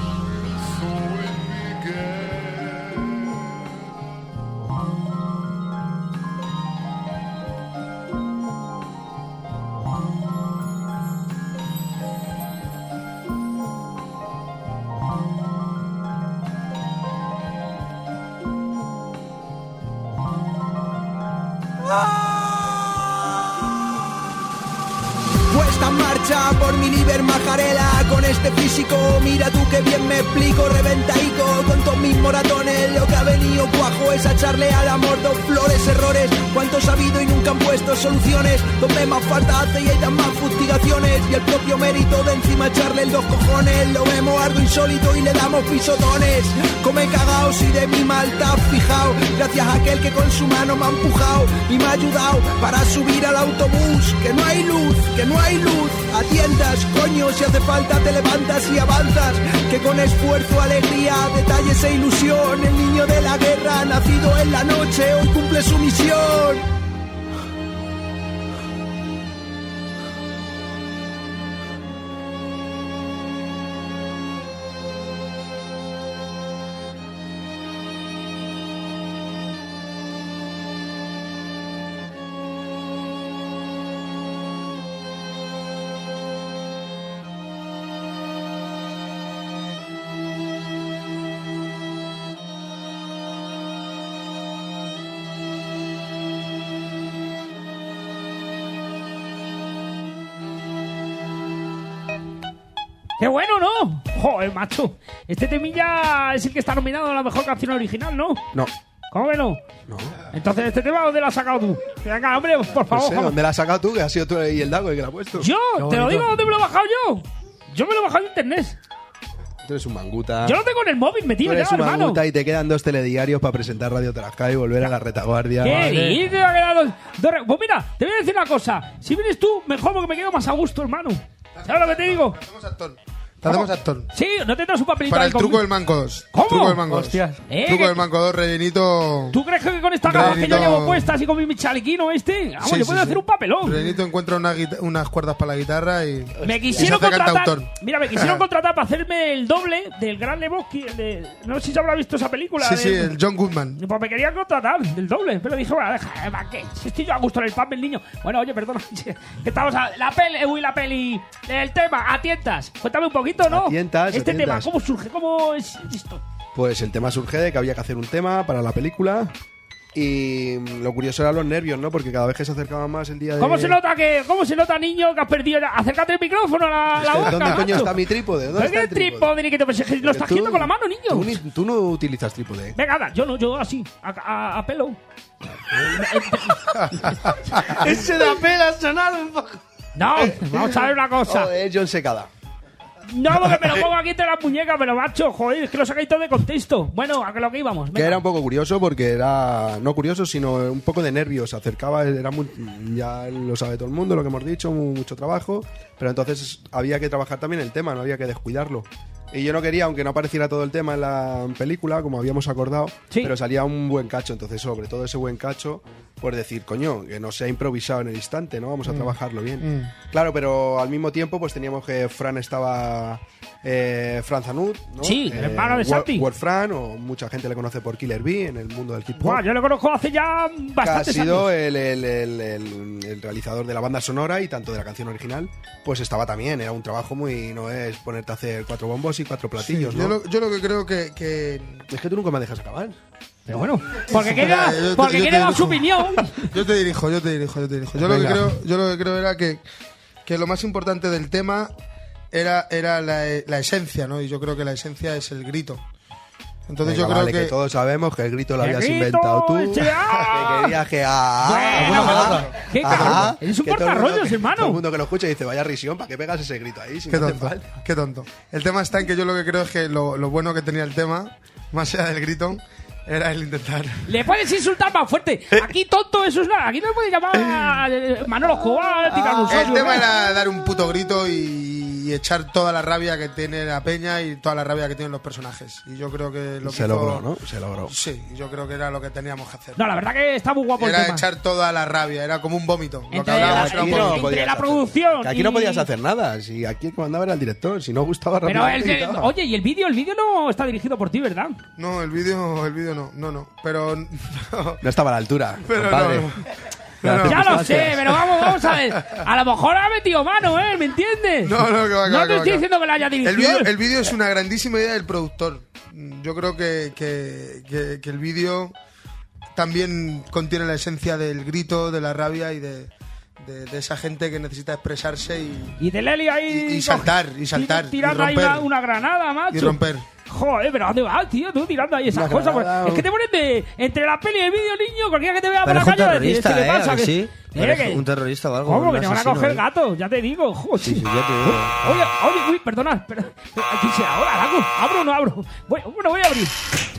Puesta en marcha por mi liber majarela. Con este físico, mira tú que bien me explico. Reventaico con todos mis moratones. Lo que ha venido cuajo es a echarle al amor dos flores. Errores, cuántos ha habido y nunca han puesto soluciones. Donde más falta hace y hay más fustigaciones. Y el propio mérito de encima echarle el dos cojones. Lo vemos algo insólito y le damos pisotones. Come cagaos y de mi mal te has fijado. Gracias a aquel que con su mano me ha empujado y me ha ayudado para subir al autobús. Que no hay luz, que no hay luz. Atiendas, coño, si hace falta te levantas y avanzas. Que con esfuerzo, alegría, detalles e ilusión, el niño de la guerra, nacido en la noche, hoy cumple su misión. ¡Qué bueno, ¿no? Joder, macho. Este temilla es el que está nominado a la mejor canción original, ¿no? No. ¿Cómo que no? No. Entonces, ¿este tema dónde lo has sacado tú? Venga, hombre, por favor. No sé, ¿dónde la has sacado tú? Que has sido tú y el Dago el que la ha puesto. Yo, te lo digo, ¿dónde me lo he bajado yo? Yo me lo he bajado en internet. Tú eres un manguta. Yo lo tengo en el móvil metido Tú eres ya, un hermano. manguta y te quedan dos telediarios para presentar Radio Tarasca y volver a la retaguardia. ¿Qué Vale. dices? Me ha quedado dos re- Pues mira, te voy a decir una cosa. Si vienes tú, mejor porque me quedo más a gusto, hermano. ¿Sabes lo que te digo? Te hacemos actor. Sí, no tendrás un papelito Para ahí el con- truco del manco dos. ¿Cómo? Truco del manco dos. Hostias. Eh, Truco que- del manco dos, rellenito. ¿Tú crees que con esta gafas que yo Rellenito- llevo puestas y con mi chalequino este? Vamos, Sí, yo sí, puedo sí. hacer un papelón. Rellenito encuentra una guita- unas cuerdas para la guitarra y. Me y quisieron se hace contratar. cantautor. Mira, me quisieron contratar para hacerme el doble del Gran Lebowski. el de- No sé si se habrá visto esa película. Sí, de- sí, el John Goodman. Pues me querían contratar del doble, pero dije, bueno, deja, ¿para qué? Si estoy yo a gusto en el papel, niño. Bueno, oye, perdona, que estamos a la peli, uy, la peli, el tema, a tientas. Cuéntame un poquito, ¿no? A tientas, Este a tema, tientas. ¿cómo surge? ¿Cómo es esto? Pues el tema surge de que había que hacer un tema para la película. Y lo curioso eran los nervios, ¿no? Porque cada vez que se acercaba más el día de... ¿Cómo se nota que, cómo se nota, niño, que has perdido ya? Acércate el micrófono a la, Es la que, boca. ¿dónde coño macho. está mi trípode? ¿Dónde ¿Pero está qué el trípode? trípode? Ni que te pensé que lo estás tú- haciendo con la mano, niño. Tú, ni- tú no utilizas trípode. Venga, anda, yo no, yo así, a, a, a pelo. Ese de pela ha sonado un poco. No, vamos a ver una cosa. O de John Secada. No, porque me lo pongo aquí entre las muñecas, pero macho, joder, es que lo sacáis todo de contexto. Bueno, a que lo que íbamos. Que venga. era un poco curioso porque era, no curioso, sino un poco de nervios. Se acercaba, era muy, ya lo sabe todo el mundo, lo que hemos dicho, mucho trabajo. Pero entonces había que trabajar también el tema, no había que descuidarlo. Y yo no quería, aunque no apareciera todo el tema en la película, como habíamos acordado, sí. pero salía un buen cacho. Entonces, sobre todo ese buen cacho, pues decir, coño, que no sea improvisado en el instante, ¿no? Vamos a Mm. trabajarlo bien. Mm. Claro, pero al mismo tiempo, pues teníamos que Fran estaba... Eh, Fran Zanut, ¿no? Sí, el hermano de Wol- Santi. Wolfran, o mucha gente le conoce por Killer Bee en el mundo del hip hop. Buah, yo lo conozco hace ya Que ha bastantes sido años. el, el- el- el- el realizador de la banda sonora y tanto de la canción original, pues estaba también. Era un trabajo muy. No es ponerte a hacer cuatro bombos y cuatro platillos, Sí, ¿no? yo, lo, yo lo que creo que, que... Es que tú nunca me dejas acabar. Pero bueno, porque queda, Yo te- porque yo te quiere dar su dirijo. opinión. Yo te dirijo, yo te dirijo, yo te dirijo. Yo lo que Venga. creo, yo lo que creo era que, que lo más importante del tema era, era la, la esencia, ¿no? Y yo creo que la esencia es el grito. Entonces Venga, yo creo vale, que... que... todos sabemos que el grito lo ¡El habías grito, inventado tú. ese ah! Que querías que. ah, Bueno, ah, qué ah, cabrón. Eres un que todo el mundo portarrollos, que- hermano. Todo el mundo que lo escucha dice, vaya risión, ¿para qué pegas ese grito ahí? Si Qué no hace tonto, falta. qué tonto. El tema está en que yo lo que creo es que lo, lo bueno que tenía el tema, más allá del grito, era el intentar... Le puedes insultar más fuerte. Aquí tonto eso es nada. Aquí no me puedes llamar a eh, Manolo Escobar, Tiranosaurio. El tema ¿no? era dar un puto grito y, y echar toda la rabia que tiene la peña y toda la rabia que tienen los personajes. Y yo creo que lo que Se hizo- logró, ¿no? Se logró. Sí, yo creo que era lo que teníamos que hacer. No, la verdad que está muy guapo el Era tema. echar toda la rabia, era como un vómito. Lo que Entre hablábamos la- era un entre vómito. la podías hacer. producción Que aquí y- no podías hacer nada. Si aquí el que mandaba era el director. Si no gustaba Pero rápidamente el, el- quitaba. oye, y el vídeo, el vídeo no está dirigido por ti, ¿verdad? No, el vídeo, el vídeo no, no, no. Pero No estaba a la altura, Pero compadre. no, no. Las No, no. Ya lo circunstancias. sé, pero vamos, vamos a ver. A lo mejor ha metido mano, ¿eh? ¿Me entiendes? No, no, que va, que No va, te que va, estoy que va. diciendo que la haya El dirigido. vídeo, él. el vídeo es una grandísima idea del productor. Yo creo que, que, que- que el vídeo también contiene la esencia del grito, de la rabia y de, de, de esa gente que necesita expresarse y, Y de Leli ahí. y, y saltar, y saltar, y Tirando ahí romper. una, una granada, macho. Y romper. Joder, pero ¿dónde vas, tío? Tú tirando ahí esas Una cosas. pues, granada. es que te pones de, entre la peli y el vídeo, niño. Cualquiera que te vea por Pero la es un calle va a decir, terrorista, ¿qué le ¿eh? pasa? ¿A que Que- sí? eh, Parece que- un terrorista o algo. ¿Cómo? un Que te van a asesino, coger ¿eh? gato, ya te digo. Joder. Sí, sí, ya te digo. Oye, oye, uy, perdonad. Pero, ¿qué será ahora, Lago? ¿Abro o no abro? Bueno, bueno, voy a abrir.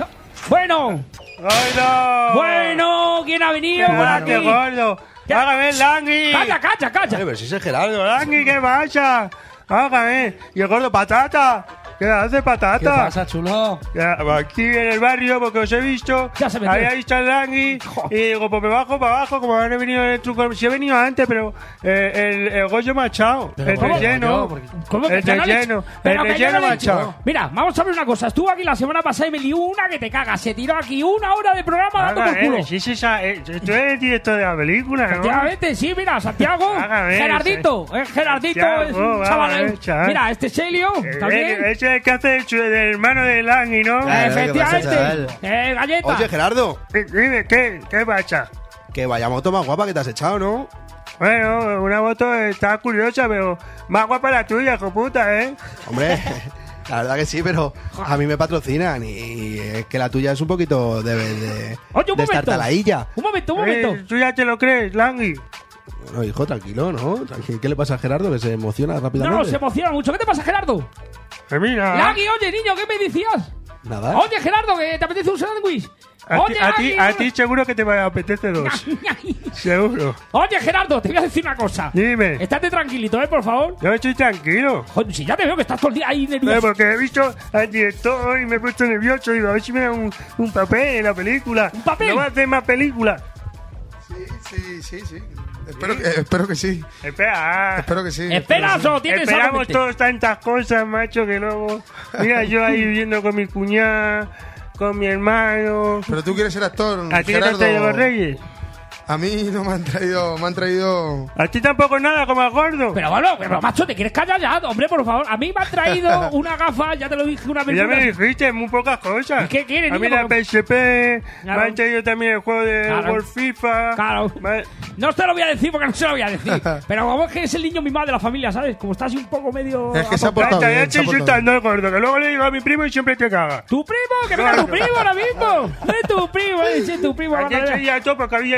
Bueno. ¡Bueno! Bueno, ¿quién ha venido por ¡Hola, aquí? qué gordo! ¿Qué? ¡Hágame el Langui! ¡Calla, calla, calla! Oye, pero si ese es Gerardo. ¡Langui, qué pasa! ¡Hágame! ¿Y el gordo patata? ¿Qué hace patata? ¿Qué pasa, chulo? Ya, aquí en el barrio, porque os he visto, Ya se metió. había visto al Langui y digo, pues me bajo para abajo, como han venido el truco. Si he venido antes, pero eh, el, el Goyo me ha echado. El ¿cómo? relleno. ¿Cómo que El yo no le- relleno. Pero El que yo relleno no me le ha he hecho. echado. Mira, vamos a ver una cosa. Estuvo aquí la semana pasada y me dio una que te cagas. Se tiró aquí una hora de programa dando por culo. Hágame, si es esa, eh, tú eres el director de la película, ¿no? Efectivamente, sí, mira, Santiago, Hágame, Gerardito, eh, Gerardito Santiago, es un vamos chaval. a ver, eh. chaval. Mira, este Celio, Eh, también. Ese es el que hace el, chu- del hermano de Langui, ¿no? Claro, ¿qué pasa, Efectivamente, chaval? eh, galleta. Oye, Gerardo, Eh, Dime, ¿qué? ¿Qué pasa? que vaya moto más guapa que te has echado, ¿no? Bueno, una moto está curiosa, pero más guapa la tuya, hijo puta, ¿eh? Hombre, la verdad que sí, pero a mí me patrocinan y es que la tuya es un poquito de, de, Oye, un de momento. estartaladilla. Un momento, un momento. Eh, ¿Tú ya te lo crees, Langui? Bueno, hijo, tranquilo, ¿no? Tranquilo. ¿Qué le pasa a Gerardo que se emociona rápidamente? No, se emociona mucho. ¿Qué te pasa, Gerardo? Eh, mira. Lagui, oye, niño, ¿qué me decías? Nada. Oye, Gerardo, que te apetece un sándwich. A, Oye, ti, a, ti, Lagui, a una- ti seguro que te va a apetece dos. Seguro. Oye, Gerardo, te voy a decir una cosa. Dime. Estate tranquilito, ¿eh? Por favor. Yo estoy tranquilo. Joder, si ya te veo que estás todo el día ahí Eh, nervioso. porque he visto al director y me he puesto nervioso y digo, a ver si me da un, un papel en la película. ¿Un papel? ¿No va a hacer más películas? Sí, sí, sí, sí. Espero que, espero que sí. Espera. Espero que sí. ¿Esperas espero o que sí. tienes algo en Esperamos mente? todos tantas cosas, macho, que luego... Mira, yo ahí viviendo con mi cuñada, con mi hermano... Pero tú quieres ser actor, ¿A ti no te Gerardo. han traído los reyes? A mí no me han traído, me han traído... ¿A ti tampoco nada, como al gordo? Pero bueno, pero macho, ¿te quieres callar ya? Hombre, por favor. A mí me han traído una gafa, ya te lo dije una vez. Ya me dijiste muy pocas cosas. ¿Y qué quieres, A mí niño? la P S P, Claro. me han traído también el juego de Claro. World FIFA. Claro. Me- No te lo voy a decir porque no se lo voy a decir. Pero como es que es el niño mimado de la familia, ¿sabes? Como está así un poco medio... Es que se ha aportado. portado Canta, ya bien, te se ha portado insultando el gordo, que luego le digo a mi primo y siempre te caga. ¿Tu primo? ¡Que venga tu primo ahora mismo! ¡Es tu primo! ¡Es tu primo! Ayer van a ver. seguía todo porque había hecho película.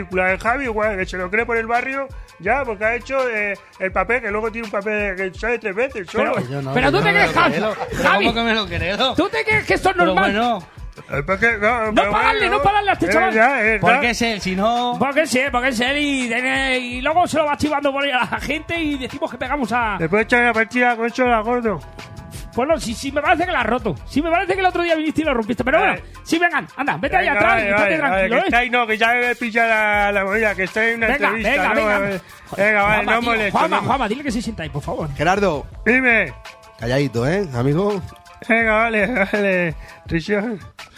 película. El Javi, igual, que se lo cree por el barrio, ya, porque ha hecho eh, el papel, que luego tiene un papel que sale tres veces solo. Pero, no, pero tú te crees, Javi. Javi, ¿cómo que me lo creo? ¿Tú te crees que esto es normal? Pero bueno. Porque, no, no pagarle, no pagarle a este chaval. Ya, porque es él, si no. Porque es él, porque es él y, y luego se lo va chivando por ahí a la gente y decimos que pegamos a. Después echar una partida con eso, la gordo. Pues no, sí, sí, me parece que la has roto. Sí, me parece que el otro día viniste y lo rompiste. Pero bueno, sí, vengan, anda, vete ahí atrás y estate tranquilo, ¿eh? Que está ahí, no, que ya me pilla la, la movida, que estoy en una venga, entrevista. Venga, ¿no? venga. Venga, vale, no molesto. Juanma, no. Juanma, dile que se sienta ahí, por favor. Gerardo. Dime. Calladito, ¿eh, amigo? Venga, vale, vale. Risión.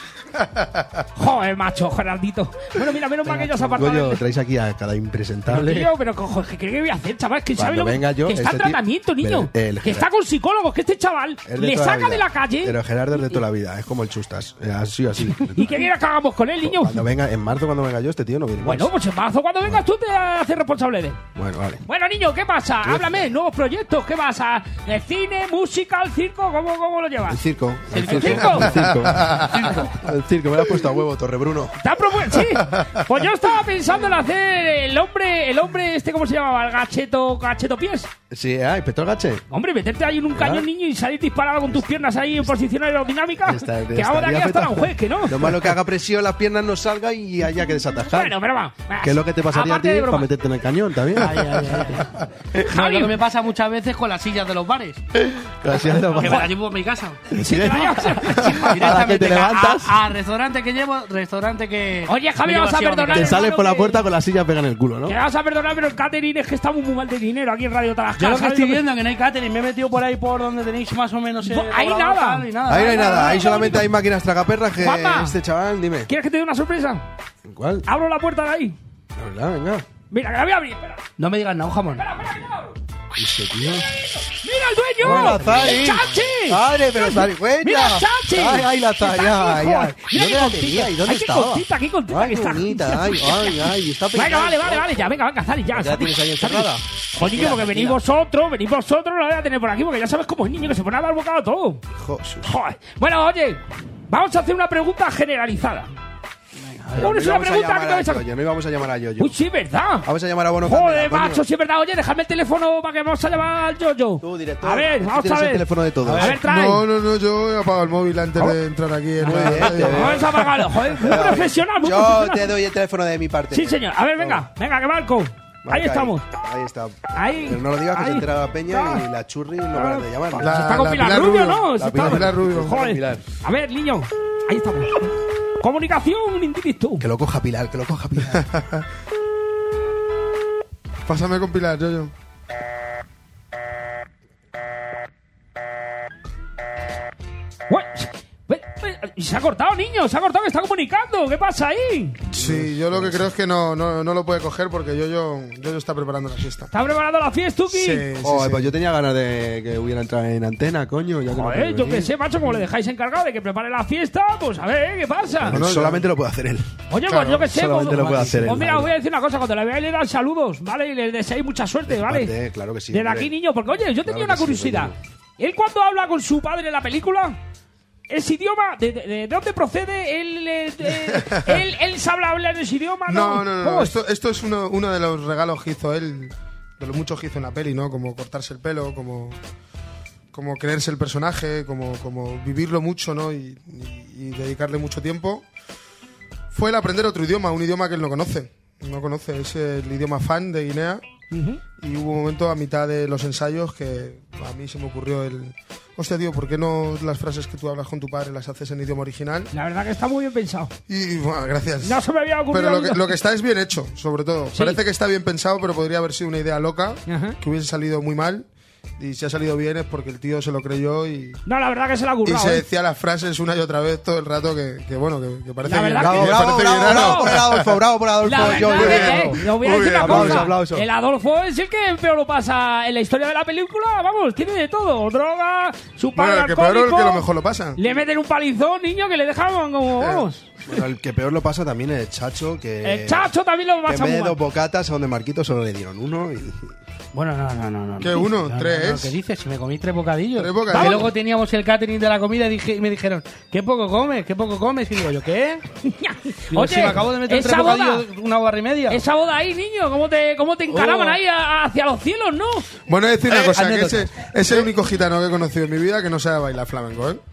Joder, macho, Gerardito. Bueno, mira, menos mal que ya se ha apartado. Goyo, traéis aquí a cada impresentable. Pero, tío, pero cojo, ¿qué, ¿qué voy a hacer, chaval? Que sabe lo venga yo, que está este en tratamiento, tío, niño. el, el que está con psicólogos, que este chaval le saca la de la calle. Pero Gerardo es de toda la vida, es como el Chustas. Así, así. ¿Y qué quieres que hagamos con él, niño? Cuando venga, en marzo, cuando venga yo, este tío no viene Bueno, más. pues en marzo, cuando vengas tú te haces responsable de él. Bueno, vale. Bueno, niño, ¿qué pasa? ¿Qué? Háblame, nuevos proyectos, ¿qué pasa? ¿El cine, música, el circo? ¿Cómo, cómo lo llevas? El circo. ¿El, el circo? circo? El circo. El circo, me lo has puesto a huevo, Torrebruno. ¿Te has propuesto? Sí. Pues yo estaba pensando en hacer el hombre, el hombre este, ¿cómo se llamaba? El gacheto, gacheto pies. Sí, ah, ¿Inspector Gache? Hombre, meterte ahí en un ¿verdad? cañón, niño, y salir disparado con tus piernas ahí en posición aerodinámica. Está, que ahora aquí hasta un juez, que no. Lo malo que haga presión, las piernas no salgan y haya que desatajar. Bueno, pero va. ¿Qué es lo que te pasaría a ti para meterte en el cañón también? Ay, ay, ay. No, lo que me pasa muchas veces con las sillas de los bares. Con las sillas de los bares. Que me las llevo a mi casa. ¿Sí? Ahora que te levantas. A, a restaurante que llevo, restaurante que. Oye, Javi, vas a perdonar. Te sales por la puerta con la silla pega en el culo, ¿no? Que vas a perdonar, pero el catering es que estamos muy mal de dinero aquí en Radio Tarasca. Yo lo que estoy viendo es que no hay catering. Me he metido por ahí por donde tenéis más o menos. Eh, ahí nada. Ahí no hay nada. Ahí solamente hay máquinas tragaperras que Juanma, este chaval, dime. ¿Quieres que te dé una sorpresa? ¿Cuál? Abro la puerta de ahí. La verdad, venga. Mira, que la voy a abrir, espera. No me digas nada, jamón. Espera, espera, que la abro. Este tío. ¡Mira el dueño! ¡Hola, Zari! ¡El Chachi! ¡Padre, pero Zarigüeya! ¡Mira el Chachi! ¡Ay, ay, la Zari! ¡Ay, ay! Mira ¿Dónde la tenía? ¿Y dónde ay, estaba? ¡Qué contita, qué contita ay, que está! bonita, ¡Ay, ay, ay! Está venga, peinada. vale, vale, vale, ya, venga, venga, Zari, ya. ¿Ya la tienes ahí encerrada? Oye, porque venís vosotros, venís vosotros, no la voy a tener por aquí, porque ya sabes cómo es niño, que se pone a dar bocado todo. Joder. Bueno, oye, vamos a hacer una pregunta generalizada. Bueno, es una pregunta que te vais a... Yo no íbamos a llamar a Yoyo. Uy, sí, ¿verdad? Vamos a llamar a Bono. Joder, macho, sí, es verdad. Oye, déjame el teléfono para que vamos a llamar al Yoyo. Tú, director. A ver, vamos a ver. el teléfono de todos. A ver, trae. No, no, no, yo he apagado el móvil antes ¿Oh? de entrar aquí. En Muy la bien, radio. te veo. Vamos a apagarlo, joder. Muy profesional, muy Yo profesional. te doy el teléfono de mi parte. Sí, señor. A ver, venga, venga, que marco. Ahí estamos. Ahí está. Ahí. Pero no lo digas que ahí. se entera la peña y la churri no paran de llamar. La- Se está con la Pilar Pilar Rubio, Rubio. ¿no? La Se Pilar- está- Pilar Rubio. Joder. Pilar. A ver, niño. Ahí estamos. Comunicación in directo. Que lo coja Pilar, que lo coja Pilar. Pásame con Pilar, yo, yo. Ué, ve- ve- Se ha cortado, niño. Se ha cortado, que está comunicando. ¿Qué pasa ahí? Sí, yo lo que creo es que no, no, no lo puede coger porque yo, yo, yo, yo está preparando la fiesta. ¿Está preparando la fiesta, Tuki? Sí, sí, Joder, sí. pues yo tenía ganas de que hubiera entrado en antena, coño. Ya que no Joder, puede yo venir. qué sé, macho, como le dejáis encargado de que prepare la fiesta, pues a ver, ¿qué pasa? Bueno, solamente lo puede hacer él. Oye, Claro, pues yo qué sé, solamente pues, lo puede hacer él, pues mira, vale. os voy a decir una cosa, cuando la veáis le dan saludos, ¿vale? Y le deseáis mucha suerte, ¿vale? Parte, claro que sí. Desde hombre. aquí, niño, porque oye, yo Claro tenía que una sí, curiosidad. coño. Él cuando habla con su padre en la película, ese idioma, ¿de, de, de dónde procede? ¿Él, eh, de- él, él sabe hablar ese idioma? No, no, no. ¿Cómo no. es? Esto, esto es uno, uno de los regalos que hizo él, de los muchos que hizo en la peli, ¿no? Como cortarse el pelo, como, como creerse el personaje, como, como vivirlo mucho, ¿no? Y, y- y dedicarle mucho tiempo. Fue el aprender otro idioma, un idioma que él no conoce. No conoce, es el idioma fan de Guinea. Ujú. Y hubo un momento a mitad de los ensayos que a mí se me ocurrió el... Hostia, tío, ¿por qué no las frases que tú hablas con tu padre las haces en idioma original? La verdad que está muy bien pensado. Y, bueno, gracias. No se me había ocurrido. Pero lo que, nunca. lo que está es bien hecho, sobre todo. Sí. Parece que está bien pensado, pero podría haber sido una idea loca, Ajá. que hubiese salido muy mal. Y si ha salido bien es porque el tío se lo creyó y, No, la verdad que se la ha y currado. se ¿eh? decía las frases una y otra vez todo el rato que, que bueno, que, que parece La bien. verdad que que- Bravo, bravo, parece bravo, bien, bravo ¿no? por Adolfo, bravo por Adolfo. La Yo, verdad yo, que, yo. eh, lo voy a Muy decir bien, una aplauso, cosa. aplauso. El Adolfo es el que peor lo pasa en la historia de la película. Vamos, tiene de todo. Droga, su padre Bueno, el que peor es el alcohólico, que lo mejor lo pasa. le meten un palizón, niño, que le dejan como, vamos. Bueno, el que peor lo pasa también es el Chacho, que... El Chacho también lo que en pasa vez muy de dos mal. bocatas, a donde Marquito solo le dieron uno y... Bueno, no, no, no. no ¿Qué, no, uno? No, ¿Tres? No, no, ¿qué dices? Si me comí tres bocadillos. ¿Tres bocadillos? Que luego teníamos el catering de la comida y, dije, y me dijeron, ¿qué poco comes? ¿Qué poco comes? Y digo yo, ¿qué? Digo, Oye, si me acabo de meter esa tres boda- bocadillos una barra y media. Esa boda ahí, niño, ¿cómo te, cómo te encaraban Oh. ahí a- hacia los cielos, no? Bueno, es decir una Eh, cosa, que anécdota. ese es el único gitano que he conocido en mi vida que no sabe bailar flamenco, ¿eh?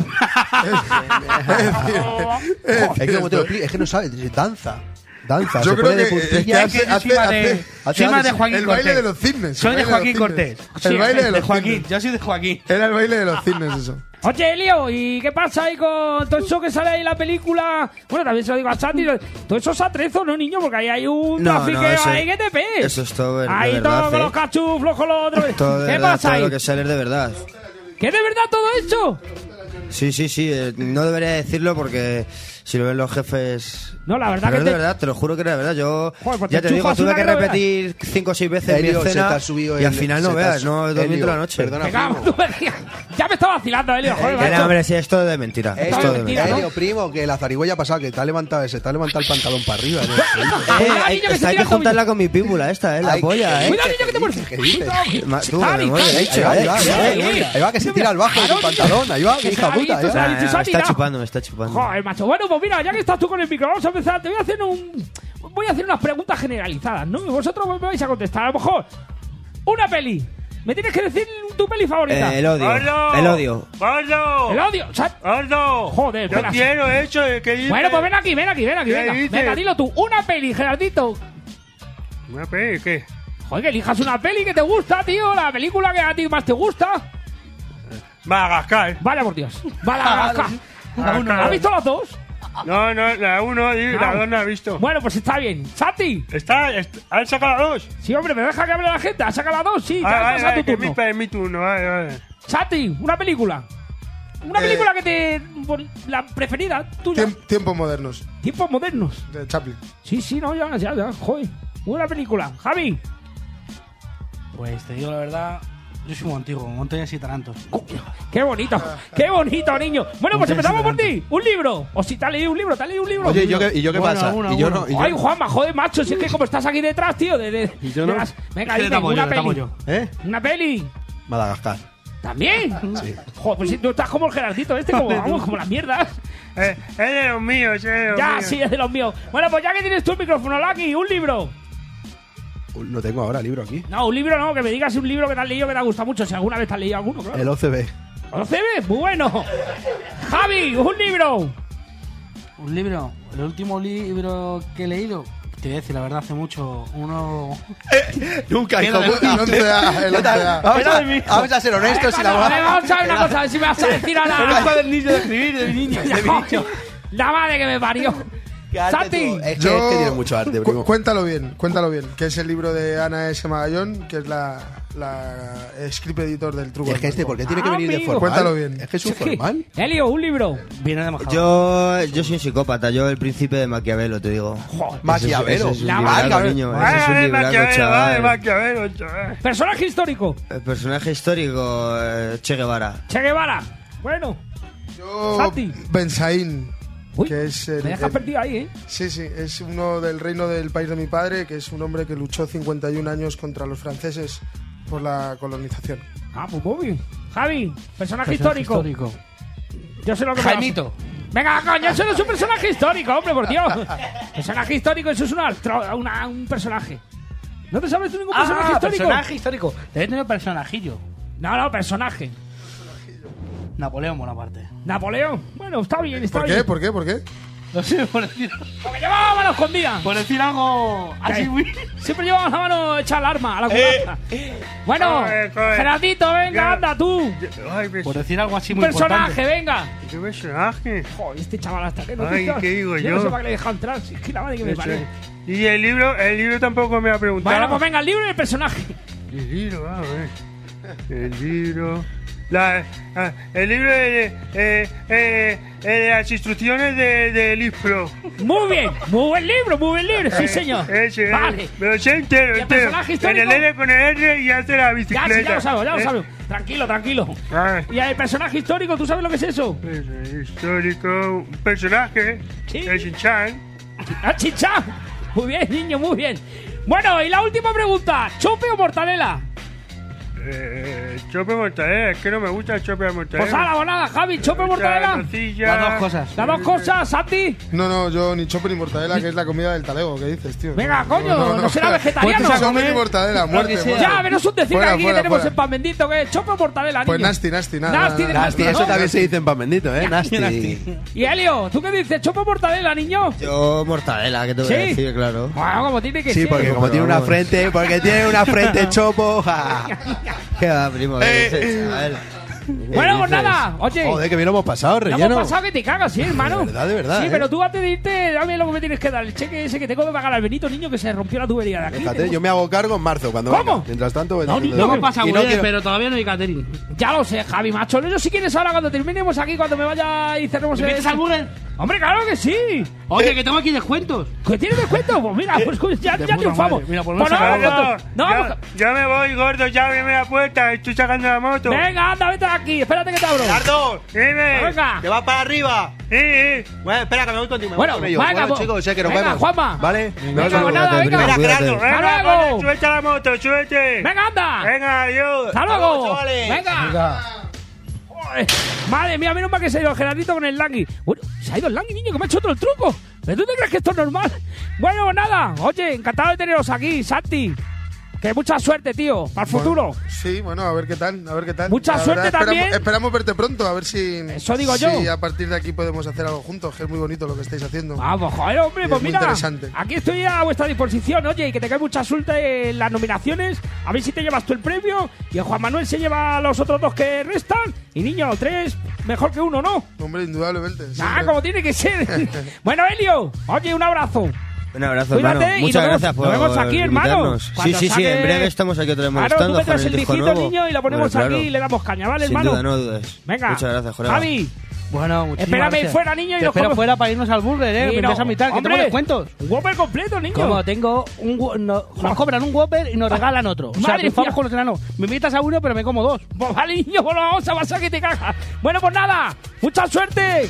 Es que, como te lo explico, es que no sabe, danza. Danza. Yo se creo pone de que, es puntillas. que hace, hace, soy más de- hace- soy hace- más de Joaquín el baile Cortés. de los cisnes. Soy el de baile Joaquín los Cortés. cisnes. Sí, El baile de de los Joaquín. cisnes. Yo soy de Joaquín. Era el baile de los cisnes, eso. Oye, Elio, ¿y qué pasa ahí con todo eso que sale ahí en la película? Bueno, también se lo digo a Santi. Todo eso es atrezo, ¿no, niño? Porque ahí hay un No, trafiqueo no, eso- ahí que te pegues. Eso es todo de, de Ahí verdad. todo con ¿eh? los cachuflos, con los otros. Todo de ¿Qué verdad, pasa todo ahí? lo que sale es de verdad. ¿Qué es de verdad todo esto? Sí, sí, sí. eh, no debería decirlo porque si lo ven los jefes... No, la verdad Pero que es te- de verdad, te lo juro que era de verdad. Yo Joder, pues ya te te digo, enchufas tuve una que que no veas. repetir cinco o seis veces mi Elio, se escena te ha subido y al el- final se no te ha veas, su- no he dormido Elio, toda la noche. perdona, Me cago en tu vergüenza. Ya me estaba vacilando, Elio. Joder, Eh, macho. hombre, sí, esto es de mentira. Elio, Esto es de mentira, mentira. Elio, primo, que la zarigüeya ha pasado, que te ha levantado, se te ha levantado el pantalón para arriba. ¿no? Eh, Cuidado, hay, niño, que se está- hay tira que el juntarla con mi píbula esta, eh, la Ay, polla, eh. Cuidado, niño, que te mueres. ¿Qué dices? Ma- Tú, Javi, me mueves, Javi, he dicho, Ahí va, ahí eh. va, ahí va, ahí va, ahí va, que se tira el bajo de tu pantalón, ahí va, Que hija se ha puta. visto, ahí se ha va. visto. Ah, se ha me está tirado. chupando, me está chupando. Joder, macho. Bueno, pues mira, ya que estás tú con el micro, vamos a empezar. Te voy a hacer un... Voy a hacer unas preguntas generalizadas, ¿no? Y vosotros me vais a contestar. A lo mejor, una peli. Me tienes que decir tu peli favorita. Eh, el odio. ¡Gordo! El odio. ¡Gordo! El odio. O sea, ¡Gordo! Joder, Yo espera. quiero eso, ¿qué dices? bueno, pues ven aquí, ven aquí, ven aquí. ¿Qué Venga, dices? venga, dilo tú. Una peli, Gerardito. ¿Una peli qué? Joder, que elijas una peli que te gusta, tío. La película que a ti más te gusta. Madagascar. Vaya por Dios. Madagascar. Madagascar. ¿Has visto las dos? No, no, la uno y la No. dos no la he visto. Bueno, pues está bien. Santi. ¿Está? est- ¿Han sacado la dos? Sí, hombre, me deja que hable la gente. ¿Has sacado las dos? Sí, ya Ah, me vale, pasa vale, tu que es mi, turno. es mi turno, vale, vale. Santi, una película. Una Eh, película que te... La preferida tuya. Tiemp- tiempos modernos, Tiempos modernos. de Chaplin. Sí, sí, no, ya, ya, ya. Joder. Una película. Javi. Pues te digo la verdad, yo soy muy antiguo, Montañas y Tarantos. Qué bonito. Qué bonito, niño. Bueno, pues Ustedes empezamos por adelante. ti. Un libro. O si te has leído un libro, te has leído un libro. Oye, ¿y yo qué, y yo qué Bueno, pasa? uno, y yo uno. no, y yo Ay, no. Juanma, joder, macho, si es que como estás aquí detrás, tío, de, de, ¿Y yo de no? las- venga, Es que dime, le tamo una yo, le tamo peli. yo. ¿Eh? Una peli. Madagascar. ¿También? Sí. Joder, pues si tú estás como el Gerardito este, como, vamos, como las mierdas. Eh, es de los míos, es de los Ya, míos. sí, es de los míos. Bueno, pues ya que tienes tú el micrófono, Lucky, un libro. Uy, No tengo ahora libro aquí. No, un libro no, que me digas un libro que te has leído que te ha gustado mucho, si alguna vez te has leído alguno, claro. El O C B. ¿O C B? Muy bueno. Javi, un libro. Un libro, el último libro que he leído, te voy a decir la verdad, hace mucho, uno... Nunca, hijo puta. El once A, el once A. Vamos Era a, de mi hijo. vamos a ser honestos y Vale, la vale, vamos a ver una cosa, a ver si me vas a decir a Era un la... cuadernillo de escribir de mi niño. de mi niño. La madre que me parió. Santi. Es que, Yo- es que tiene mucho arte, Cu- primo. cuéntalo bien, cuéntalo bien. Que es el libro de Ana S. Magallón, que es la, la script editor del Truco. Es que este, ¿por qué tiene que venir de Amigo. formal? Cuéntalo bien. Es que es un formal. Elio, un libro. Viene de Majada. Yo, yo soy un psicópata, yo el príncipe de Maquiavelo, te digo. Joder. Maquiavelo. Ese es un La libraco, Maquiavelo. niño. Ese Vale, es un vale, libraco, Maquiavelo, vale, chaval. Maquiavelo, chaval. Personaje histórico. El personaje histórico, eh, Che Guevara. Che Guevara. Bueno, Yo, Santi. Benzaín, Uy, que es el, me dejas el- perdido ahí, ¿eh? sí, sí, es uno del reino del país de mi padre, que es un hombre que luchó cincuenta y un años contra los franceses por la colonización. Ah, pues muy bien. Javi, personaje, Personaje histórico. histórico. Yo sé lo que me Jaimito. vas- Venga, coño, eso no es un personaje histórico, hombre, por Dios. Personaje histórico, eso es una, astro- una- un personaje. ¿No te sabes tú ningún personaje Ah, histórico? personaje histórico. Debe tener personajillo. No, no, personaje. Napoleón Bonaparte. Napoleón. Bueno, está bien, está ¿Por bien. qué? ¿Por qué? ¿Por qué? No sé, por decir, Porque llevaba la mano escondida. por decir algo así Que- muy... Siempre llevaba la mano hecha al arma, a la culaza. Bueno, Joder, joder. Gerardito, venga, Ya. anda tú. Ay, pues, Por decir algo así Un muy personaje, importante. venga. ¿qué personaje? Joder, este chaval hasta que no Ay, ¿qué digo yo? yo? no sé para qué le he dejado entrar, si es que la madre que me parió. Y el libro, el libro tampoco me ha preguntado. Bueno, pues venga, el libro y el personaje. El libro, a ver. El libro. La, ah, el libro de, eh, eh, eh, de las instrucciones de, de Lispro. Muy bien, muy buen libro, muy buen libro, sí, señor. Ese, Vale. eh, me lo sé entero, ¿Y el entero. personaje En histórico? el R con el R y hace la Ya, bicicleta. sí, ya lo sabemos, ya lo Eh, sabemos. Tranquilo, tranquilo. ah, ¿Y el personaje histórico, tú sabes lo que es eso? pues, eh, histórico, un personaje, Sí. el Shin-Chan. ¡Ah, chicha! Muy bien, niño, muy bien. Bueno, y la última pregunta, ¿chope o mortadela? Eh, chope o mortadela, es que no me gusta el chope o mortadela. Pues a la bonada, Javi, ¿chope o mortadela? Las dos cosas. Las dos cosas, Santi. No, no, yo ni chope ni mortadela, que es la comida del talego, ¿qué dices, tío? Venga, coño, no será vegetariano. Pues chope ni mortadela, muerte, muerte. Ya, pero es un decir Fuera, aquí fuera, que tenemos fuera. en Pan Bendito, que es chope o mortadela, niño. Pues nasty, nasty, nada. Nasty, nada, de nada. Nasty, eso ¿no? también se dice en Pan Bendito, ¿eh? Nasty. Y Helio, ¿tú qué dices? ¿Chope o mortadela, niño? Yo mortadela, ¿qué te voy a ¿Sí? decir? Claro. Bueno, como tiene que Sí, ser. porque como tiene una frente, porque tiene una frente chopo. ja. ¿Qué va, primo? ¿Qué dices, chaval? Bueno, pues nada, oye. Joder, que bien lo hemos pasado, Lo relleno. hemos pasado que te cagas, sí, hermano. De verdad, de verdad, Sí, ¿eh? pero tú antes de irte, dame lo que me tienes que dar. El cheque ese que tengo que pagar al Benito, niño, que se rompió la tubería de aquí. Fíjate, yo me hago cargo en marzo cuando ¿Cómo? venga. Mientras tanto, pues, No, y no hemos pasado y muy no bien, quiero- pero todavía no hay catering. Ya lo sé, Javi, macho. Yo si quieres ahora cuando terminemos aquí, cuando me vaya y cerremos ¿Me metes al burger? Hombre, claro que sí. Oye, que tengo aquí descuentos. ¿Que tienes descuento? Pues mira, pues ya, De ya puta triunfamos. madre. Mira, pues Pues no no, se vamos No, con- no, yo, vamos- yo me voy, gordo, ya ábreme la puerta, estoy sacando la moto. Venga, anda, vete de aquí. Espérate que te abro. ¡Gerardo! Dime. Venga. ¡Que vas para arriba! Sí, sí. Bueno, espera, que me voy contigo. Me Bueno, voy con ellos. venga, Bueno, pues. chicos, sé que nos Venga, vemos. Juanma. ¿Vale? Venga, Nos vemos. pues nada, Cuídate, venga. primo, Espera, Gerardo. cuídate. Venga, luego. coño, suelta la moto, suelte. Venga, anda. Venga, adiós. Hasta Hasta luego. luego, chavales. Venga. Joder, madre mía, menos mal que se ha ido el Gerardito con el Langui. Bueno, se ha ido el Langui, niño, que me ha hecho otro el truco. ¿Pero tú te crees que esto es normal? Bueno, pues nada. Oye, encantado de teneros aquí, Santi. Que mucha suerte, tío, para el futuro. Sí, bueno, a ver qué tal, a ver qué tal. Mucha La suerte verdad, esperamos, también. Esperamos verte pronto, a ver si... Eso digo yo. Si a partir de aquí podemos hacer algo juntos, que es muy bonito lo que estáis haciendo. Vamos, joder, hombre, Y pues es muy mira, interesante. aquí estoy a vuestra disposición, oye, y que tengáis mucha suerte en las nominaciones, a ver si te llevas tú el premio, y el Juan Manuel se lleva a los otros dos que restan, y niño, tres, mejor que uno, ¿no? Hombre, indudablemente. Ah, siempre. como tiene que ser. Bueno, Helio, oye, un abrazo. Un abrazo, Cuídate, hermano. y Muchas nos vemos- gracias por nos vemos aquí, hermano. invitarnos. Sí, Cuando sí, sí, saque- en breve estamos aquí otra vez Claro, tú molestando me traes con el el disco disquito, nuevo. niño, y lo ponemos Hombre, claro. aquí y le damos caña, ¿vale, Sin hermano? duda, no dudes. Venga, Muchas gracias, Jorge. Javi, Bueno, muchísimas espérame gracias. fuera, niño, y Te nos espero comemos- fuera para irnos al burger, ¿eh? Sí, Me no. empieza a mitad, que Hombre, tengo descuentos. un Whopper completo, niño. Como tengo un Who- no- nos cobran un Whopper y nos regalan otro. O sea, Madre triunfamos mía. con los enanos. Me invitas a uno, pero me como dos. Pues vale, niño, pues lo vamos a pasar que te cagas. Bueno, pues nada, mucha suerte.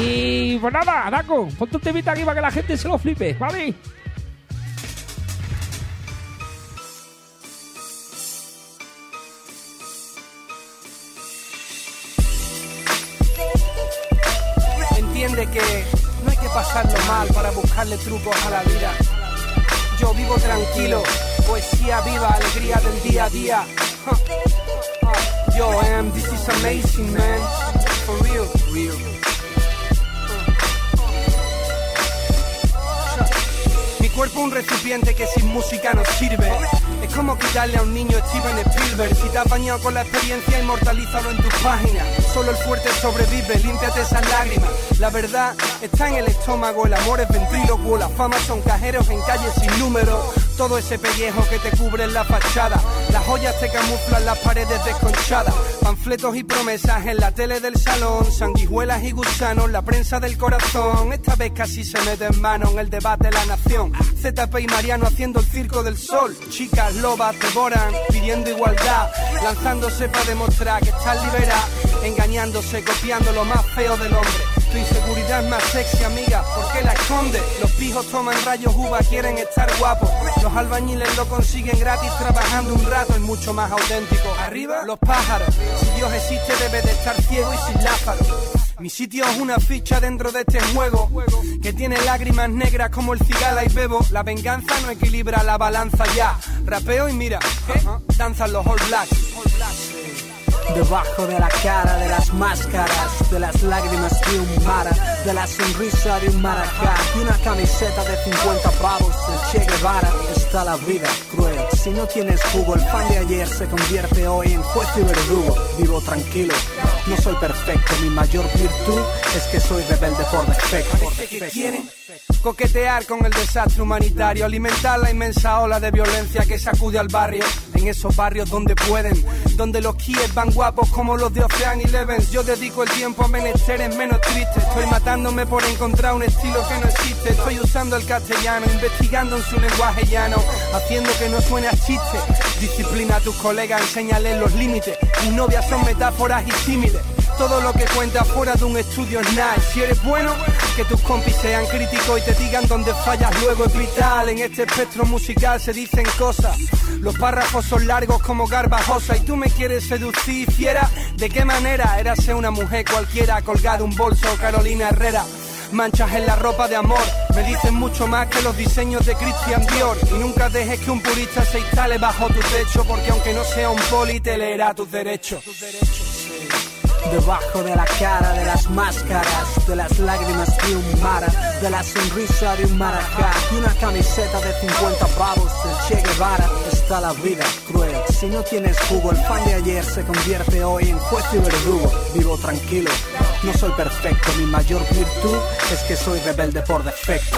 Y pues nada, Daco, ponte un temita aquí para que la gente se lo flipe, ¿vale? Entiende que no hay que pasarlo mal para buscarle trucos a la vida. Yo vivo tranquilo, poesía viva, alegría del día a día. Huh. Uh, Yo am, this is amazing, man. For real, real. Mi cuerpo un recipiente que sin música no sirve. Es como quitarle a un niño Steven Spielberg. Si te has bañado con la experiencia, inmortalízalo en tus páginas. Solo el fuerte sobrevive, límpiate esas lágrimas. La verdad está en el estómago, el amor es ventrílocuo. La fama son cajeros en calles sin número. Todo ese pellejo que te cubre en la fachada. Las joyas te camuflan las paredes desconchadas. Panfletos y promesas en la tele del salón. Sanguijuelas y gusanos, la prensa del corazón. Esta vez casi se mete en mano en el debate de la nación. Z P y Mariano haciendo el circo del sol. Chicas lobas devoran, pidiendo igualdad. Lanzándose para demostrar que están liberadas. Engañándose, copiando lo más feo del hombre. Tu inseguridad es más sexy, amiga, ¿por qué la escondes? Los pijos toman rayos uva, quieren estar guapos. Los albañiles lo consiguen gratis trabajando un rato, es mucho más auténtico. Arriba, los pájaros. Si Dios existe debe de estar ciego y sin Lázaro. Mi sitio es una ficha dentro de este juego que tiene lágrimas negras como el cigala y bebo. La venganza no equilibra la balanza ya. Rapeo y mira, ¿eh? Danzan los All Blacks. Debajo de la cara, de las máscaras, de las lágrimas de un mara, de la sonrisa de un maracá, de una camiseta de cincuenta pavos del Che Guevara, está la vida cruel. Si no tienes jugo, el pan de ayer se convierte hoy en juez y verdugo. Vivo tranquilo, no soy perfecto, mi mayor virtud es que soy rebelde por defecto. ¿Qué quieren? Coquetear con el desastre humanitario, alimentar la inmensa ola de violencia que sacude al barrio. En esos barrios donde pueden, donde los kids van guapos como los de Ocean Eleven. Yo dedico el tiempo a menesteres menos tristes. Estoy matándome por encontrar un estilo que no existe. Estoy usando el castellano, investigando en su lenguaje llano, haciendo que no suene a chiste. Disciplina a tus colegas, enséñales los límites. Mis novias son metáforas y símiles. Todo lo que cuenta fuera de un estudio es nice. Si eres bueno, Que tus compis sean críticos y te digan dónde fallas luego es vital. En este espectro musical se dicen cosas. Los párrafos son largos como garbajosa. Y tú me quieres seducir, fiera. ¿De qué manera? Érase una mujer cualquiera, colgada un bolso Carolina Herrera. Manchas en la ropa de amor me dicen mucho más que los diseños de Christian Dior. Y nunca dejes que un purista se instale bajo tu techo, porque aunque no sea un poli te leerá tus derechos. Debajo de la cara, de las máscaras, de las lágrimas de un mara, de la sonrisa de un marajá y una camiseta de cincuenta pavos del Che Guevara, está la vida cruel. Si no tienes jugo, el pan de ayer se convierte hoy en juez y verdugo. Vivo tranquilo, no soy perfecto, mi mayor virtud es que soy rebelde por defecto.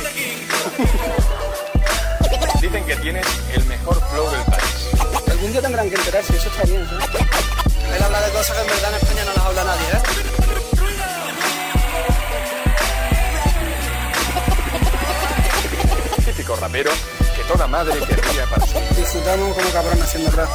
Dicen que tienes el mejor flow del país. Algún día tendrán que enterarse, eso está bien, ¿eh? Él habla de cosas que en verdad en España no las habla nadie, ¿eh? Típico rapero que toda madre querría para su. Disfrutamos como cabrón haciendo rap.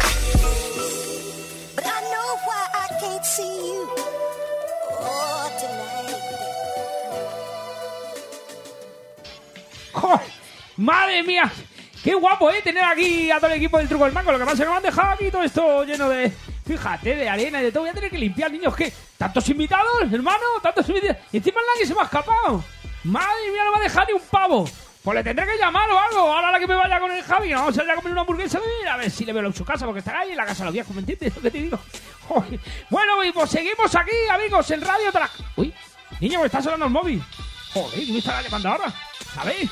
¡Oh! ¡Madre mía! ¡Qué guapo, eh! Tener aquí a todo el equipo del Truco del Mango. Lo que pasa es que me han dejado aquí todo esto lleno de... Fíjate, de arena y de todo. Voy a tener que limpiar, niños. ¿Qué? ¿Tantos invitados, hermano? ¿Tantos invitados? Y encima el Langui se me ha escapado. Madre mía, no me ha dejado ni un pavo. Pues le tendré que llamar o algo. Ahora la que me vaya con el Javi, no vamos a ir a comer una hamburguesa. A ver si le veo en su casa, porque está ahí en la casa de los viejos, ¿me entiendes lo que te digo? Joder. Bueno, pues seguimos aquí, amigos, en Radio Tra... Uy, niño, me está sonando el móvil. Joder, ¿quién me está llamando ahora? ¿Sabéis?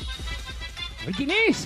A ver quién es.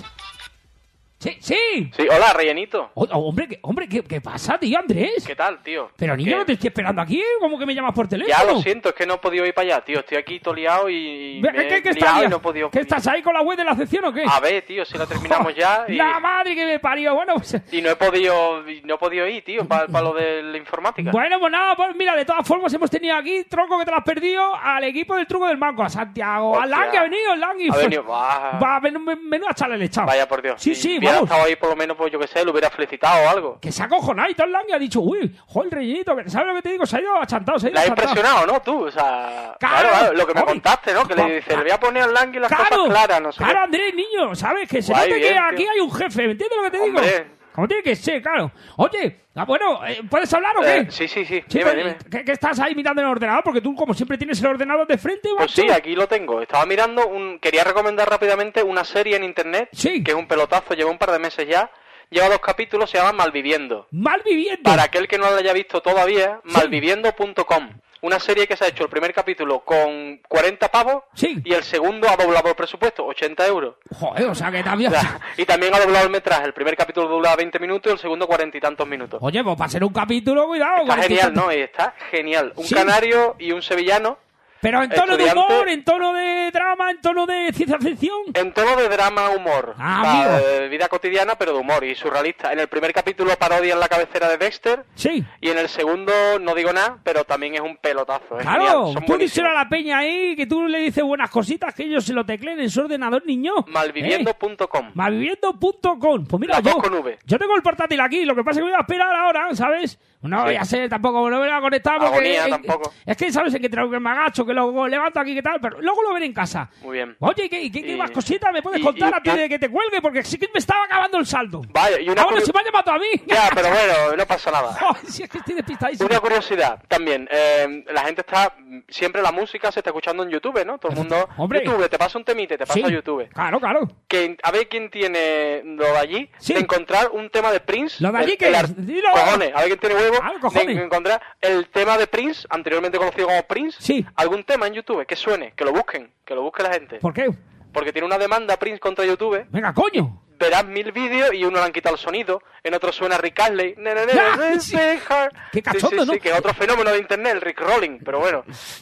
Sí, sí. Sí, hola, rellenito. Oh, oh, hombre, ¿qué, hombre ¿qué, ¿qué pasa, tío, Andrés? ¿Qué tal, tío? Pero, niño, ¿Qué? no te estoy esperando aquí. ¿Cómo que me llamas por teléfono? Ya lo siento, es que no he podido ir para allá, tío. Estoy aquí todo liado y... ¿Qué, me qué, qué he estás, liado y no he podido... ¿Qué estás ahí con la web de la sección o qué? A ver, tío, si la terminamos ya y... ¡La madre que me parió! Bueno, pues... Y no he podido, y no he podido ir, tío, para pa lo de la informática. Bueno, pues nada, pues mira, de todas formas hemos tenido aquí, tronco que te lo has perdido, al equipo del Truco del Mango, a Santiago. Hostia. Al Langui ha venido, el Langui. Ha venido, va. Va, men- men- menuda charla le he echado. Vaya, por Dios. Sí, Si sí, hubiera vamos. estado ahí, por lo menos, pues yo qué sé, lo hubiera felicitado o algo. Que se ha cojonado y todo el Langui ha dicho, uy, joder, el rellenito, que ¿sabes lo que te digo? Se ha ido achantado, se ha ido Le ha achantado. impresionado, ¿no? Tú, o sea... Claro, Claro, claro, lo que me Javi. contaste, ¿no? Que le dice, le voy a poner al Langui las Claro, cosas claras, no sé claro, qué. Andrés, niño, ¿sabes? Que se Guay, note que bien, aquí tío. hay un jefe, ¿me entiendes lo que te digo? Hombre. Como tiene que ser, claro. Oye, ah, bueno, eh, ¿puedes hablar o qué? Eh, sí, sí, sí, Sí, dime, pues, dime. ¿qué, qué estás ahí mirando en el ordenador? Porque tú, como siempre, tienes el ordenador de frente, Pues macho. sí, aquí lo tengo. Estaba mirando, un... quería recomendar rápidamente una serie en internet, Sí. que es un pelotazo, lleva un par de meses ya. Lleva dos capítulos, se llama Malviviendo. Malviviendo. Para aquel que no lo haya visto todavía, malviviendo punto com. Una serie que se ha hecho el primer capítulo con cuarenta pavos Sí. y el segundo ha doblado el presupuesto, ochenta euros. Joder, o sea que también... O sea, y también ha doblado el metraje. El primer capítulo duraba veinte minutos y el segundo cuarenta y tantos minutos. Oye, pues para ser un capítulo, cuidado. Está cuarenta y genial, tantos. ¿no? Y está genial. Un Sí. canario y un sevillano. Pero en tono estudiante- de humor, en tono de drama, en tono de ciencia ficción. En tono de drama, humor. Ah, O sea, amigo. de vida cotidiana, pero de humor y surrealista. En el primer capítulo parodian la cabecera de Dexter. Sí. Y en el segundo no digo nada, pero también es un pelotazo. Es Claro, genial, son tú buenísimos. díselo a la peña ahí, que tú le dices buenas cositas, que ellos se lo tecleen en su ordenador, niño. Malviviendo punto com. Malviviendo punto com. Pues mira, Las yo, dos con V. yo tengo el portátil aquí, lo que pasa es que voy a esperar ahora, ¿sabes? No voy a ser tampoco, no voy a conectar porque... Agonía es, tampoco. es que, ¿sabes? En que tengo que me agacho, que lo levanto aquí, que tal, pero luego lo veré en casa. Muy bien. Oye, ¿qué, qué, qué Y- más cositas me puedes y- contar y- antes de que te cuelgue? Porque sí que me estaba acabando el saldo. Vaya, y una Ah, bueno, curi- se me ha llamado a mí. Ya, pero bueno, no pasa nada. Joder, si es que estoy despistadísimo. Una curiosidad también, eh, la gente está, siempre la música se está escuchando en YouTube, ¿no? Todo el mundo, Hombre. YouTube, te pasa un temite, te pasa Sí. a YouTube. Claro, claro. Que, a ver quién tiene lo de allí, Sí. de encontrar un tema de Prince. ¿Lo de allí el- qué el es? ar- Dilo. Cojones, a ver quién tiene huevo Claro, cojones. de encontrar el tema de Prince, anteriormente conocido como Prince. Sí. Algún tema en YouTube que suene, que lo busquen, que lo busque la gente. ¿Por qué? Porque tiene una demanda Prince contra YouTube. Venga, coño. Verás mil vídeos y uno le han quitado el sonido, en otro suena Rick Astley. Ne, ne, ne, Ah, ne, sí. ne, hard. Qué Sí, cachondo, sí, ¿no? sí, que es otro fenómeno de internet, el Rick Rolling, pero bueno.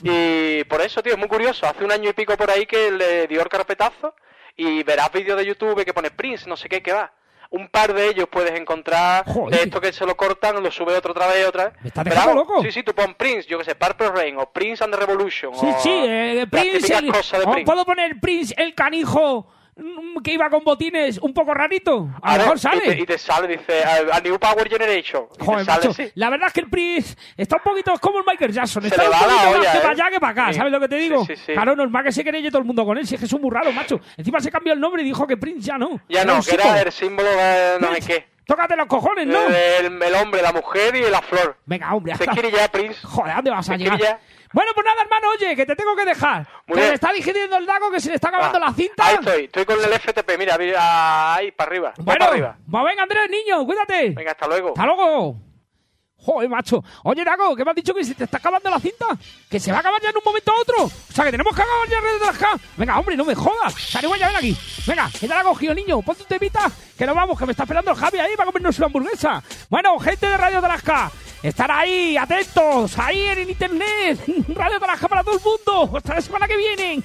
Y por eso, tío, es muy curioso. Hace un año y pico por ahí que le dio el carpetazo y verás vídeos de YouTube que pone Prince, no sé qué, que va. Un par de ellos puedes encontrar Joder. de esto que se lo cortan, lo sube otro otra vez, otra vez. ¿Me estás Pero dejando vamos, loco? Sí, sí, tú pon Prince, yo que sé, Purple Rain o Prince and the Revolution. Sí, o sí, eh, las Prince, típicas el, cosas de o Prince. puedo poner Prince, el canijo que iba con botines un poco rarito. A lo mejor sale. Y te, y te sale, dice, a, a New Power Generation. Y Joder, te sale, macho, sí. la verdad es que el Prince está un poquito como el Michael Jackson. Se Está le un va poquito la olla, más que ¿eh? para allá que para acá. Sí. ¿Sabes lo que te digo? Sí, sí, sí. Claro, normal que se querelle todo el mundo con él. Si es que es un muy raro, macho. Encima se cambió el nombre y dijo que Prince ya no. Ya no, que era el símbolo de no sé qué. Tócate los cojones, ¿no? El, el, el hombre, la mujer y la flor. Venga, hombre. Se quiere ya, Prince. Joder, ¿a dónde vas a Se llegar? quiere ya. Bueno, pues nada, hermano, oye, que te tengo que dejar. Muy que bien. me está digiriendo el dago, que se le está acabando Ah, la cinta. Ahí estoy, estoy con el F T P, mira, mira, ahí, para arriba. Va Bueno, para arriba. pues venga, Andrés, niño, cuídate. Venga, hasta luego. Hasta luego. Joder, macho. Oye, Dago, ¿qué me has dicho? Que se te está acabando la cinta. Que se va a acabar ya en un momento a otro. O sea, que tenemos que acabar ya de las K. Venga, hombre, no me jodas. Sariguaya, ven aquí. Venga, que ya la ha cogido, niño. Ponte un temita. Que nos vamos, que me está esperando el Javi ahí para comernos una hamburguesa. Bueno, gente de Radio Tarasca, estar ahí, atentos, ahí en internet. Radio Tarasca para todo el mundo. Hasta la semana que viene.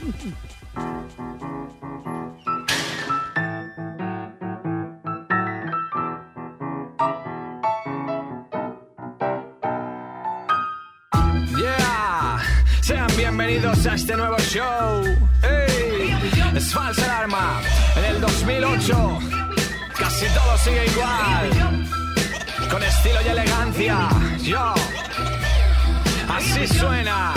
Yeah, sean bienvenidos a este nuevo show. Hey, es falsa alarma. En el dos mil ocho casi todo sigue igual, con estilo y elegancia. Yo, así suena.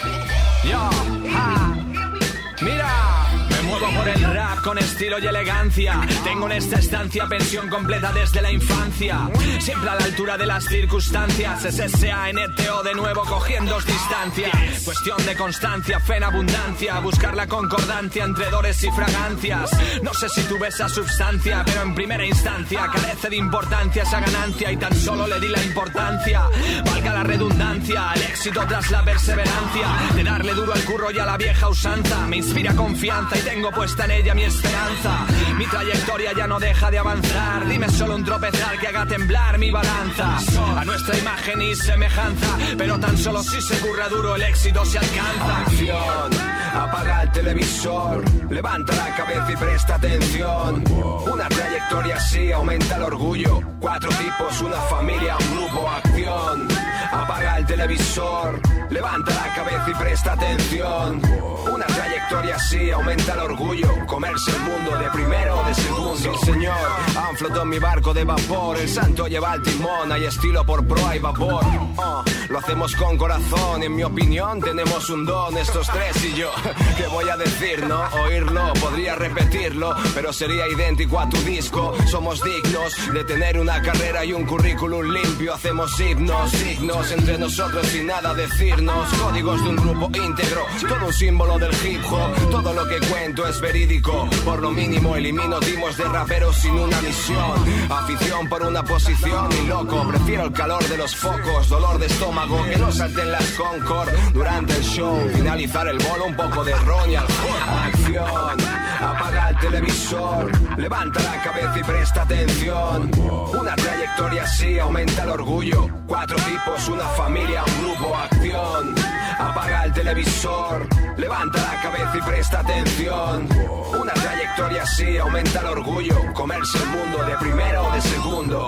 Yo, ja, mira. Me muevo por el rap con estilo y elegancia. Tengo en esta estancia pensión completa desde la infancia. Siempre a la altura de las circunstancias. Es S A N T O de nuevo cogiendo distancia. Cuestión de constancia, fe en abundancia. Buscar la concordancia entre dores y fragancias. No sé si tuve esa sustancia, pero en primera instancia carece de importancia esa ganancia. Y tan solo le di la importancia, valga la redundancia, al éxito tras la perseverancia. De darle duro al curro y a la vieja usanza. Me inspira confianza y tengo puesta en ella mi esperanza. Mi trayectoria ya no deja de avanzar. Dime solo un tropezar que haga temblar mi balanza. A nuestra imagen y semejanza, pero tan solo si se curra duro el éxito se alcanza. Acción, apaga el televisor, levanta la cabeza y presta atención. Una trayectoria así aumenta el orgullo. Cuatro tipos, una familia, un grupo, acción. Apaga el televisor, levanta la cabeza y presta atención. Una trayectoria así aumenta el orgullo. Comerse el mundo de primero o de segundo. Sí, señor, han flotado en mi barco de vapor. El santo lleva el timón, hay estilo por proa y vapor. uh, Lo hacemos con corazón, en mi opinión tenemos un don. Estos tres y yo, ¿qué voy a decir, no? Oírlo, podría repetirlo, pero sería idéntico a tu disco. Somos dignos de tener una carrera y un currículum limpio. Hacemos himnos, signos entre nosotros y nada decirnos. Códigos de un grupo íntegro, todo un símbolo del hip hop. Todo lo que cuento es verídico. Por lo mínimo elimino timos de raperos sin una misión. Afición por una posición y loco. Prefiero el calor de los focos, dolor de estómago, que no salten las Concord durante el show. Finalizar el bolo, un poco de ron y alcohol. Acción, apaga el televisor, levanta la cabeza y presta atención. Una trayectoria así aumenta el orgullo. Cuatro tipos, una familia, un grupo, acción. Apaga el televisor, levanta la cabeza y presta atención. Una trayectoria así aumenta el orgullo. Comerse el mundo de primero o de segundo.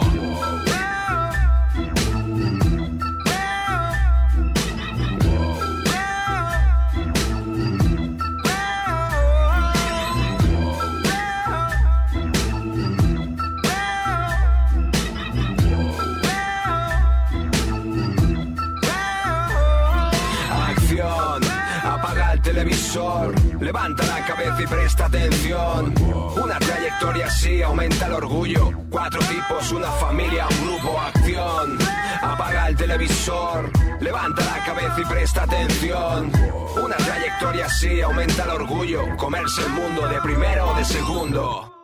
Televisor, levanta la cabeza y presta atención. Una trayectoria así aumenta el orgullo. Cuatro tipos, una familia, un grupo, acción. Apaga el televisor, levanta la cabeza y presta atención. Una trayectoria así aumenta el orgullo. Comerse el mundo de primero o de segundo.